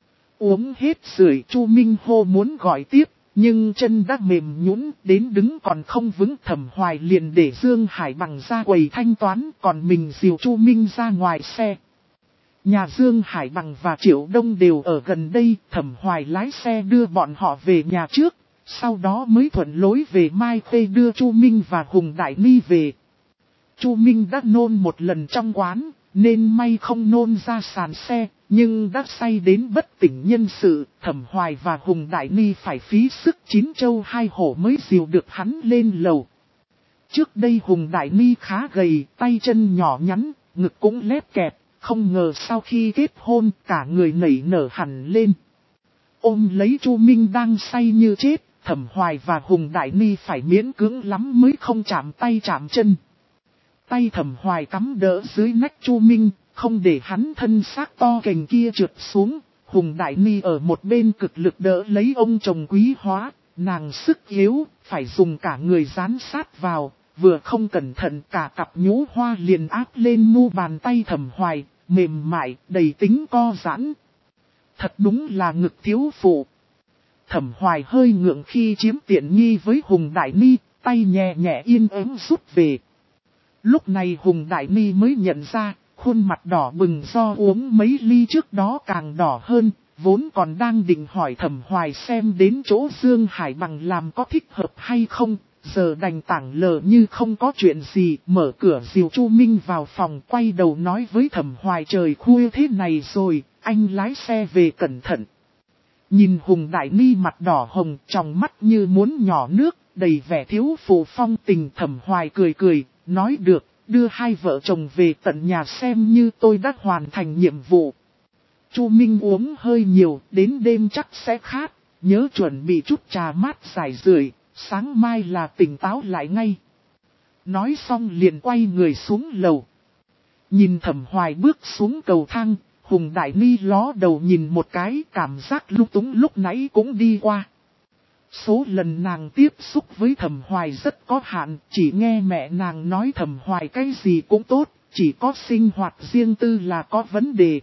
S1: Uống hết rưỡi Chu Minh hô muốn gọi tiếp, nhưng chân đã mềm nhũn đến đứng còn không vững. Thẩm Hoài liền để Dương Hải Bằng ra quầy thanh toán, còn mình dìu Chu Minh ra ngoài xe. Nhà Dương Hải Bằng và Triệu Đông đều ở gần đây, Thẩm Hoài lái xe đưa bọn họ về nhà trước, sau đó mới thuận lối về Mai Khê đưa Chu Minh và Hùng Đại Ni về. Chu Minh đã nôn một lần trong quán, nên may không nôn ra sàn xe, nhưng đã say đến bất tỉnh nhân sự. Thẩm Hoài và Hùng Đại Ni phải phí sức chín châu hai hổ mới dìu được hắn lên lầu. Trước đây Hùng Đại Ni khá gầy, tay chân nhỏ nhắn, ngực cũng lép kẹp, không ngờ sau khi kết hôn cả người nảy nở hẳn lên. Ôm lấy Chu Minh đang say như chết, Thẩm Hoài và Hùng Đại Ni phải miễn cưỡng lắm mới không chạm tay chạm chân. Tay Thẩm Hoài cắm đỡ dưới nách Chu Minh, không để hắn thân xác to cành kia trượt xuống. Hùng Đại Ni ở một bên cực lực đỡ lấy ông chồng quý hóa, nàng sức yếu, phải dùng cả người dán sát vào, vừa không cẩn thận cả cặp nhũ hoa liền áp lên mu bàn tay Thẩm Hoài, mềm mại, đầy tính co giãn. Thật đúng là ngực thiếu phụ. Thẩm Hoài hơi ngượng khi chiếm tiện nghi với Hùng Đại Ni, tay nhẹ nhẹ yên ắng rút về. Lúc này Hùng Đại Ni mới nhận ra, khuôn mặt đỏ bừng do uống mấy ly trước đó càng đỏ hơn, vốn còn đang định hỏi Thẩm Hoài xem đến chỗ Dương Hải Bằng làm có thích hợp hay không, giờ đành tảng lờ như không có chuyện gì, mở cửa dìu Chu Minh vào phòng, quay đầu nói với Thẩm Hoài trời khuya thế này rồi, anh lái xe về cẩn thận. Nhìn Hùng Đại Ni mặt đỏ hồng, trong mắt như muốn nhỏ nước, đầy vẻ thiếu phụ phong tình. Thẩm Hoài cười cười, nói được, đưa hai vợ chồng về tận nhà xem như tôi đã hoàn thành nhiệm vụ. Chu Minh uống hơi nhiều, đến đêm chắc sẽ khát, nhớ chuẩn bị chút trà mát giải rượi, sáng mai là tỉnh táo lại ngay. Nói xong liền quay người xuống lầu. Nhìn Thẩm Hoài bước xuống cầu thang, Hùng Đại Ni ló đầu nhìn một cái, cảm giác lúc túng lúc nãy cũng đi qua. Số lần nàng tiếp xúc với Thẩm Hoài rất có hạn, chỉ nghe mẹ nàng nói Thẩm Hoài cái gì cũng tốt, chỉ có sinh hoạt riêng tư là có vấn đề.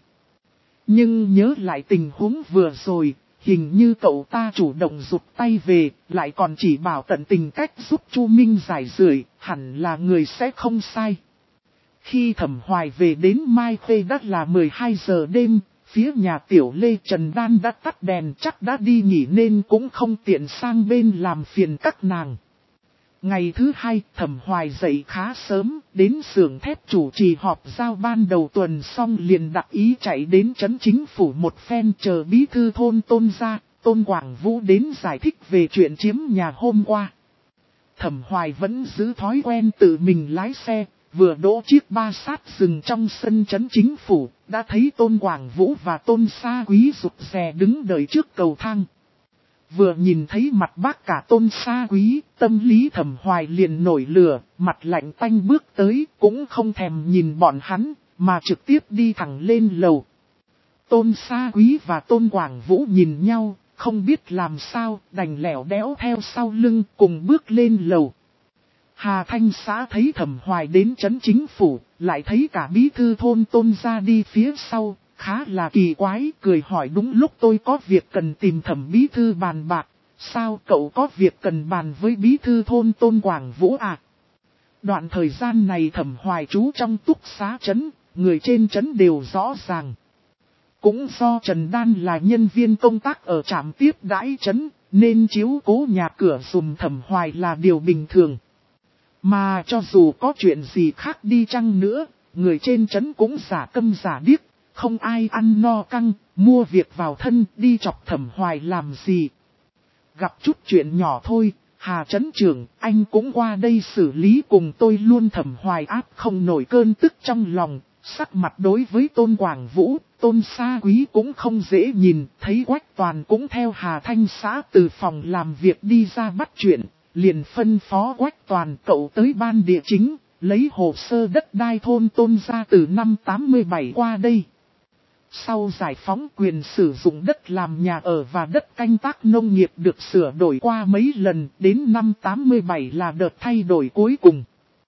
S1: Nhưng nhớ lại tình huống vừa rồi, hình như cậu ta chủ động rụt tay về, lại còn chỉ bảo tận tình cách giúp Chu Minh giải rượi, hẳn là người sẽ không sai. Khi Thẩm Hoài về đến Mai Khê đã là mười hai giờ đêm, phía nhà Tiểu Lê Trần Đan đã tắt đèn, chắc đã đi nghỉ nên cũng không tiện sang bên làm phiền các nàng. Ngày thứ hai, Thẩm Hoài dậy khá sớm, đến xưởng thép chủ trì họp giao ban đầu tuần xong liền đặc ý chạy đến trấn chính phủ một phen chờ bí thư thôn Tôn ra, Tôn Quảng Vũ đến giải thích về chuyện chiếm nhà hôm qua. Thẩm Hoài vẫn giữ thói quen tự mình lái xe, vừa đỗ chiếc ba sát dừng trong sân trấn chính phủ, đã thấy Tôn Quảng Vũ và Tôn Sa Quý rụt rè đứng đợi trước cầu thang. Vừa nhìn thấy mặt bác cả Tôn Sa Quý, tâm lý Thẩm Hoài liền nổi lửa, mặt lạnh tanh bước tới, cũng không thèm nhìn bọn hắn, mà trực tiếp đi thẳng lên lầu. Tôn Sa Quý và Tôn Quảng Vũ nhìn nhau, không biết làm sao, đành lẻo đéo theo sau lưng cùng bước lên lầu. Hà Thanh xã thấy Thẩm Hoài đến trấn chính phủ, lại thấy cả bí thư thôn Tôn ra đi phía sau, khá là kỳ quái, cười hỏi đúng lúc tôi có việc cần tìm Thẩm bí thư bàn bạc. Sao cậu có việc cần bàn với bí thư thôn Tôn Quảng Vũ à? Đoạn thời gian này Thẩm Hoài trú trong túc xá trấn, người trên trấn đều rõ ràng. Cũng do Trần Đan là nhân viên công tác ở trạm tiếp đãi trấn, nên chiếu cố nhà cửa dùm Thẩm Hoài là điều bình thường. Mà cho dù có chuyện gì khác đi chăng nữa, người trên trấn cũng giả câm giả điếc, không ai ăn no căng, mua việc vào thân đi chọc Thẩm Hoài làm gì. Gặp chút chuyện nhỏ thôi, Hà trấn trưởng, anh cũng qua đây xử lý cùng tôi luôn. Thẩm Hoài áp không nổi cơn tức trong lòng, sắc mặt đối với Tôn Quảng Vũ, Tôn Sa Quý cũng không dễ nhìn, thấy Quách Toàn cũng theo Hà Thanh Xã từ phòng làm việc đi ra bắt chuyện, liền phân phó Quách Toàn cậu tới ban địa chính, lấy hồ sơ đất đai thôn Tôn ra từ năm tám mươi bảy qua đây. Sau giải phóng quyền sử dụng đất làm nhà ở và đất canh tác nông nghiệp được sửa đổi qua mấy lần, đến năm tám mươi bảy là đợt thay đổi cuối cùng.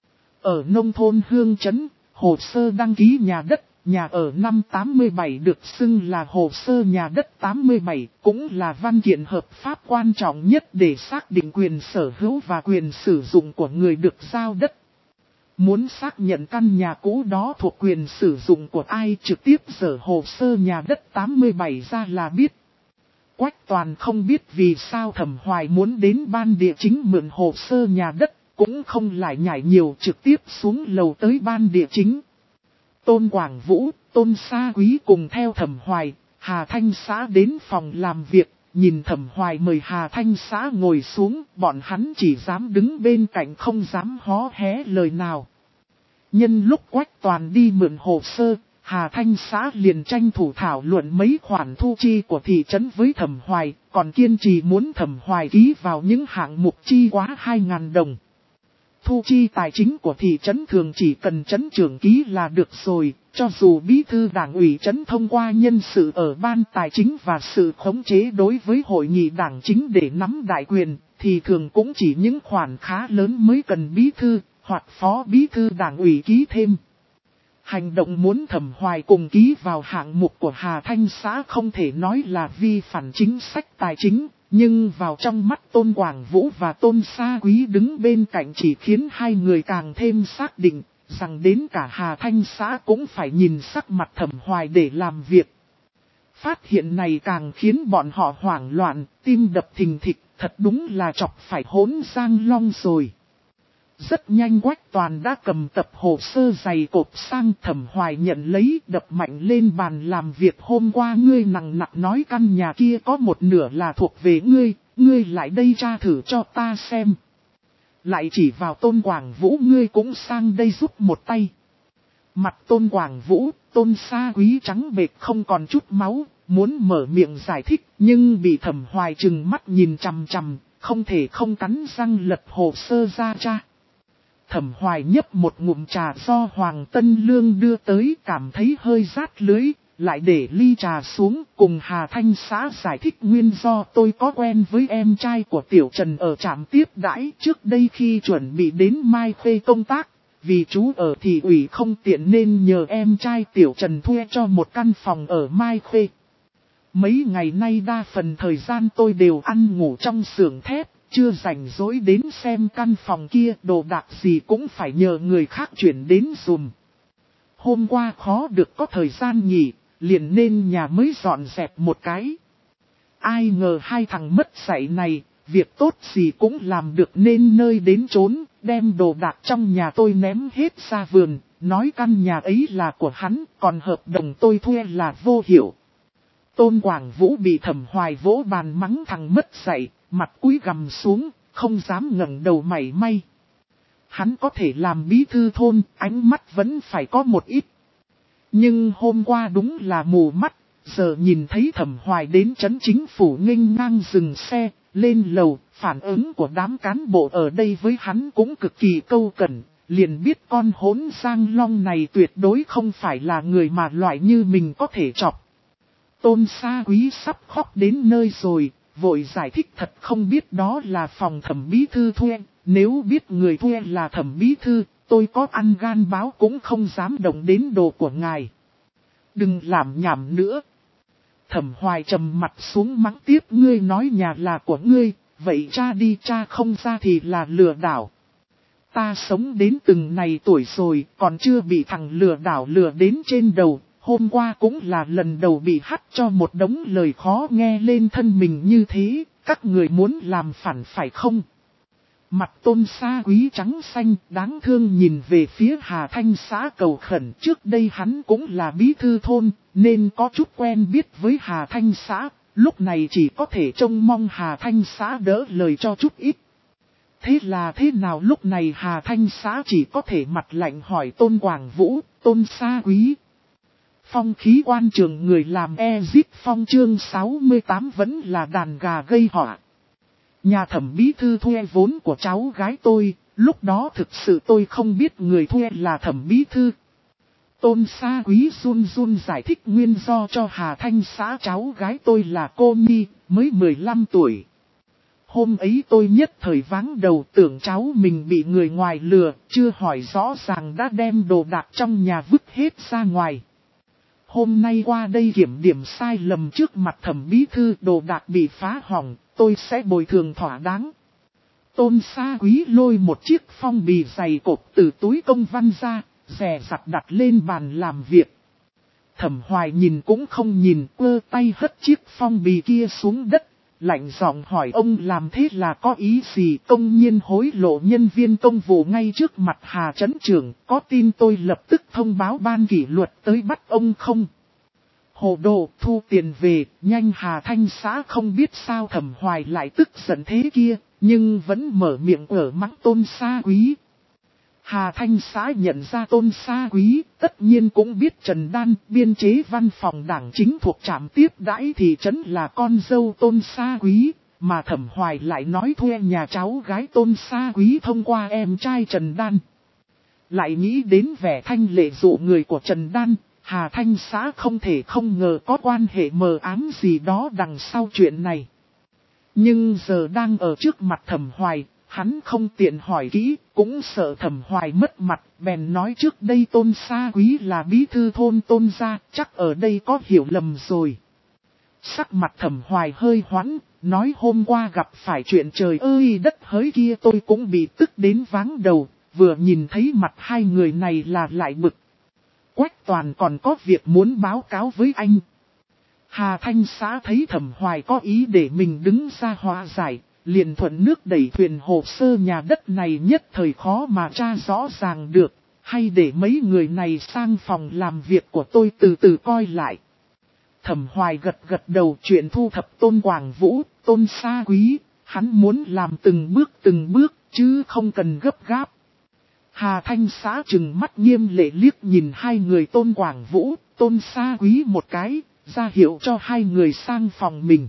S1: Ở nông thôn Hương Trấn, hồ sơ đăng ký nhà đất, nhà ở năm tám mươi bảy được xưng là hồ sơ nhà đất tám mươi bảy, cũng là văn kiện hợp pháp quan trọng nhất để xác định quyền sở hữu và quyền sử dụng của người được giao đất. Muốn xác nhận căn nhà cũ đó thuộc quyền sử dụng của ai, trực tiếp dở hồ sơ nhà đất tám mươi bảy ra là biết. Quách Toàn không biết vì sao Thẩm Hoài muốn đến ban địa chính mượn hồ sơ nhà đất, cũng không lại nhảy nhiều, trực tiếp xuống lầu tới ban địa chính. Tôn Quảng Vũ, Tôn Sa Quý cùng theo Thẩm Hoài, Hà Thanh Xã đến phòng làm việc, nhìn Thẩm Hoài mời Hà Thanh Xã ngồi xuống, bọn hắn chỉ dám đứng bên cạnh không dám hó hé lời nào. Nhân lúc Quách Toàn đi mượn hồ sơ, Hà Thanh Xã liền tranh thủ thảo luận mấy khoản thu chi của thị trấn với Thẩm Hoài, còn kiên trì muốn Thẩm Hoài ký vào những hạng mục chi quá hai nghìn đồng. Thu chi tài chính của thị trấn thường chỉ cần trấn trưởng ký là được rồi, cho dù bí thư đảng ủy trấn thông qua nhân sự ở ban tài chính và sự khống chế đối với hội nghị đảng chính để nắm đại quyền, thì thường cũng chỉ những khoản khá lớn mới cần bí thư hoặc phó bí thư đảng ủy ký thêm. Hành động muốn Thẩm Hoài cùng ký vào hạng mục của Hà Thanh Xã không thể nói là vi phạm chính sách tài chính, nhưng vào trong mắt Tôn Quảng Vũ và Tôn Sa Quý đứng bên cạnh chỉ khiến hai người càng thêm xác định rằng đến cả Hà Thanh Xã cũng phải nhìn sắc mặt Thẩm Hoài để làm việc. Phát hiện này càng khiến bọn họ hoảng loạn, tim đập thình thịch, thật đúng là chọc phải hỗn Giang Long rồi. Rất nhanh Quách Toàn đã cầm tập hồ sơ dày cộp sang. Thẩm Hoài nhận lấy, đập mạnh lên bàn làm việc. Hôm qua ngươi nặng nặng nói căn nhà kia có một nửa là thuộc về ngươi, ngươi lại đây tra thử cho ta xem. Lại chỉ vào Tôn Quảng Vũ, ngươi cũng sang đây giúp một tay. Mặt Tôn Quảng Vũ, Tôn Sa Quý trắng bệch không còn chút máu, muốn mở miệng giải thích nhưng bị Thẩm Hoài trừng mắt nhìn chằm chằm, không thể không cắn răng lật hồ sơ ra tra. Thẩm Hoài nhấp một ngụm trà do Hoàng Tân Lương đưa tới, cảm thấy hơi rát lưới, lại để ly trà xuống, cùng Hà Thanh Xã giải thích nguyên do. Tôi có quen với em trai của Tiểu Trần ở trạm tiếp đãi, trước đây khi chuẩn bị đến Mai Khê công tác, vì chú ở thị ủy không tiện nên nhờ em trai Tiểu Trần thuê cho một căn phòng ở Mai Khê. Mấy ngày nay đa phần thời gian tôi đều ăn ngủ trong xưởng thép, chưa rảnh rỗi đến xem căn phòng kia, đồ đạc gì cũng phải nhờ người khác chuyển đến dùm. Hôm qua khó được có thời gian nghỉ, liền nên nhà mới dọn dẹp một cái. Ai ngờ hai thằng mất dạy này, việc tốt gì cũng làm được nên nơi đến chốn, đem đồ đạc trong nhà tôi ném hết ra vườn, nói căn nhà ấy là của hắn, còn hợp đồng tôi thuê là vô hiệu. Tôn Quảng Vũ bị Thẩm Hoài vỗ bàn mắng thằng mất dạy, mặt cúi gằm xuống, không dám ngẩng đầu mảy may. Hắn có thể làm bí thư thôn, ánh mắt vẫn phải có một ít. Nhưng hôm qua đúng là mù mắt, giờ nhìn thấy Thẩm Hoài đến trấn chính phủ nghênh ngang dừng xe, lên lầu, phản ứng của đám cán bộ ở đây với hắn cũng cực kỳ câu cẩn, liền biết con hỗn Giang Long này tuyệt đối không phải là người mà loại như mình có thể chọc. Tôn Sa Quý sắp khóc đến nơi rồi, vội giải thích thật không biết đó là phòng Thẩm bí thư thuê, nếu biết người thuê là Thẩm bí thư, tôi có ăn gan báo cũng không dám động đến đồ của ngài. Đừng làm nhảm nữa. Thẩm Hoài trầm mặt xuống mắng tiếp, ngươi nói nhà là của ngươi, vậy cha đi, cha không ra thì là lừa đảo. Ta sống đến từng này tuổi rồi, còn chưa bị thằng lừa đảo lừa đến trên đầu, hôm qua cũng là lần đầu bị hắt cho một đống lời khó nghe lên thân mình như thế, các người muốn làm phản phải không? Mặt Tôn Sa Quý trắng xanh, đáng thương nhìn về phía Hà Thanh xã cầu khẩn. Trước đây hắn cũng là bí thư thôn, nên có chút quen biết với Hà Thanh xã, lúc này chỉ có thể trông mong Hà Thanh xã đỡ lời cho chút ít. Thế là thế nào lúc này Hà Thanh xã chỉ có thể mặt lạnh hỏi Tôn Quảng Vũ, Tôn Sa Quý. Phong khí quan trường người làm Ezip Phong chương sáu mươi tám vẫn là đàn gà gây họa. Nhà thẩm bí thư thuê vốn của cháu gái tôi, lúc đó thực sự tôi không biết người thuê là thẩm bí thư. Tôn Sa Quý run run giải thích nguyên do cho Hà Thanh xã, cháu gái tôi là cô Mi, mới mười lăm tuổi. Hôm ấy tôi nhất thời váng đầu, tưởng cháu mình bị người ngoài lừa, chưa hỏi rõ ràng đã đem đồ đạc trong nhà vứt hết ra ngoài. Hôm nay qua đây kiểm điểm sai lầm trước mặt thẩm bí thư, đồ đạc bị phá hỏng, tôi sẽ bồi thường thỏa đáng. Tôn Sa Quý lôi một chiếc phong bì dày cộp từ túi công văn ra, dè dặt đặt lên bàn làm việc. Thẩm Hoài nhìn cũng không nhìn, quơ tay hất chiếc phong bì kia xuống đất, lạnh giọng hỏi ông làm thế là có ý gì? Công nhiên hối lộ nhân viên công vụ ngay trước mặt Hà Trấn Trưởng, có tin tôi lập tức thông báo ban kỷ luật tới bắt ông không? Hồ đồ, thu tiền về, nhanh. Hà Thanh xã không biết sao Thẩm Hoài lại tức giận thế kia, nhưng vẫn mở miệng ở mắng Tôn Sa Quý. Hà Thanh xã nhận ra Tôn Sa Quý, tất nhiên cũng biết Trần Đan, biên chế văn phòng đảng chính thuộc trạm tiếp đãi thị trấn là con dâu Tôn Sa Quý, mà Thẩm Hoài lại nói thuê nhà cháu gái Tôn Sa Quý thông qua em trai Trần Đan. Lại nghĩ đến vẻ thanh lệ dụ người của Trần Đan, Hà Thanh xã không thể không ngờ có quan hệ mờ ám gì đó đằng sau chuyện này. Nhưng giờ đang ở trước mặt Thẩm Hoài, hắn không tiện hỏi kỹ, cũng sợ Thẩm Hoài mất mặt, bèn nói trước đây Tôn Sa Quý là bí thư thôn Tôn gia, chắc ở đây có hiểu lầm rồi. Sắc mặt Thẩm Hoài hơi hoãn, nói hôm qua gặp phải chuyện trời ơi đất hỡi kia tôi cũng bị tức đến váng đầu, vừa nhìn thấy mặt hai người này là lại bực. Quách Toàn còn có việc muốn báo cáo với anh. Hà Thanh xã thấy Thẩm Hoài có ý để mình đứng ra hòa giải, liền thuận nước đẩy thuyền, hồ sơ nhà đất này nhất thời khó mà tra rõ ràng được, hay để mấy người này sang phòng làm việc của tôi từ từ coi lại. Thẩm Hoài gật gật đầu, chuyện thu thập Tôn Quảng Vũ, Tôn Sa Quý, hắn muốn làm từng bước từng bước, chứ không cần gấp gáp. Hà Thanh xã trừng mắt nghiêm lệ liếc nhìn hai người Tôn Quảng Vũ, Tôn Sa Quý một cái, ra hiệu cho hai người sang phòng mình.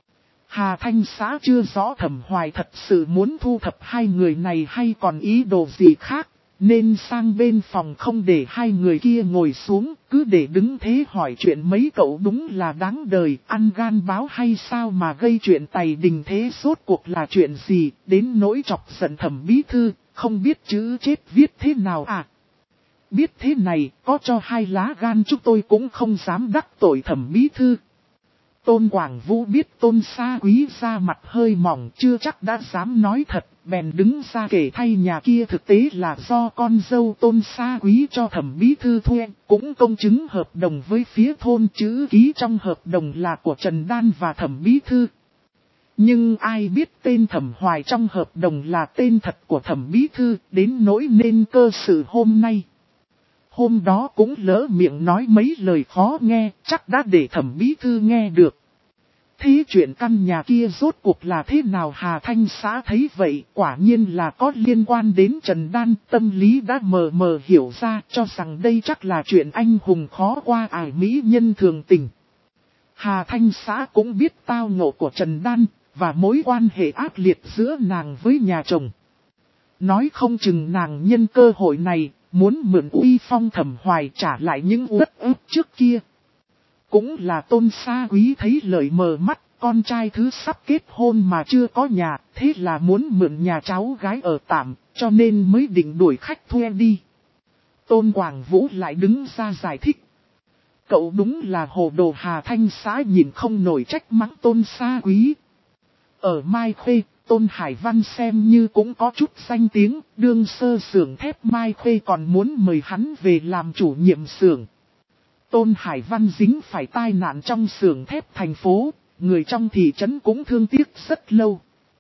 S1: Hà Thanh xã chưa rõ Thẩm Hoài thật sự muốn thu thập hai người này hay còn ý đồ gì khác, nên sang bên phòng không để hai người kia ngồi xuống, cứ để đứng thế hỏi chuyện mấy cậu đúng là đáng đời, ăn gan báo hay sao mà gây chuyện tày đình thế, rốt cuộc là chuyện gì, đến nỗi chọc giận Thẩm bí thư, không biết chữ chết viết thế nào à. Biết thế này, có cho hai lá gan chúng tôi cũng không dám đắc tội Thẩm bí thư. Tôn Quảng Vũ biết Tôn Sa Quý ra mặt hơi mỏng, chưa chắc đã dám nói thật, bèn đứng ra kể thay nhà kia thực tế là do con dâu Tôn Sa Quý cho Thẩm bí thư thuê, cũng công chứng hợp đồng với phía thôn, chữ ký trong hợp đồng là của Trần Đan và Thẩm bí thư. Nhưng ai biết tên Thẩm Hoài trong hợp đồng là tên thật của Thẩm bí thư, đến nỗi nên cơ sự hôm nay. Hôm đó cũng lỡ miệng nói mấy lời khó nghe, chắc đã để Thẩm bí thư nghe được. Thế chuyện căn nhà kia rốt cuộc là thế nào? Hà Thanh xã thấy vậy, quả nhiên là có liên quan đến Trần Đan, tâm lý đã mờ mờ hiểu ra, cho rằng đây chắc là chuyện anh hùng khó qua ải mỹ nhân thường tình. Hà Thanh xã cũng biết tao ngộ của Trần Đan, và mối quan hệ ác liệt giữa nàng với nhà chồng. Nói không chừng nàng nhân cơ hội này, muốn mượn uy phong Thẩm Hoài trả lại những uất ức trước kia. Cũng là Tôn Sa Quý thấy lời mờ mắt, con trai thứ sắp kết hôn mà chưa có nhà, thế là muốn mượn nhà cháu gái ở tạm, cho nên mới định đuổi khách thuê đi. Tôn Quảng Vũ lại đứng ra giải thích. Cậu đúng là hồ đồ. Hà Thanh Xã nhìn không nổi trách mắng Tôn Sa Quý. Ở Mai Khê, Tôn Hải Văn xem như cũng có chút danh tiếng, đương sơ xưởng thép Mai Khê còn muốn mời hắn về làm chủ nhiệm xưởng. Tôn Hải Văn dính phải tai nạn trong xưởng thép thành phố, người trong thị trấn cũng thương tiếc rất lâu.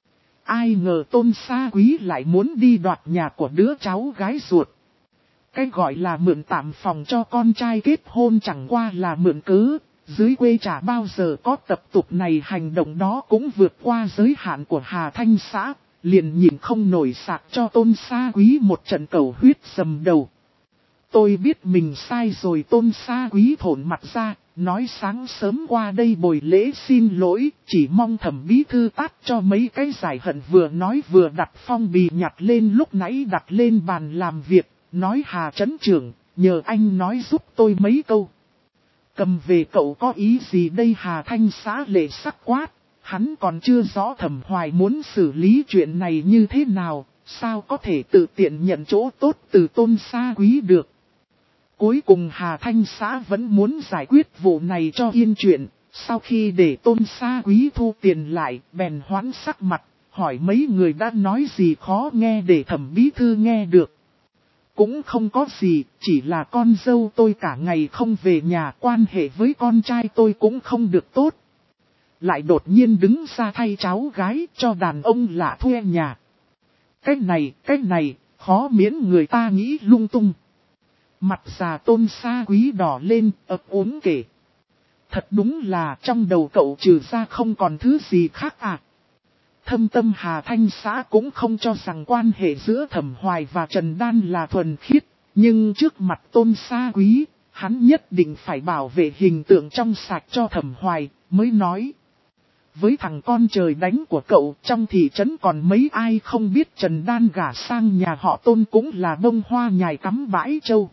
S1: Ai ngờ Tôn Sa Quý lại muốn đi đoạt nhà của đứa cháu gái ruột. Cái gọi là mượn tạm phòng cho con trai kết hôn chẳng qua là mượn cớ, dưới quê chả bao giờ có tập tục này. Hành động đó cũng vượt qua giới hạn của Hà Thanh Xã, liền nhìn không nổi sạc cho Tôn Sa Quý một trận cầu huyết sầm đầu. Tôi biết mình sai rồi. Tôn Sa Quý thổn mặt ra, nói sáng sớm qua đây bồi lễ xin lỗi, chỉ mong Thẩm bí thư tát cho mấy cái giải hận. Vừa nói vừa đặt phong bì nhặt lên lúc nãy đặt lên bàn làm việc, nói Hà trấn trưởng, nhờ anh nói giúp tôi mấy câu. Cầm về cậu có ý gì đây? Hà Thanh Xã lệ sắc quát, hắn còn chưa rõ Thẩm Hoài muốn xử lý chuyện này như thế nào, sao có thể tự tiện nhận chỗ tốt từ Tôn Sa Quý được. Cuối cùng Hà Thanh Xã vẫn muốn giải quyết vụ này cho yên chuyện, sau khi để Tôn Sa Quý thu tiền lại, bèn hoãn sắc mặt, hỏi mấy người đã nói gì khó nghe để Thẩm bí thư nghe được. Cũng không có gì, chỉ là con dâu tôi cả ngày không về nhà, quan hệ với con trai tôi cũng không được tốt. Lại đột nhiên đứng ra thay cháu gái cho đàn ông lạ thuê nhà. Cái này, cái này, khó miễn người ta nghĩ lung tung. Mặt già Tôn Sa Quý đỏ lên, ấp úng kể. Thật đúng là trong đầu cậu trừ ra không còn thứ gì khác à. Thâm tâm Hà Thanh Xã cũng không cho rằng quan hệ giữa Thẩm Hoài và Trần Đan là thuần khiết, nhưng trước mặt Tôn Sa Quý, hắn nhất định phải bảo vệ hình tượng trong sạch cho Thẩm Hoài, mới nói. Với thằng con trời đánh của cậu, trong thị trấn còn mấy ai không biết Trần Đan gả sang nhà họ Tôn cũng là bông hoa nhài cắm bãi châu.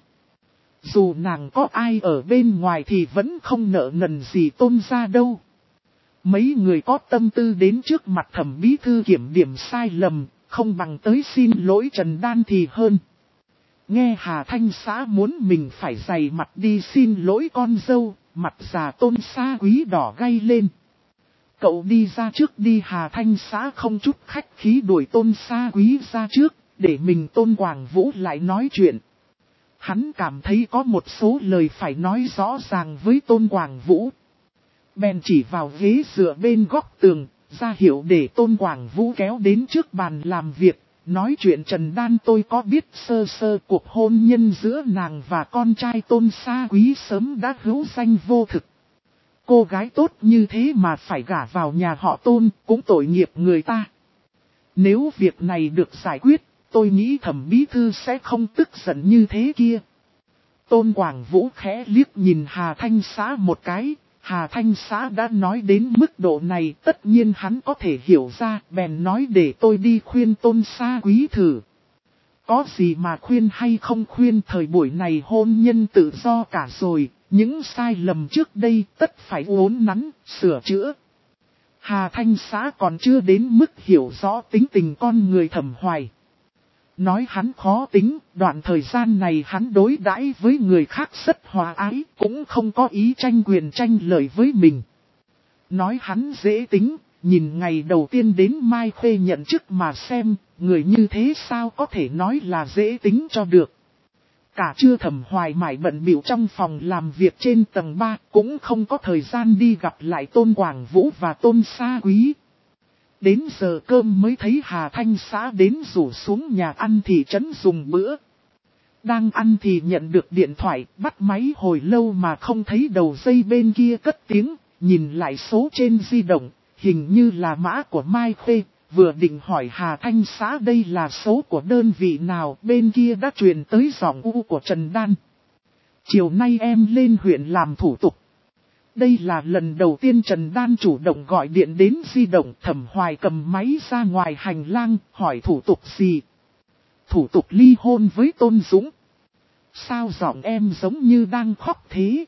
S1: Dù nàng có ai ở bên ngoài thì vẫn không nợ nần gì Tôn gia đâu. Mấy người có tâm tư đến trước mặt Thẩm bí thư kiểm điểm sai lầm, không bằng tới xin lỗi Trần Đan thì hơn. Nghe Hà Thanh Xã muốn mình phải dày mặt đi xin lỗi con dâu, mặt già Tôn Sa Quý đỏ gay lên. Cậu đi ra trước đi. Hà Thanh Xã không chút khách khí đuổi Tôn Sa Quý ra trước, để mình Tôn Quảng Vũ lại nói chuyện. Hắn cảm thấy có một số lời phải nói rõ ràng với Tôn Quảng Vũ. Bèn chỉ vào ghế dựa bên góc tường, ra hiệu để Tôn Quảng Vũ kéo đến trước bàn làm việc, nói chuyện Trần Đan tôi có biết sơ sơ cuộc hôn nhân giữa nàng và con trai Tôn Sa Quý sớm đã hữu danh vô thực. Cô gái tốt như thế mà phải gả vào nhà họ Tôn, cũng tội nghiệp người ta. Nếu việc này được giải quyết, tôi nghĩ Thẩm bí thư sẽ không tức giận như thế kia. Tôn Quảng Vũ khẽ liếc nhìn Hà Thanh Xã một cái. Hà Thanh Xã đã nói đến mức độ này, tất nhiên hắn có thể hiểu ra, bèn nói để tôi đi khuyên Tôn Sa Quý thử. Có gì mà khuyên hay không khuyên, thời buổi này hôn nhân tự do cả rồi, những sai lầm trước đây tất phải uốn nắn, sửa chữa. Hà Thanh Xã còn chưa đến mức hiểu rõ tính tình con người Thẩm Hoài. Nói hắn khó tính, đoạn thời gian này hắn đối đãi với người khác rất hòa ái, cũng không có ý tranh quyền tranh lợi với mình. Nói hắn dễ tính, nhìn ngày đầu tiên đến Mai Khê nhận chức mà xem, người như thế sao có thể nói là dễ tính cho được. Cả trưa Thẩm Hoài mải bận bịu trong phòng làm việc trên tầng ba, cũng không có thời gian đi gặp lại Tôn Quảng Vũ và Tôn Sa Quý. Đến giờ cơm mới thấy Hà Thanh Xã đến rủ xuống nhà ăn thị trấn dùng bữa. Đang ăn thì nhận được điện thoại, bắt máy hồi lâu mà không thấy đầu dây bên kia cất tiếng, nhìn lại số trên di động, hình như là mã của Mai Khê, vừa định hỏi Hà Thanh Xã đây là số của đơn vị nào, bên kia đã truyền tới giọng u của Trần Đan. Chiều nay em lên huyện làm thủ tục. Đây là lần đầu tiên Trần Đan chủ động gọi điện đến di động. Thẩm Hoài cầm máy ra ngoài hành lang, hỏi thủ tục gì? Thủ tục ly hôn với Tôn Dũng. Sao giọng em giống như đang khóc thế?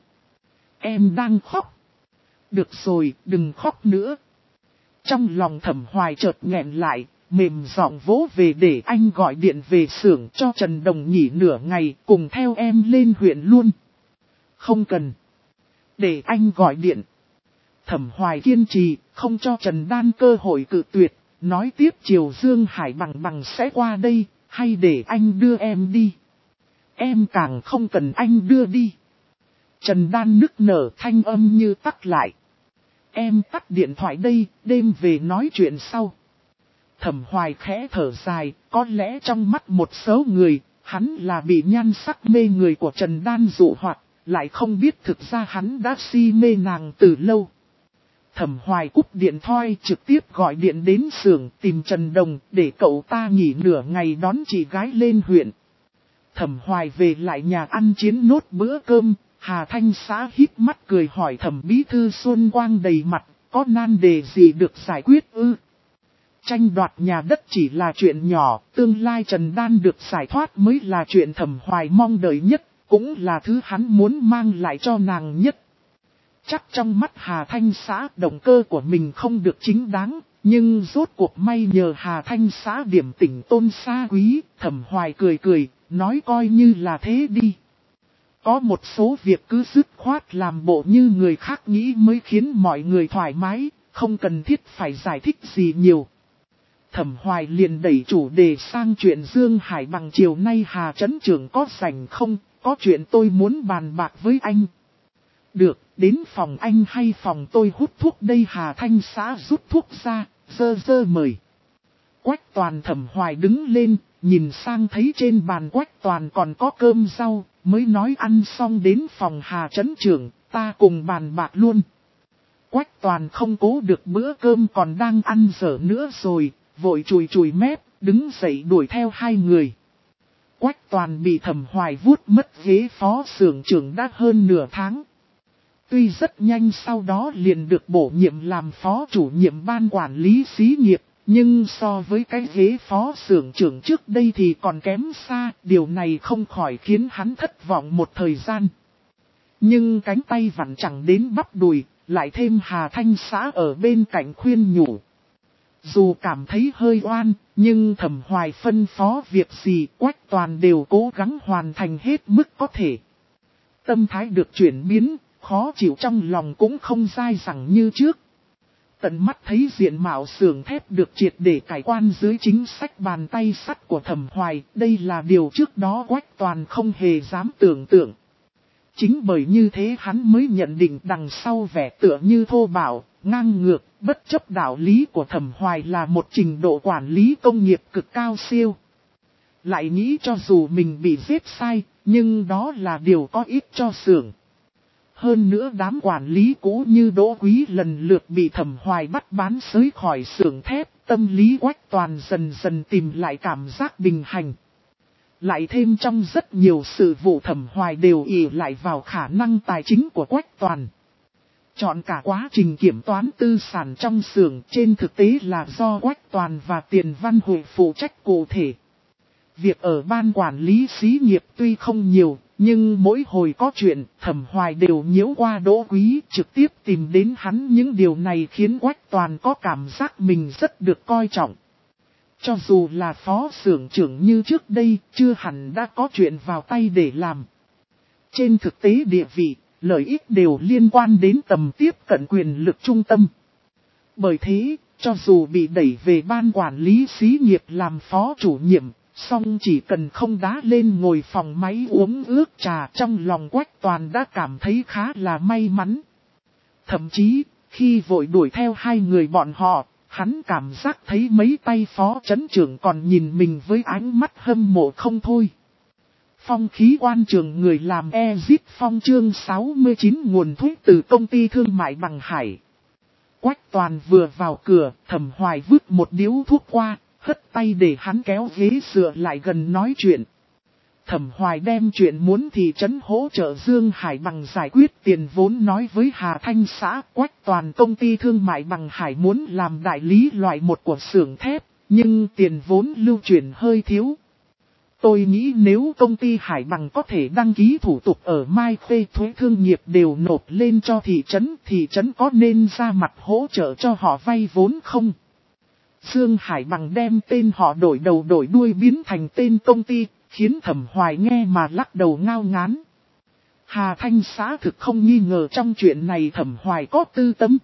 S1: Em đang khóc. Được rồi, đừng khóc nữa. Trong lòng Thẩm Hoài chợt nghẹn lại, mềm giọng vỗ về để anh gọi điện về xưởng cho Trần Đồng nghỉ nửa ngày, cùng theo em lên huyện luôn. Không cần. Để anh gọi điện. Thẩm Hoài kiên trì, không cho Trần Đan cơ hội cự tuyệt, nói tiếp chiều Dương Hải bằng bằng sẽ qua đây, hay để anh đưa em đi. Em càng không cần anh đưa đi. Trần Đan nức nở thanh âm như tắt lại. Em tắt điện thoại đây, đêm về nói chuyện sau. Thẩm Hoài khẽ thở dài, có lẽ trong mắt một số người, hắn là bị nhan sắc mê người của Trần Đan dụ hoặc, lại không biết thực ra hắn đã si mê nàng từ lâu. Thẩm Hoài cúp điện thoại trực tiếp gọi điện đến xưởng tìm Trần Đồng để cậu ta nghỉ nửa ngày đón chị gái lên huyện. Thẩm Hoài về lại nhà ăn chiến nốt bữa cơm, Hà Thanh Xã híp mắt cười hỏi Thẩm Bí Thư Xuân Quang đầy mặt, có nan đề gì được giải quyết ư? Tranh đoạt nhà đất chỉ là chuyện nhỏ, tương lai Trần Đan được giải thoát mới là chuyện Thẩm Hoài mong đợi nhất, cũng là thứ hắn muốn mang lại cho nàng nhất. Chắc trong mắt Hà Thanh Xã động cơ của mình không được chính đáng, nhưng rốt cuộc may nhờ Hà Thanh Xã điểm tỉnh tôn xa quý, Thẩm Hoài cười cười, nói coi như là thế đi. Có một số việc cứ dứt khoát làm bộ như người khác nghĩ mới khiến mọi người thoải mái, không cần thiết phải giải thích gì nhiều. Thẩm Hoài liền đẩy chủ đề sang chuyện Dương Hải bằng chiều nay Hà Trấn Trưởng có rảnh không, có chuyện tôi muốn bàn bạc với anh. Được, đến phòng anh hay phòng tôi hút thuốc đây? Hà Thanh Xã rút thuốc ra, dơ dơ mời. Quách Toàn. Thẩm Hoài đứng lên, nhìn sang thấy trên bàn Quách Toàn còn có cơm rau, mới nói ăn xong đến phòng Hà Trấn Trưởng, ta cùng bàn bạc luôn. Quách Toàn không cố được bữa cơm còn đang ăn dở nữa rồi, vội chùi chùi mép, đứng dậy đuổi theo hai người. Quách Toàn bị Thẩm Hoài vuốt mất ghế phó xưởng trưởng đã hơn nửa tháng. Tuy rất nhanh sau đó liền được bổ nhiệm làm phó chủ nhiệm ban quản lý xí nghiệp, nhưng so với cái ghế phó xưởng trưởng trước đây thì còn kém xa, điều này không khỏi khiến hắn thất vọng một thời gian. Nhưng cánh tay vặn chẳng đến bắp đùi, lại thêm Hà Thanh Xã ở bên cạnh khuyên nhủ. Dù cảm thấy hơi oan, nhưng Thẩm Hoài phân phó việc gì Quách Toàn đều cố gắng hoàn thành hết mức có thể. Tâm thái được chuyển biến, khó chịu trong lòng cũng không dai dẳng như trước. Tận mắt thấy diện mạo xưởng thép được triệt để cải quan dưới chính sách bàn tay sắt của Thẩm Hoài, đây là điều trước đó Quách Toàn không hề dám tưởng tượng. Chính bởi như thế hắn mới nhận định đằng sau vẻ tựa như thô bạo, ngang ngược, bất chấp đạo lý của Thẩm Hoài là một trình độ quản lý công nghiệp cực cao siêu. Lại nghĩ cho dù mình bị giết sai, nhưng đó là điều có ích cho xưởng. Hơn nữa đám quản lý cũ như Đỗ Quý lần lượt bị Thẩm Hoài bắt bán xới khỏi xưởng thép, tâm lý Quách Toàn dần dần tìm lại cảm giác bình hành. Lại thêm trong rất nhiều sự vụ Thẩm Hoài đều ỷ lại vào khả năng tài chính của Quách Toàn. Chọn cả quá trình kiểm toán tư sản trong xưởng trên thực tế là do Quách Toàn và Tiền Văn Hội phụ trách cụ thể. Việc ở ban quản lý xí nghiệp tuy không nhiều, nhưng mỗi hồi có chuyện Thẩm Hoài đều nhiễu qua Đỗ Quý trực tiếp tìm đến hắn. Những điều này khiến Quách Toàn có cảm giác mình rất được coi trọng. Cho dù là phó xưởng trưởng như trước đây, chưa hẳn đã có chuyện vào tay để làm. Trên thực tế địa vị, lợi ích đều liên quan đến tầm tiếp cận quyền lực trung tâm. Bởi thế, cho dù bị đẩy về ban quản lý xí nghiệp làm phó chủ nhiệm, song chỉ cần không đá lên ngồi phòng máy uống ướt trà, trong lòng Quách Toàn đã cảm thấy khá là may mắn. Thậm chí, khi vội đuổi theo hai người bọn họ, hắn cảm giác thấy mấy tay phó trấn trưởng còn nhìn mình với ánh mắt hâm mộ không thôi. Phong khí quan trường người làm Exit Phong chương sáu mươi chín nguồn thuốc từ công ty thương mại Bằng Hải. Quách Toàn vừa vào cửa, Thẩm Hoài vứt một điếu thuốc qua, hất tay để hắn kéo ghế dựa lại gần nói chuyện. Thẩm Hoài đem chuyện muốn thị trấn hỗ trợ Dương Hải bằng giải quyết tiền vốn nói với Hà Thanh Xã. Quách Toàn công ty thương mại Bằng Hải muốn làm đại lý loại một của xưởng thép, nhưng tiền vốn lưu chuyển hơi thiếu. Tôi nghĩ nếu công ty Hải Bằng có thể đăng ký thủ tục ở Mai Khê thuế thương nghiệp đều nộp lên cho thị trấn, thị trấn có nên ra mặt hỗ trợ cho họ vay vốn không? Dương Hải Bằng đem tên họ đổi đầu đổi đuôi biến thành tên công ty, khiến Thẩm Hoài nghe mà lắc đầu ngao ngán. Hà Thanh xã thực không nghi ngờ trong chuyện này Thẩm Hoài có tư tâm.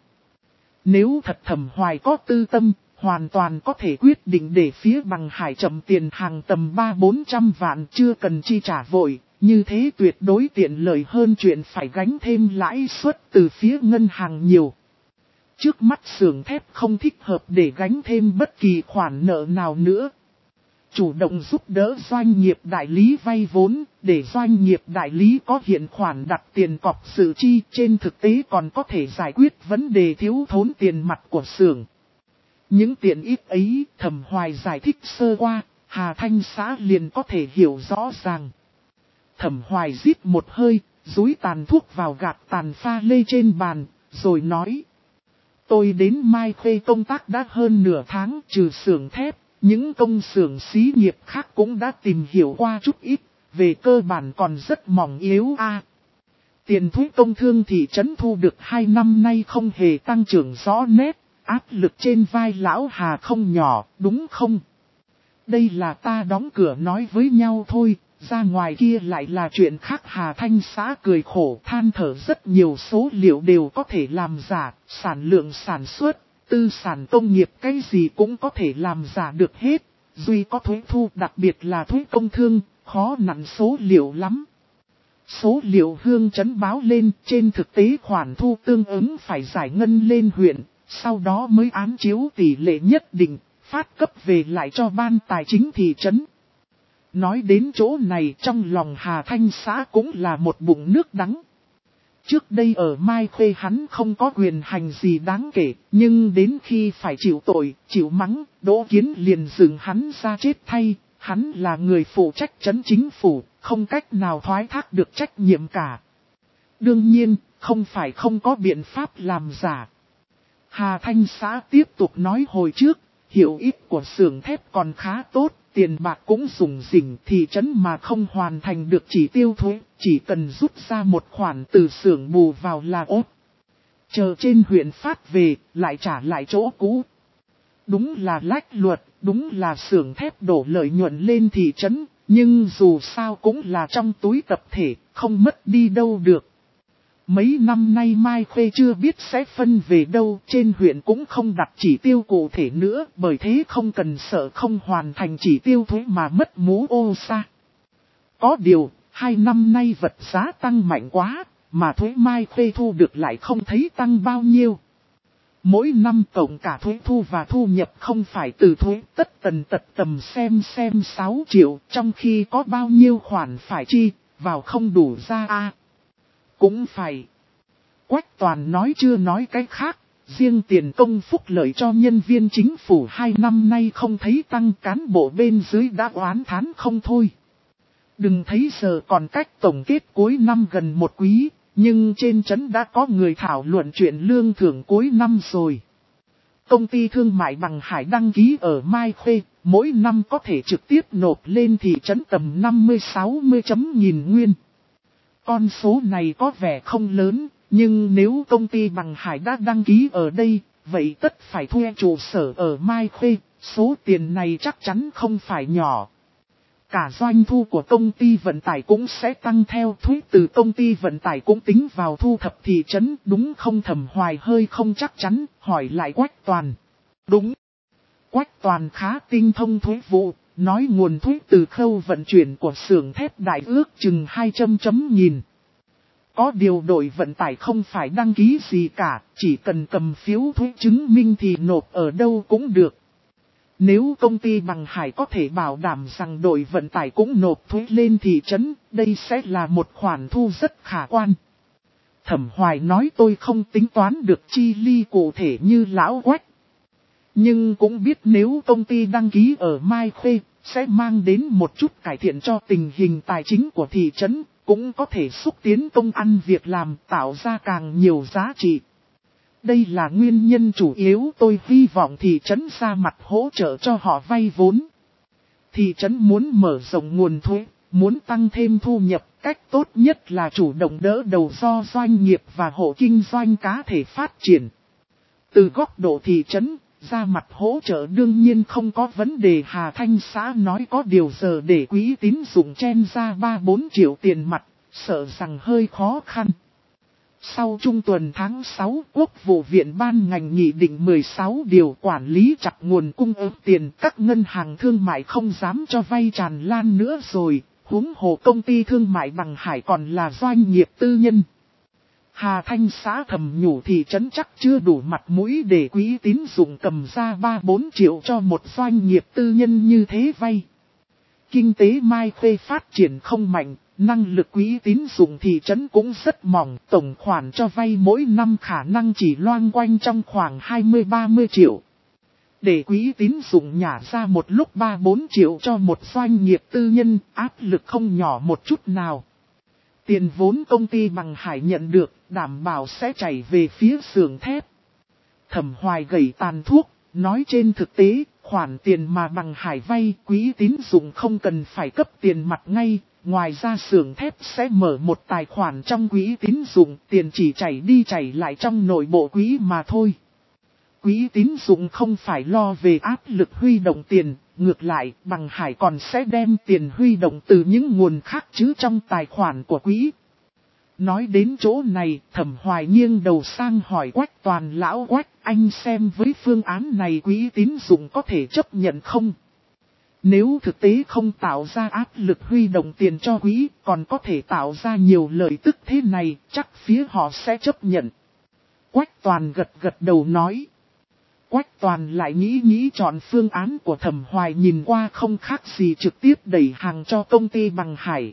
S1: Nếu thật Thẩm Hoài có tư tâm, hoàn toàn có thể quyết định để phía Bằng Hải chậm tiền hàng tầm ba bốn trăm vạn chưa cần chi trả vội, như thế tuyệt đối tiện lợi hơn chuyện phải gánh thêm lãi suất từ phía ngân hàng nhiều. Trước mắt xưởng thép không thích hợp để gánh thêm bất kỳ khoản nợ nào nữa. Chủ động giúp đỡ doanh nghiệp đại lý vay vốn, để doanh nghiệp đại lý có hiện khoản đặt tiền cọc dự chi, trên thực tế còn có thể giải quyết vấn đề thiếu thốn tiền mặt của xưởng. Những tiện ích ấy, Thẩm Hoài giải thích sơ qua, Hà Thanh xã liền có thể hiểu rõ ràng. Thẩm Hoài rít một hơi, dúi tàn thuốc vào gạt tàn pha lê trên bàn, rồi nói. Tôi đến Mai Khê công tác đã hơn nửa tháng, trừ xưởng thép, những công xưởng xí nghiệp khác cũng đã tìm hiểu qua chút ít, về cơ bản còn rất mỏng yếu a. À, tiền thuế công thương thị trấn thu được hai năm nay không hề tăng trưởng rõ nét, áp lực trên vai lão Hà không nhỏ, đúng không? Đây là ta đóng cửa nói với nhau thôi, ra ngoài kia lại là chuyện khác. Hà Thanh xã cười khổ than thở, rất nhiều số liệu đều có thể làm giả, sản lượng sản xuất, tư sản công nghiệp cái gì cũng có thể làm giả được hết, duy có thuế thu đặc biệt là thuế công thương, khó nặn số liệu lắm. Số liệu hương trấn báo lên, trên thực tế khoản thu tương ứng phải giải ngân lên huyện, sau đó mới án chiếu tỷ lệ nhất định, phát cấp về lại cho ban tài chính thị trấn. Nói đến chỗ này trong lòng Hà Thanh xã cũng là một bụng nước đắng. Trước đây ở Mai Khê hắn không có quyền hành gì đáng kể, nhưng đến khi phải chịu tội, chịu mắng, Đỗ Kiến liền dừng hắn ra chết thay, hắn là người phụ trách trấn chính phủ, không cách nào thoái thác được trách nhiệm cả. Đương nhiên, không phải không có biện pháp làm giả. Hà Thanh xã tiếp tục nói hồi trước, hiệu ích của xưởng thép còn khá tốt. Tiền bạc cũng dùng rỉnh, thị trấn mà không hoàn thành được chỉ tiêu thuế, chỉ cần rút ra một khoản từ xưởng bù vào là ốt. Chờ trên huyện phát về, lại trả lại chỗ cũ. Đúng là lách luật, đúng là xưởng thép đổ lợi nhuận lên thị trấn, nhưng dù sao cũng là trong túi tập thể, không mất đi đâu được. Mấy năm nay Mai Khê chưa biết sẽ phân về đâu, trên huyện cũng không đặt chỉ tiêu cụ thể nữa, bởi thế không cần sợ không hoàn thành chỉ tiêu thuế mà mất mú ô sa. Có điều, hai năm nay vật giá tăng mạnh quá, mà thuế Mai Khê thu được lại không thấy tăng bao nhiêu. Mỗi năm tổng cả thuế thu và thu nhập không phải từ thuế tất tần tật tầm xem xem sáu triệu, trong khi có bao nhiêu khoản phải chi, vào không đủ ra a à. Cũng phải. Quách Toàn nói chưa nói cái khác, riêng tiền công phúc lợi cho nhân viên chính phủ hai năm nay không thấy tăng, cán bộ bên dưới đã oán thán không thôi. Đừng thấy giờ còn cách tổng kết cuối năm gần một quý, nhưng trên trấn đã có người thảo luận chuyện lương thưởng cuối năm rồi. Công ty thương mại Bằng Hải đăng ký ở Mai Khê, mỗi năm có thể trực tiếp nộp lên thị trấn tầm năm mươi sáu mươi chấm nghìn nguyên. Con số này có vẻ không lớn, nhưng nếu công ty Bằng Hải đã đăng ký ở đây, vậy tất phải thuê trụ sở ở Mai Khê, số tiền này chắc chắn không phải nhỏ. Cả doanh thu của công ty vận tải cũng sẽ tăng theo, thuế từ công ty vận tải cũng tính vào thu thập thị trấn, đúng không? Thẩm Hoài hơi không chắc chắn, hỏi lại Quách Toàn. Đúng. Quách Toàn khá tinh thông thuế vụ, nói nguồn thuế từ khâu vận chuyển của xưởng thép đại ước chừng hai trăm chấm nghìn. Có điều đội vận tải không phải đăng ký gì cả, chỉ cần cầm phiếu thuế chứng minh thì nộp ở đâu cũng được. Nếu công ty Bằng Hải có thể bảo đảm rằng đội vận tải cũng nộp thuế lên thị trấn, đây sẽ là một khoản thu rất khả quan. Thẩm Hoài nói tôi không tính toán được chi ly cụ thể như lão Quách. Nhưng cũng biết nếu công ty đăng ký ở Mai Khê, sẽ mang đến một chút cải thiện cho tình hình tài chính của thị trấn, cũng có thể xúc tiến công ăn việc làm, tạo ra càng nhiều giá trị. Đây là nguyên nhân chủ yếu tôi hy vọng thị trấn ra mặt hỗ trợ cho họ vay vốn. Thị trấn muốn mở rộng nguồn thuế, muốn tăng thêm thu nhập, cách tốt nhất là chủ động đỡ đầu do doanh nghiệp và hộ kinh doanh cá thể phát triển. Từ góc độ thị trấn, ra mặt hỗ trợ đương nhiên không có vấn đề. Hà Thanh xã nói có điều giờ để quỹ tín dụng chen ra ba bốn triệu tiền mặt, sợ rằng hơi khó khăn. Sau trung tuần tháng sáu, Quốc vụ viện ban ngành nghị định mười sáu điều quản lý chặt nguồn cung ứng tiền, các ngân hàng thương mại không dám cho vay tràn lan nữa rồi, huống hồ công ty thương mại Bằng Hải còn là doanh nghiệp tư nhân. Hà Thanh xã thầm nhủ thị trấn chắc chưa đủ mặt mũi để quỹ tín dụng cầm ra ba bốn triệu cho một doanh nghiệp tư nhân như thế vay. Kinh tế Mai Khê phát triển không mạnh, năng lực quỹ tín dụng thị trấn cũng rất mỏng, tổng khoản cho vay mỗi năm khả năng chỉ loanh quanh trong khoảng hai mươi ba mươi triệu. Để quỹ tín dụng nhả ra một lúc ba bốn triệu cho một doanh nghiệp tư nhân, áp lực không nhỏ một chút nào. Tiền vốn công ty Bằng Hải nhận được, đảm bảo sẽ chảy về phía xưởng thép. Thẩm Hoài gẩy tàn thuốc, nói trên thực tế, khoản tiền mà Bằng Hải vay, quỹ tín dụng không cần phải cấp tiền mặt ngay. Ngoài ra xưởng thép sẽ mở một tài khoản trong quỹ tín dụng, tiền chỉ chảy đi chảy lại trong nội bộ quỹ mà thôi. Quỹ tín dụng không phải lo về áp lực huy động tiền, ngược lại, Bằng Hải còn sẽ đem tiền huy động từ những nguồn khác chứ trong tài khoản của quỹ. Nói đến chỗ này, Thẩm Hoài nghiêng đầu sang hỏi Quách Toàn: lão Quách, anh xem với phương án này quỹ tín dụng có thể chấp nhận không? Nếu thực tế không tạo ra áp lực huy động tiền cho quỹ, còn có thể tạo ra nhiều lợi tức thế này, chắc phía họ sẽ chấp nhận. Quách Toàn gật gật đầu nói. Quách Toàn lại nghĩ nghĩ chọn phương án của Thẩm Hoài, nhìn qua không khác gì trực tiếp đẩy hàng cho công ty Bằng Hải.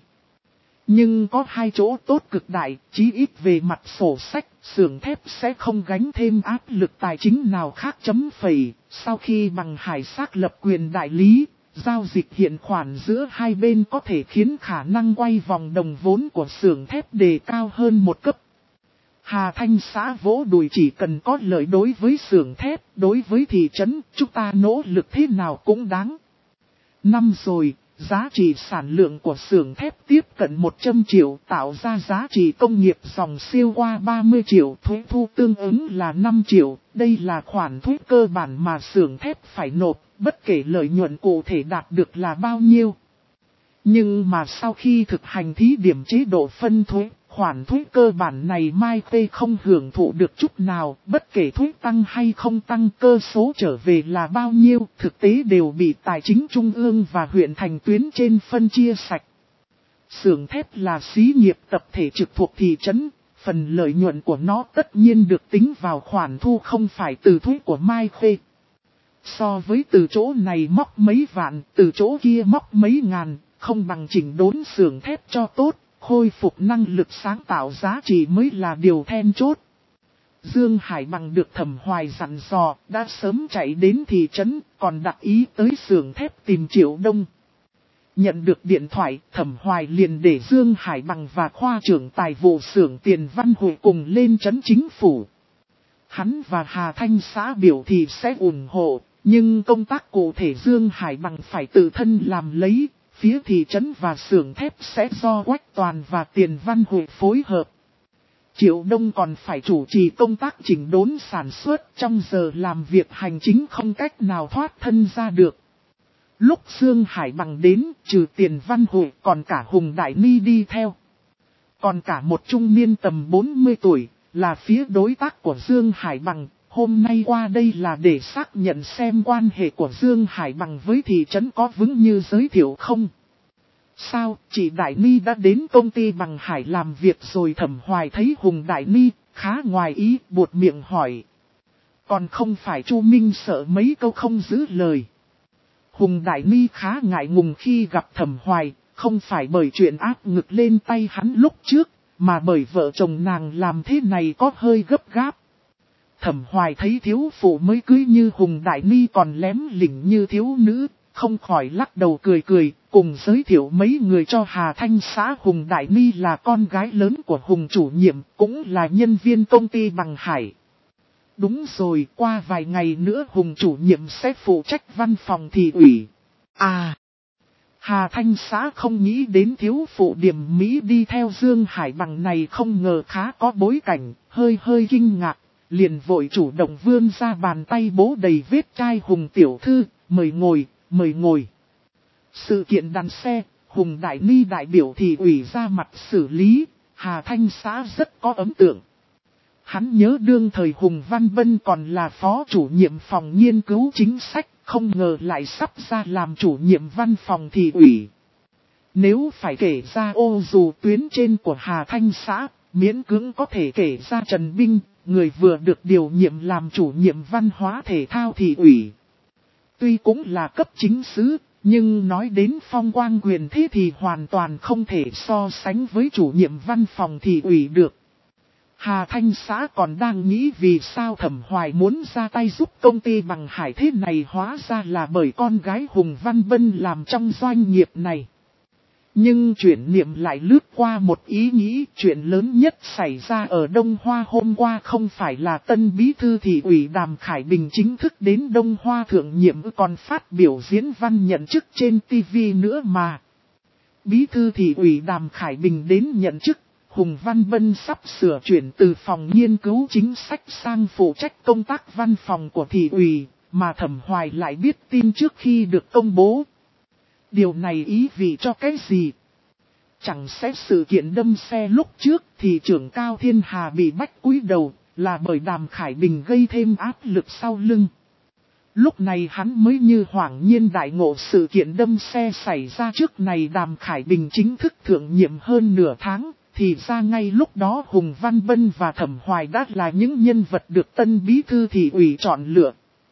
S1: Nhưng có hai chỗ tốt cực đại, chí ít về mặt sổ sách, xưởng thép sẽ không gánh thêm áp lực tài chính nào khác chấm phẩy. Sau khi Bằng Hải xác lập quyền đại lý, giao dịch hiện khoản giữa hai bên có thể khiến khả năng quay vòng đồng vốn của xưởng thép đề cao hơn một cấp. Hà Thanh xã vỗ đùi: chỉ cần có lợi đối với xưởng thép, đối với thị trấn, chúng ta nỗ lực thế nào cũng đáng. Năm rồi, giá trị sản lượng của xưởng thép tiếp cận một trăm triệu, tạo ra giá trị công nghiệp dòng siêu qua ba mươi triệu, thuế thu tương ứng là năm triệu, đây là khoản thuế cơ bản mà xưởng thép phải nộp, bất kể lợi nhuận cụ thể đạt được là bao nhiêu. Nhưng mà sau khi thực hành thí điểm chế độ phân thuế, khoản thuế cơ bản này Mai Khê không hưởng thụ được chút nào, bất kể thuế tăng hay không tăng, cơ số trở về là bao nhiêu, thực tế đều bị tài chính trung ương và huyện thành tuyến trên phân chia sạch. Xưởng thép là xí nghiệp tập thể trực thuộc thị trấn, phần lợi nhuận của nó tất nhiên được tính vào khoản thu không phải từ thuế của Mai Khê. So với từ chỗ này móc mấy vạn, từ chỗ kia móc mấy ngàn, không bằng chỉnh đốn xưởng thép cho tốt. Khôi phục năng lực sáng tạo giá trị mới là điều then chốt. Dương Hải Bằng được Thẩm Hoài dặn dò, đã sớm chạy đến thị trấn, còn đặt ý tới xưởng thép tìm Triệu Đông. Nhận được điện thoại, Thẩm Hoài liền để Dương Hải Bằng và khoa trưởng tài vụ xưởng Tiền Văn Hội cùng lên trấn chính phủ. Hắn và Hà Thanh xã biểu thị sẽ ủng hộ, nhưng công tác cụ thể Dương Hải Bằng phải tự thân làm lấy. Phía thị trấn và xưởng thép sẽ do Quách Toàn và Tiền Văn Hội phối hợp. Triệu Đông còn phải chủ trì công tác chỉnh đốn sản xuất, trong giờ làm việc hành chính không cách nào thoát thân ra được. Lúc Dương Hải Bằng đến, trừ Tiền Văn Hội còn cả Hùng Đại Ni đi theo. Còn cả một trung niên tầm bốn mươi tuổi, là phía đối tác của Dương Hải Bằng. Hôm nay qua đây là để xác nhận xem quan hệ của Dương Hải Bằng với thị trấn có vững như giới thiệu không. Sao, chị Đại Ni đã đến công ty Bằng Hải làm việc rồi? Thẩm Hoài thấy Hùng Đại Ni, khá ngoài ý, buột miệng hỏi. Còn không phải Chu Minh sợ mấy câu không giữ lời. Hùng Đại Ni khá ngại ngùng khi gặp Thẩm Hoài, không phải bởi chuyện áp ngực lên tay hắn lúc trước, mà bởi vợ chồng nàng làm thế này có hơi gấp gáp. Thẩm Hoài thấy thiếu phụ mới cưới như Hùng Đại Ni còn lém lỉnh như thiếu nữ, không khỏi lắc đầu cười cười, cùng giới thiệu mấy người cho Hà Thanh xã. Hùng Đại Ni là con gái lớn của Hùng chủ nhiệm, cũng là nhân viên công ty Bằng Hải. Đúng rồi, qua vài ngày nữa Hùng chủ nhiệm sẽ phụ trách văn phòng thị ủy. À, Hà Thanh xã không nghĩ đến thiếu phụ Điềm Mỹ đi theo Dương Hải Bằng này, không ngờ khá có bối cảnh, hơi hơi kinh ngạc. Liền vội chủ động vươn ra bàn tay bố đầy vết chai. Hùng tiểu thư, mời ngồi, mời ngồi. Sự kiện đàn xe, Hùng Đại Ni đại biểu thị ủy ra mặt xử lý, Hà Thanh xã rất có ấn tượng. Hắn nhớ đương thời Hùng Văn Bân còn là phó chủ nhiệm phòng nghiên cứu chính sách, không ngờ lại sắp ra làm chủ nhiệm văn phòng thị ủy. Nếu phải kể ra ô dù tuyến trên của Hà Thanh xã, miễn cưỡng có thể kể ra Trần Binh, người vừa được điều nhiệm làm chủ nhiệm văn hóa thể thao thị ủy. Tuy cũng là cấp chính xứ, nhưng nói đến phong quang quyền thế thì hoàn toàn không thể so sánh với chủ nhiệm văn phòng thị ủy được. Hà Thanh xã còn đang nghĩ vì sao Thẩm Hoài muốn ra tay giúp công ty Bằng Hải thế này, hóa ra là bởi con gái Hùng Văn Bân làm trong doanh nghiệp này. Nhưng chuyển niệm lại lướt qua một ý nghĩ, chuyện lớn nhất xảy ra ở Đông Hoa hôm qua không phải là tân bí thư thị ủy Đàm Khải Bình chính thức đến Đông Hoa thượng nhiệm còn phát biểu diễn văn nhận chức trên ti vi nữa mà. Bí thư thị ủy Đàm Khải Bình đến nhận chức, Hùng Văn Bân sắp sửa chuyển từ phòng nghiên cứu chính sách sang phụ trách công tác văn phòng của thị ủy, mà Thẩm Hoài lại biết tin trước khi được công bố. Điều này ý vị cho cái gì? Chẳng xét sự kiện đâm xe lúc trước thì trưởng Cao Thiên Hà bị bách cúi đầu là bởi Đàm Khải Bình gây thêm áp lực sau lưng. Lúc này hắn mới như hoảng nhiên đại ngộ sự kiện đâm xe xảy ra trước này Đàm Khải Bình chính thức thượng nhiệm hơn nửa tháng, thì ra ngay lúc đó Hùng Văn Bân và Thẩm Hoài đã là những nhân vật được tân bí thư thị ủy chọn lựa.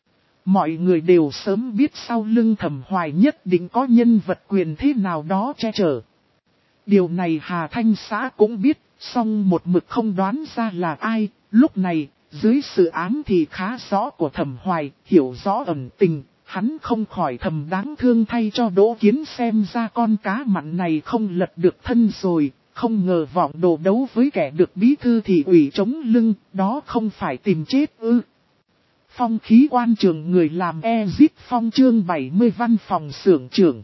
S1: Mọi người đều sớm biết sau lưng Thẩm Hoài nhất định có nhân vật quyền thế nào đó che chở. Điều này Hà Thanh xã cũng biết, song một mực không đoán ra là ai. Lúc này, dưới sự ám thì khá rõ của Thẩm Hoài, hiểu rõ ẩn tình, hắn không khỏi thầm đáng thương thay cho Đỗ Kiến xem ra con cá mặn này không lật được thân rồi, không ngờ vọng đồ đấu với kẻ được bí thư thị ủy chống lưng, đó không phải tìm chết ư. Phong khí quan trường người làm Ezit Phong chương bảy mươi văn phòng xưởng trưởng.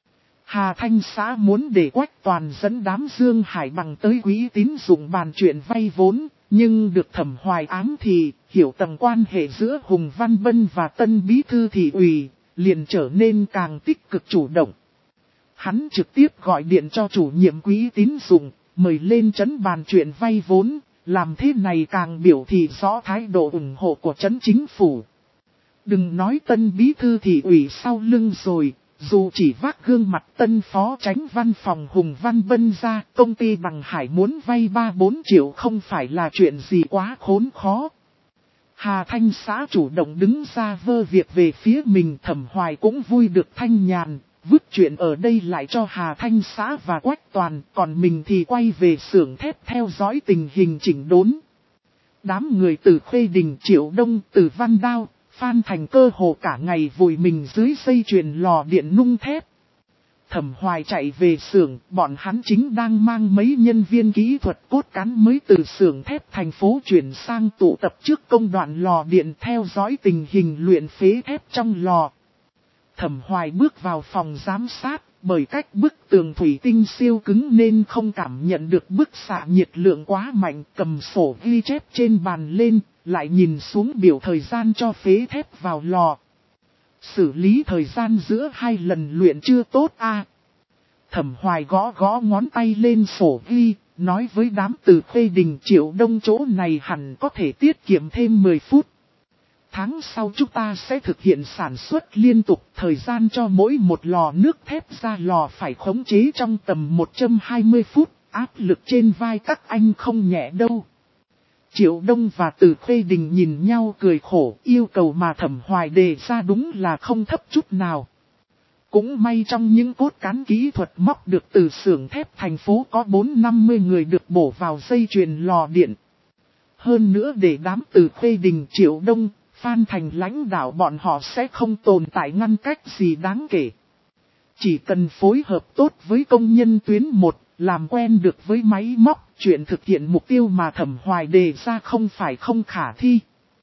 S1: Hà Thanh xã muốn để Quách Toàn dẫn đám Dương Hải Bằng tới quỹ tín dụng bàn chuyện vay vốn, nhưng được Thẩm Hoài ám thì hiểu tầng quan hệ giữa Hùng Văn Bân và tân bí thư thị ủy, liền trở nên càng tích cực chủ động. Hắn trực tiếp gọi điện cho chủ nhiệm quỹ tín dụng, mời lên trấn bàn chuyện vay vốn. Làm thế này càng biểu thị rõ thái độ ủng hộ của trấn chính phủ. Đừng nói tân bí thư thị ủy sau lưng rồi, dù chỉ vác gương mặt tân phó chánh văn phòng Hùng Văn Bân ra, công ty Bằng Hải muốn vay ba bốn triệu không phải là chuyện gì quá khốn khó. Hà Thanh xã chủ động đứng ra vơ việc về phía mình, Thẩm Hoài cũng vui được thanh nhàn, vứt chuyện ở đây lại cho Hà Thanh xã và Quách Toàn, còn mình thì quay về xưởng thép theo dõi tình hình chỉnh đốn. Đám người từ Khê Đình, Triệu Đông, từ Văn Đao, Phan Thành cơ hồ cả ngày vùi mình dưới dây chuyền lò điện nung thép. Thẩm Hoài chạy về xưởng, bọn hắn chính đang mang mấy nhân viên kỹ thuật cốt cán mới từ xưởng thép thành phố chuyển sang tụ tập trước công đoạn lò điện theo dõi tình hình luyện phế thép trong lò. Thẩm Hoài bước vào phòng giám sát, bởi cách bức tường thủy tinh siêu cứng nên không cảm nhận được bức xạ nhiệt lượng quá mạnh, cầm sổ ghi chép trên bàn lên, lại nhìn xuống biểu thời gian cho phế thép vào lò. Xử lý thời gian giữa hai lần luyện chưa tốt a. Thẩm Hoài gõ gõ ngón tay lên sổ ghi, nói với đám từ Khê Đình, Triệu Đông chỗ này hẳn có thể tiết kiệm thêm mười phút. Tháng sau chúng ta sẽ thực hiện sản xuất liên tục, thời gian cho mỗi một lò nước thép ra lò phải khống chế trong tầm một trăm hai mươi phút, áp lực trên vai các anh không nhẹ đâu. Triệu Đông và Từ Khê Đình nhìn nhau cười khổ, yêu cầu mà Thẩm Hoài đề ra đúng là không thấp chút nào. Cũng may trong những cốt cán kỹ thuật móc được từ xưởng thép thành phố có bốn năm mươi người được bổ vào dây chuyền lò điện. Hơn nữa để đám Từ Khê Đình, Triệu Đông, Phan Thành lãnh đạo bọn họ sẽ không tồn tại ngăn cách gì đáng kể. Chỉ cần phối hợp tốt với công nhân tuyến một, làm quen được với máy móc, chuyện thực hiện mục tiêu mà Thẩm Hoài đề ra không phải không khả thi.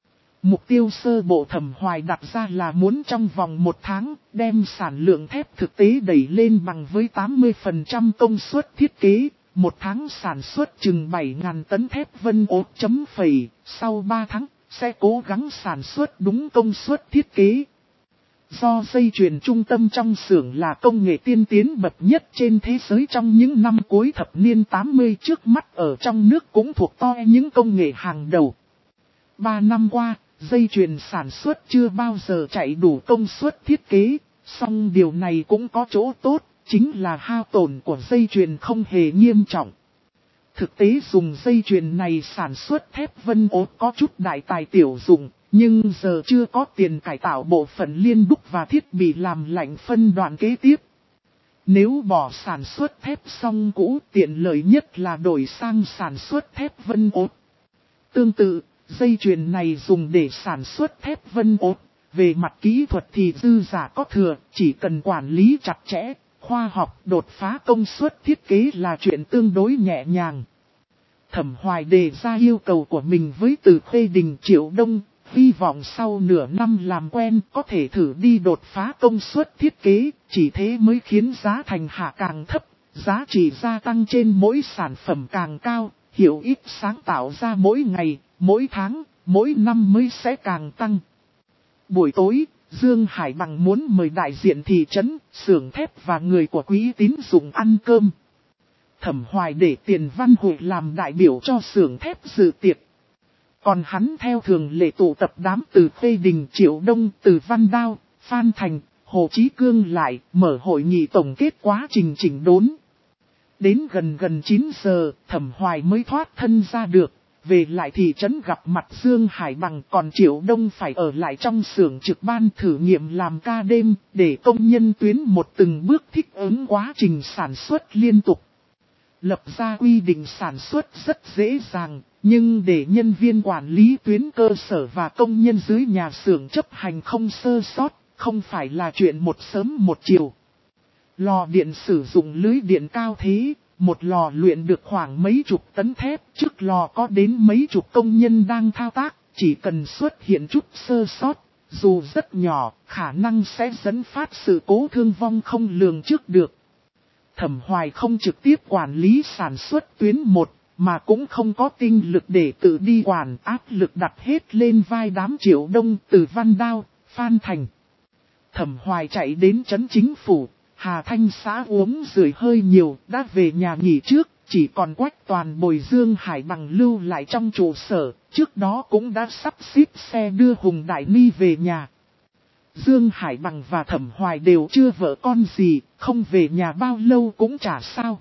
S1: Mục tiêu sơ bộ Thẩm Hoài đặt ra là muốn trong vòng một tháng, đem sản lượng thép thực tế đẩy lên bằng với tám mươi phần trăm công suất thiết kế, một tháng sản xuất chừng bảy nghìn tấn thép vân ốp chấm phẩy, sau ba tháng. Sẽ cố gắng sản xuất đúng công suất thiết kế. Do dây chuyền trung tâm trong xưởng là công nghệ tiên tiến bậc nhất trên thế giới trong những năm cuối thập niên tám mươi, trước mắt ở trong nước cũng thuộc to những công nghệ hàng đầu. Ba năm qua, dây chuyền sản xuất chưa bao giờ chạy đủ công suất thiết kế, song điều này cũng có chỗ tốt, chính là hao tổn của dây chuyền không hề nghiêm trọng. Thực tế dùng dây chuyền này sản xuất thép vân ốt có chút đại tài tiểu dụng, nhưng giờ chưa có tiền cải tạo bộ phận liên đúc và thiết bị làm lạnh phân đoạn kế tiếp. Nếu bỏ sản xuất thép song cũ, tiện lợi nhất là đổi sang sản xuất thép vân ốt. Tương tự, dây chuyền này dùng để sản xuất thép vân ốt, về mặt kỹ thuật thì dư giả có thừa, chỉ cần quản lý chặt chẽ, khoa học, đột phá công suất thiết kế là chuyện tương đối nhẹ nhàng. Thẩm Hoài đề ra yêu cầu của mình với Từ Khê Đình Triệu Đông, hy vọng sau nửa năm làm quen có thể thử đi đột phá công suất thiết kế, chỉ thế mới khiến giá thành hạ càng thấp, giá trị gia tăng trên mỗi sản phẩm càng cao, hiệu ích sáng tạo ra mỗi ngày, mỗi tháng, mỗi năm mới sẽ càng tăng. Buổi tối, Dương Hải Bằng muốn mời đại diện thị trấn, xưởng thép và người của quỹ tín dụng ăn cơm. Thẩm Hoài để Tiền Văn Hội làm đại biểu cho xưởng thép dự tiệc. Còn hắn theo thường lệ tụ tập đám Từ Khê Đình Triệu Đông, Từ Văn Đao, Phan Thành, Hồ Chí Cương lại, mở hội nghị tổng kết quá trình chỉnh đốn. Đến gần gần chín giờ, Thẩm Hoài mới thoát thân ra được, về lại thị trấn gặp mặt Dương Hải Bằng, còn Triệu Đông phải ở lại trong xưởng trực ban thử nghiệm làm ca đêm, để công nhân tuyến một từng bước thích ứng quá trình sản xuất liên tục. Lập ra quy định sản xuất rất dễ dàng, nhưng để nhân viên quản lý tuyến cơ sở và công nhân dưới nhà xưởng chấp hành không sơ sót, không phải là chuyện một sớm một chiều. Lò điện sử dụng lưới điện cao thế, một lò luyện được khoảng mấy chục tấn thép, trước lò có đến mấy chục công nhân đang thao tác, chỉ cần xuất hiện chút sơ sót, dù rất nhỏ, khả năng sẽ dẫn phát sự cố thương vong không lường trước được. Thẩm Hoài không trực tiếp quản lý sản xuất tuyến một, mà cũng không có tinh lực để tự đi quản, áp lực đặt hết lên vai đám Triệu Đông, Từ Văn Đao, Phan Thành. Thẩm Hoài chạy đến trấn chính phủ, Hà Thanh xã uống rưỡi hơi nhiều, đã về nhà nghỉ trước, chỉ còn Quách Toàn bồi Dương Hải Bằng lưu lại trong trụ sở, trước đó cũng đã sắp xếp xe đưa Hùng Đại Ni về nhà. Dương Hải Bằng và Thẩm Hoài đều chưa vợ con gì, không về nhà bao lâu cũng chả sao.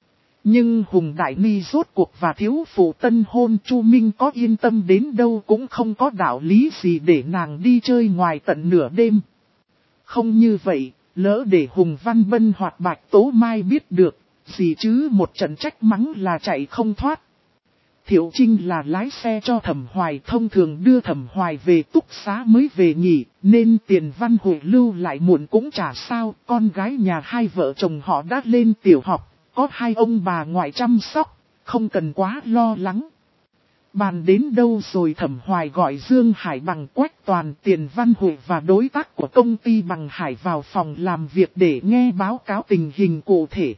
S1: Nhưng Hùng Đại Ni rốt cuộc và thiếu phụ tân hôn Chu Minh có yên tâm đến đâu cũng không có đạo lý gì để nàng đi chơi ngoài tận nửa đêm. Không như vậy, lỡ để Hùng Văn Bân hoặc Bạch Tố Mai biết được, gì chứ một trận trách mắng là chạy không thoát. Thiệu Trinh là lái xe cho Thẩm Hoài, thông thường đưa Thẩm Hoài về túc xá mới về nghỉ, nên Tiền Văn Hội lưu lại muộn cũng chả sao, con gái nhà hai vợ chồng họ đã lên tiểu học, có hai ông bà ngoại chăm sóc, không cần quá lo lắng. Bàn đến đâu rồi Thẩm Hoài gọi Dương Hải Bằng, Quách Toàn, Tiền Văn Hội và đối tác của công ty Bằng Hải vào phòng làm việc để nghe báo cáo tình hình cụ thể.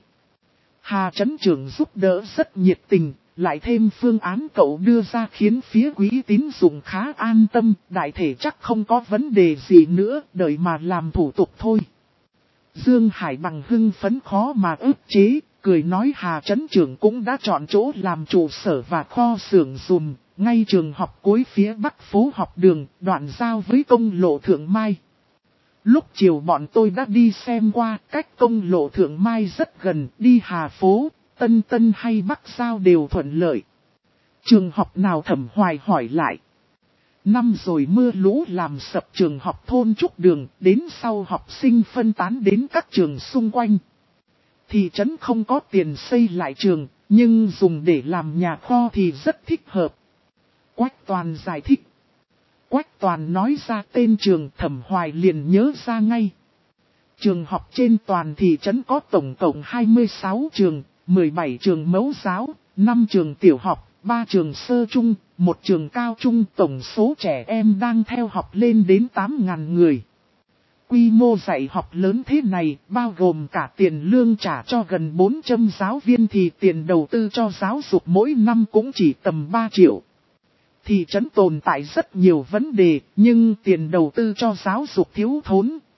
S1: Hà trấn trưởng giúp đỡ rất nhiệt tình, lại thêm phương án cậu đưa ra khiến phía quỹ tín dụng khá an tâm, đại thể chắc không có vấn đề gì nữa, đợi mà làm thủ tục thôi. Dương Hải Bằng hưng phấn khó mà ức chế, cười nói Hà trấn trưởng cũng đã chọn chỗ làm trụ sở và kho xưởng dùm, ngay trường học cuối phía bắc phố học đường, đoạn giao với công lộ Thượng Mai. Lúc chiều bọn tôi đã đi xem qua, cách công lộ Thượng Mai rất gần, đi Hà phố, Tân Tân hay Bắc Giao đều thuận lợi. Trường học nào Thẩm Hoài hỏi lại. Năm rồi mưa lũ làm sập trường học thôn Trúc Đường, đến sau học sinh phân tán đến các trường xung quanh. Thị trấn không có tiền xây lại trường, nhưng dùng để làm nhà kho thì rất thích hợp. Quách Toàn giải thích. Quách Toàn nói ra tên trường, Thẩm Hoài liền nhớ ra ngay. Trường học trên toàn thị trấn có tổng cộng hai mươi sáu trường, mười bảy trường mẫu giáo, năm trường tiểu học, ba trường sơ trung, một trường cao trung, tổng số trẻ em đang theo học lên đến tám nghìn người. Quy mô dạy học lớn thế này, bao gồm cả tiền lương trả cho gần bốn trăm giáo viên thì tiền đầu tư cho giáo dục mỗi năm cũng chỉ tầm ba triệu. Thị trấn tồn tại rất nhiều vấn đề, nhưng tiền đầu tư cho giáo dục thiếu thốn,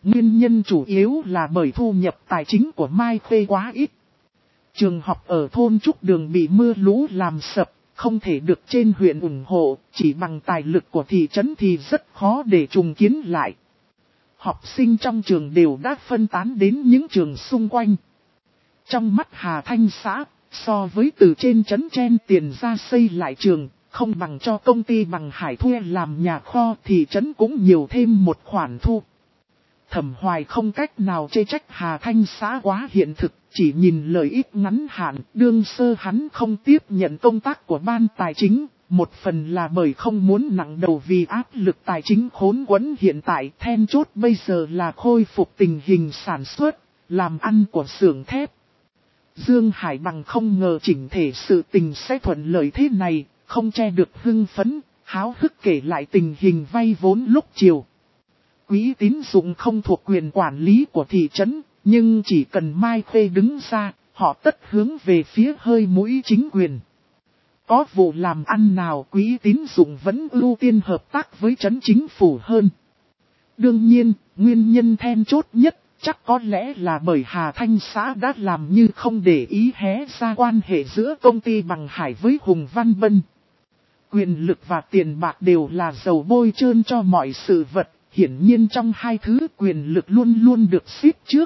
S1: nguyên nhân chủ yếu là bởi thu nhập tài chính của Mai Khê quá ít. Trường học ở thôn Trúc Đường bị mưa lũ làm sập, không thể được trên huyện ủng hộ, chỉ bằng tài lực của thị trấn thì rất khó để trùng kiến lại. Học sinh trong trường đều đã phân tán đến những trường xung quanh. Trong mắt Hà Thanh xã, so với từ trên trấn chen tiền ra xây lại trường, không bằng cho công ty Bằng Hải thuê làm nhà kho, thị trấn cũng nhiều thêm một khoản thu. Thẩm Hoài không cách nào chê trách Hà Thanh xã quá hiện thực, chỉ nhìn lợi ích ngắn hạn, đương sơ hắn không tiếp nhận công tác của ban tài chính, một phần là bởi không muốn nặng đầu vì áp lực tài chính khốn quẫn hiện tại, then chốt bây giờ là khôi phục tình hình sản xuất, làm ăn của xưởng thép. Dương Hải Bằng không ngờ chỉnh thể sự tình sẽ thuận lợi thế này, không che được hưng phấn, háo hức kể lại tình hình vay vốn lúc chiều. Quỹ tín dụng không thuộc quyền quản lý của thị trấn, nhưng chỉ cần Mai Khê đứng ra, họ tất hướng về phía hơi mũi chính quyền. Có vụ làm ăn nào quỹ tín dụng vẫn ưu tiên hợp tác với trấn chính phủ hơn. Đương nhiên, nguyên nhân then chốt nhất chắc có lẽ là bởi Hà Thanh xã đã làm như không để ý hé ra quan hệ giữa công ty Bằng Hải với Hùng Văn Bân. Quyền lực và tiền bạc đều là dầu bôi trơn cho mọi sự vật, hiển nhiên trong hai thứ quyền lực luôn luôn được xếp trước.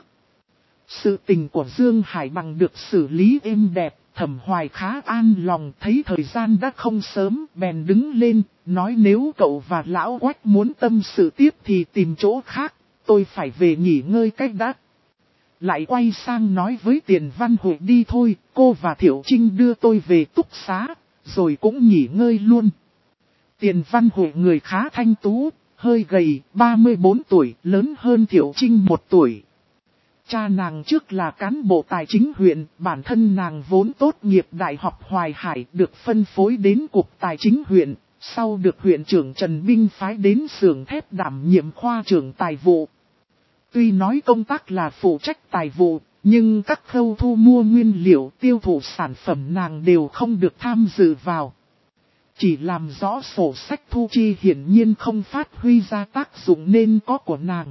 S1: Sự tình của Dương Hải Bằng được xử lý êm đẹp, Thẩm Hoài khá an lòng, thấy thời gian đã không sớm, bèn đứng lên, nói nếu cậu và Lão Quách muốn tâm sự tiếp thì tìm chỗ khác, tôi phải về nghỉ ngơi cách đã. Lại quay sang nói với Tiền Văn Hội đi thôi, cô và Thiệu Trinh đưa tôi về túc xá, rồi cũng nghỉ ngơi luôn. Tiền Văn Hội người khá thanh tú, hơi gầy, ba mươi bốn tuổi, lớn hơn Thiệu Trinh một tuổi. Cha nàng trước là cán bộ tài chính huyện, bản thân nàng vốn tốt nghiệp Đại học Hoài Hải, được phân phối đến Cục Tài chính huyện, sau được huyện trưởng Trần Binh phái đến xưởng thép đảm nhiệm khoa trưởng tài vụ. Tuy nói công tác là phụ trách tài vụ, nhưng các khâu thu mua nguyên liệu, tiêu thụ sản phẩm nàng đều không được tham dự vào. Chỉ làm rõ sổ sách thu chi hiển nhiên không phát huy ra tác dụng nên có của nàng.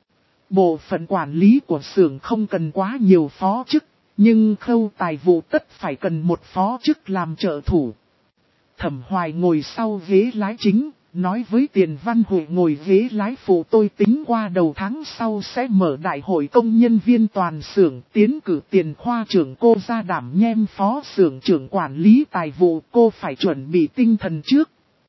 S1: Bộ phận quản lý của xưởng không cần quá nhiều phó chức, nhưng khâu tài vụ tất phải cần một phó chức làm trợ thủ. Thẩm Hoài ngồi sau ghế lái chính, nói với Tiền Văn Hội ngồi ghế lái phụ, tôi tính qua đầu tháng sau sẽ mở đại hội công nhân viên toàn xưởng, tiến cử Tiền khoa trưởng cô ra đảm nhem phó xưởng trưởng quản lý tài vụ, cô phải chuẩn bị tinh thần trước.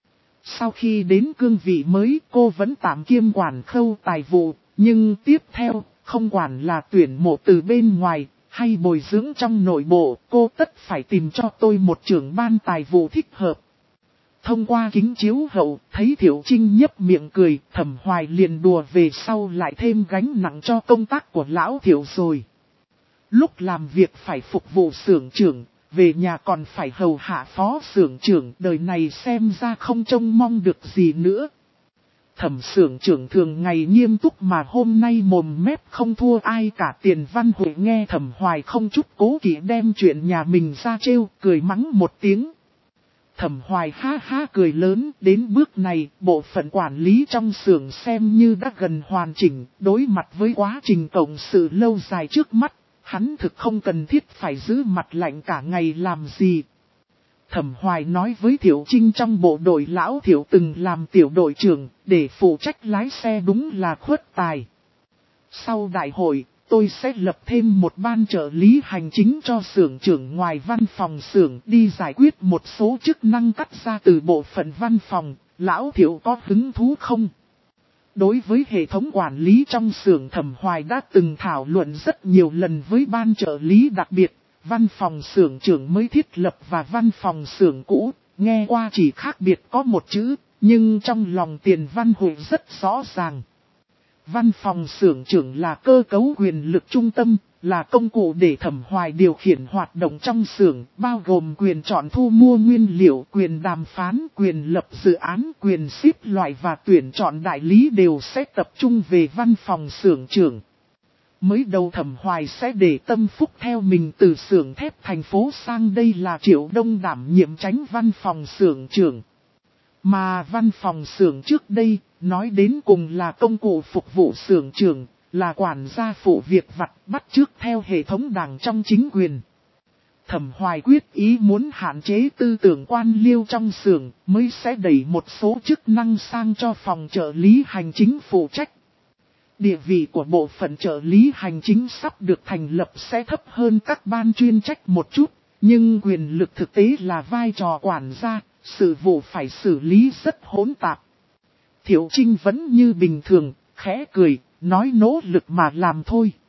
S1: Sau khi đến cương vị mới cô vẫn tạm kiêm quản khâu tài vụ, nhưng tiếp theo không quản là tuyển mộ từ bên ngoài hay bồi dưỡng trong nội bộ, cô tất phải tìm cho tôi một trưởng ban tài vụ thích hợp. Thông qua kính chiếu hậu, thấy Thiệu Trinh nhấp miệng cười, Thẩm Hoài liền đùa về sau lại thêm gánh nặng cho công tác của lão Thiệu rồi. Lúc làm việc phải phục vụ xưởng trưởng, về nhà còn phải hầu hạ phó xưởng trưởng, đời này xem ra không trông mong được gì nữa. Thẩm xưởng trưởng thường ngày nghiêm túc mà hôm nay mồm mép không thua ai cả. Tiền Văn Hội nghe Thẩm Hoài không chút cố kỵ đem chuyện nhà mình ra trêu, cười mắng một tiếng. Thẩm Hoài ha ha cười lớn, đến bước này, bộ phận quản lý trong xưởng xem như đã gần hoàn chỉnh, đối mặt với quá trình cộng sự lâu dài trước mắt, hắn thực không cần thiết phải giữ mặt lạnh cả ngày làm gì. Thẩm Hoài nói với Thiệu Trinh trong bộ đội lão Thiệu từng làm tiểu đội trưởng, để phụ trách lái xe đúng là khuất tài. Sau đại hội, tôi sẽ lập thêm một ban trợ lý hành chính cho xưởng trưởng ngoài văn phòng xưởng đi giải quyết một số chức năng cắt ra từ bộ phận văn phòng, lão Thiệu có hứng thú không? Đối với hệ thống quản lý trong xưởng, Thẩm Hoài đã từng thảo luận rất nhiều lần với ban trợ lý đặc biệt. Văn phòng xưởng trưởng mới thiết lập và văn phòng xưởng cũ, nghe qua chỉ khác biệt có một chữ, nhưng trong lòng Tiền Văn Hội rất rõ ràng. Văn phòng xưởng trưởng là cơ cấu quyền lực trung tâm, là công cụ để Thẩm Hoài điều khiển hoạt động trong xưởng, bao gồm quyền chọn thu mua nguyên liệu, quyền đàm phán, quyền lập dự án, quyền xếp loại và tuyển chọn đại lý đều sẽ tập trung về văn phòng xưởng trưởng. Mới đầu Thẩm Hoài sẽ để Tâm Phúc theo mình từ xưởng thép thành phố sang đây là Triệu Đông đảm nhiệm tránh văn phòng xưởng trưởng. Mà văn phòng xưởng trước đây, nói đến cùng là công cụ phục vụ xưởng trưởng, là quản gia phụ việc vặt bắt chước theo hệ thống đảng trong chính quyền. Thẩm Hoài quyết ý muốn hạn chế tư tưởng quan liêu trong xưởng mới sẽ đẩy một số chức năng sang cho phòng trợ lý hành chính phụ trách. Địa vị của bộ phận trợ lý hành chính sắp được thành lập sẽ thấp hơn các ban chuyên trách một chút, nhưng quyền lực thực tế là vai trò quản gia, sự vụ phải xử lý rất hỗn tạp. Thiệu Trinh vẫn như bình thường, khẽ cười, nói nỗ lực mà làm thôi.